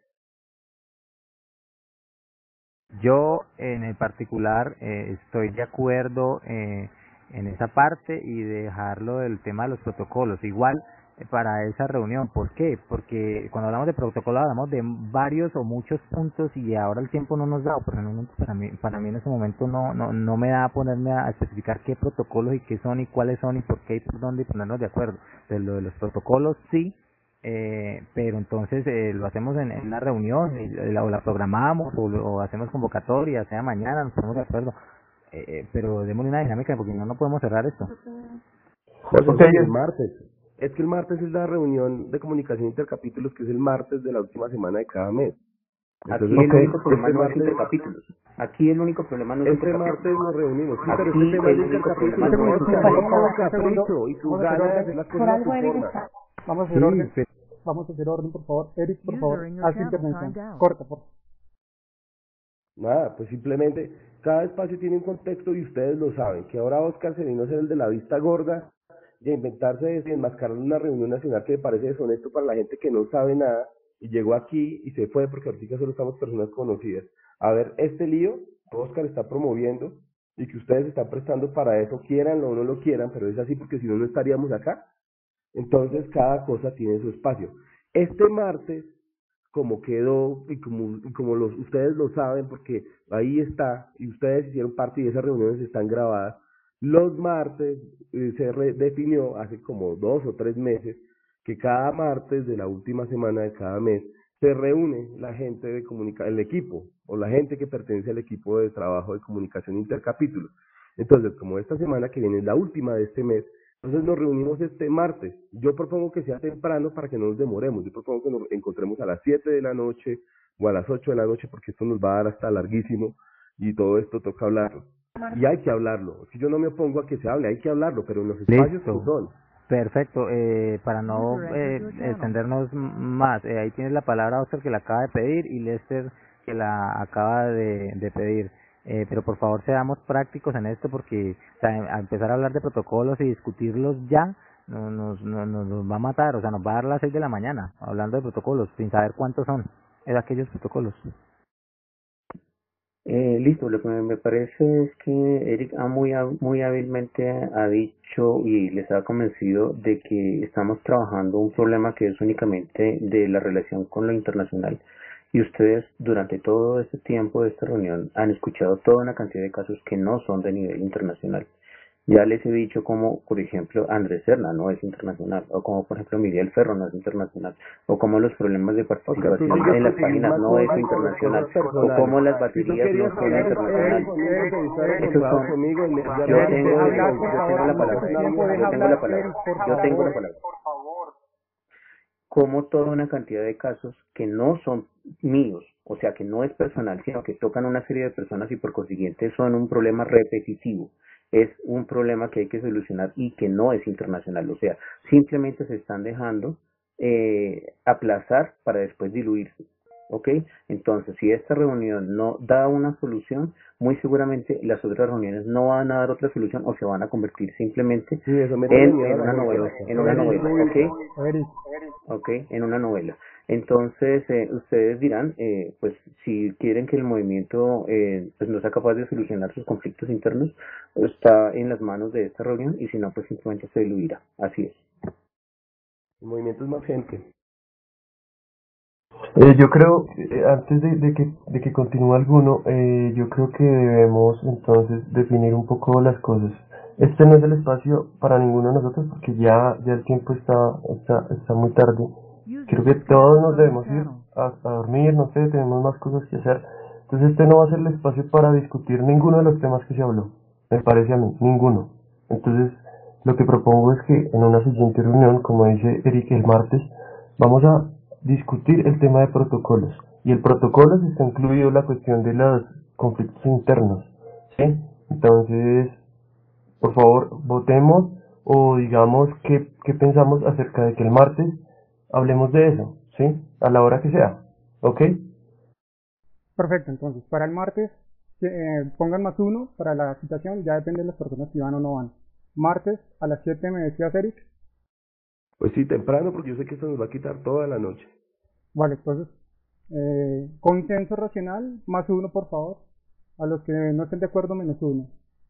Yo en el particular estoy de acuerdo en esa parte y dejarlo del tema de los protocolos. Igual para esa reunión, ¿por qué? Porque cuando hablamos de protocolo hablamos de varios o muchos puntos y ahora el tiempo no nos da, por ejemplo, para mí en ese momento no me da ponerme a especificar qué protocolos y qué son y cuáles son y por qué y por dónde y ponernos de acuerdo. De lo de los protocolos sí, pero entonces lo hacemos en una reunión o la programamos o hacemos convocatoria, sea mañana, nos ponemos de acuerdo, pero démosle una dinámica porque no podemos cerrar esto. José, okay. El martes. Es que el martes es la reunión de comunicación intercapítulos, que es el martes de la última semana de cada mes. Entonces, aquí el único problema no es intercapítulos. Aquí el único problema no es intercapítulos. Este martes nos reunimos. Sí, pero aquí este tema el único problema no es capricho y tu gana de hacer las cosas a tu forma. Vamos a hacer orden. Vamos a hacer orden, por favor. Eric, por favor, haz intervención. Corta, por favor. Nada, pues simplemente cada espacio tiene un contexto y ustedes lo saben, que ahora Oscar se vino a ser el de la vista gorda y a inventarse eso y enmascarar una reunión nacional que me parece deshonesto para la gente que no sabe nada y llegó aquí y se fue porque ahorita solo estamos personas conocidas. A ver, este lío que Oscar está promoviendo y que ustedes están prestando para eso, quieranlo o no lo quieran, pero es así porque si no, no estaríamos acá. Entonces cada cosa tiene su espacio. Este martes, como quedó y como ustedes lo saben porque ahí está y ustedes hicieron parte y esas reuniones están grabadas, los martes se definió hace como 2 o 3 meses que cada martes de la última semana de cada mes se reúne la gente de el equipo o la gente que pertenece al equipo de trabajo de comunicación intercapítulos. Entonces, como esta semana que viene es la última de este mes, entonces nos reunimos este martes. Yo propongo que sea temprano para que no nos demoremos. Yo propongo que nos encontremos a las 7 de la noche o a las 8 de la noche porque esto nos va a dar hasta larguísimo y todo esto toca hablarlo. Y hay que hablarlo. Si yo no me opongo a que se hable, hay que hablarlo, pero en los espacios que son. Perfecto. Para no extendernos más, ahí tienes la palabra Oscar que la acaba de pedir y Lester que la acaba de pedir. Pero por favor seamos prácticos en esto porque a empezar a hablar de protocolos y discutirlos ya nos va a matar, o sea, nos va a dar las 6 de la mañana hablando de protocolos sin saber cuántos son aquellos protocolos. Listo, lo que me parece es que Eric muy hábilmente ha dicho y les ha convencido de que estamos trabajando un problema que es únicamente de la relación con lo internacional. Y ustedes durante todo este tiempo de esta reunión han escuchado toda una cantidad de casos que no son de nivel internacional. Ya les he dicho como, por ejemplo, Andrés Serna no es internacional, o como, por ejemplo, Miguel Ferro no es internacional, o como los problemas de participación en las páginas no es internacional, o como las baterías no son internacionales. Yo tengo la palabra. Como toda una cantidad de casos que no son míos, o sea que no es personal, sino que tocan una serie de personas y por consiguiente son un problema repetitivo. Es un problema que hay que solucionar y que no es internacional, o sea, simplemente se están dejando aplazar para después diluirse, ¿ok? Entonces, si esta reunión no da una solución, muy seguramente las otras reuniones no van a dar otra solución o se van a convertir simplemente en una novela, ¿ok? En una novela. Entonces, ustedes dirán, pues si quieren que el movimiento pues no sea capaz de solucionar sus conflictos internos, está en las manos de esta reunión y si no, pues simplemente se diluirá. Así es. El movimiento es más gente. Yo creo, antes de que continúe alguno, yo creo que debemos entonces definir un poco las cosas. Este no es el espacio para ninguno de nosotros porque ya el tiempo está muy tarde. Creo que todos nos debemos ir a dormir, no sé, tenemos más cosas que hacer. Entonces este no va a ser el espacio para discutir ninguno de los temas que se habló. Me parece a mí, ninguno. Entonces lo que propongo es que en una siguiente reunión, como dice Eric, el martes, vamos a discutir el tema de protocolos. Y el protocolo está incluido la cuestión de los conflictos internos, ¿sí? Entonces, por favor, votemos o digamos qué pensamos acerca de que el martes hablemos de eso, ¿sí? A la hora que sea, ¿ok? Perfecto, entonces, para el martes, pongan +1 para la citación, ya depende de las personas si van o no van. Martes a las 7 me decías, Eric. Pues sí, temprano, porque yo sé que esto nos va a quitar toda la noche. Vale, entonces, consenso racional, +1 por favor. A los que no estén de acuerdo, -1.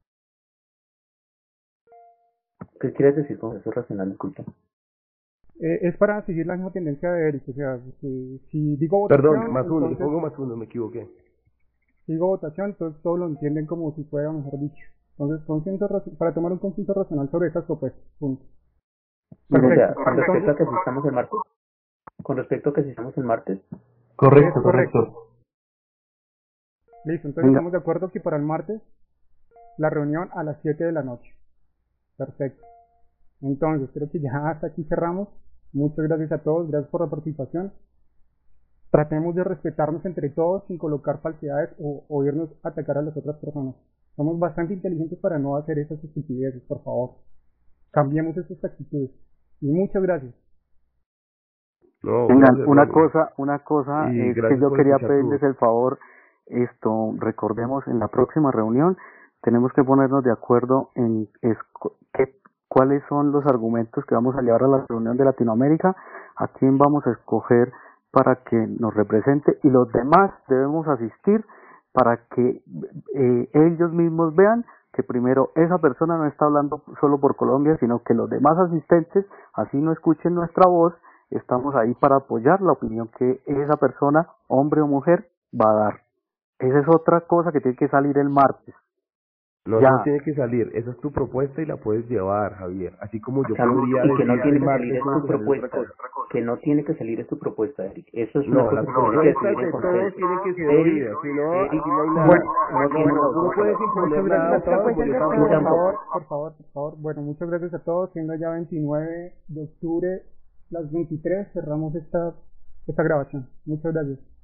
¿Qué quieres decir con eso racional, disculpa? Es para seguir la misma tendencia de Eric, o sea, si digo votación, Perdón, +1, le entonces, pongo +1, me equivoqué. si digo votación, entonces todos lo entienden como si fuera, mejor dicho. Entonces, para tomar un consenso racional sobre estas propuestas, punto. Perfecto. O sea, Perfecto. con respecto a que si estamos el martes. Con respecto a que si estamos el martes. Correcto, Es correcto. Listo, entonces Venga. estamos de acuerdo que para el martes la reunión a las 7 de la noche. Perfecto. Entonces, creo que ya hasta aquí cerramos. Muchas gracias a todos, gracias por la participación. Tratemos de respetarnos entre todos sin colocar falsedades o irnos a atacar a las otras personas. Somos bastante inteligentes para no hacer esas estupideces, por favor. Cambiemos esas actitudes. Y muchas gracias. No, Vengan, gracias, una Ronnie. cosa Y es que gracias yo por quería escuchar pedirles el favor, recordemos en la próxima reunión, tenemos que ponernos de acuerdo en cuáles son los argumentos que vamos a llevar a la reunión de Latinoamérica, a quién vamos a escoger para que nos represente y los demás debemos asistir para que ellos mismos vean que primero esa persona no está hablando solo por Colombia, sino que los demás asistentes, así no escuchen nuestra voz, estamos ahí para apoyar la opinión que esa persona, hombre o mujer, va a dar. Esa es otra cosa que tiene que salir el martes. No, Ya. no tiene que salir, esa es tu propuesta y la puedes llevar, Javier. Así como yo Salud, podría y que no decir tiene el que salir martes es vamos tu a hacer otra propuesta. cosa. Que no tiene que salir es tu propuesta, Eric. Eso es una No, cosa las que se tiene que propuestas decidir en de todos consenso. tienen que ser Eric, oídas, si no, Eric, aquí no hay nada. Bueno, Tú no puedes imponer muchas nada a gracias. todos, pues yo Por tampoco. favor. Bueno, muchas gracias a todos. Siendo ya 29 de octubre, las 23, cerramos esta grabación. Muchas gracias.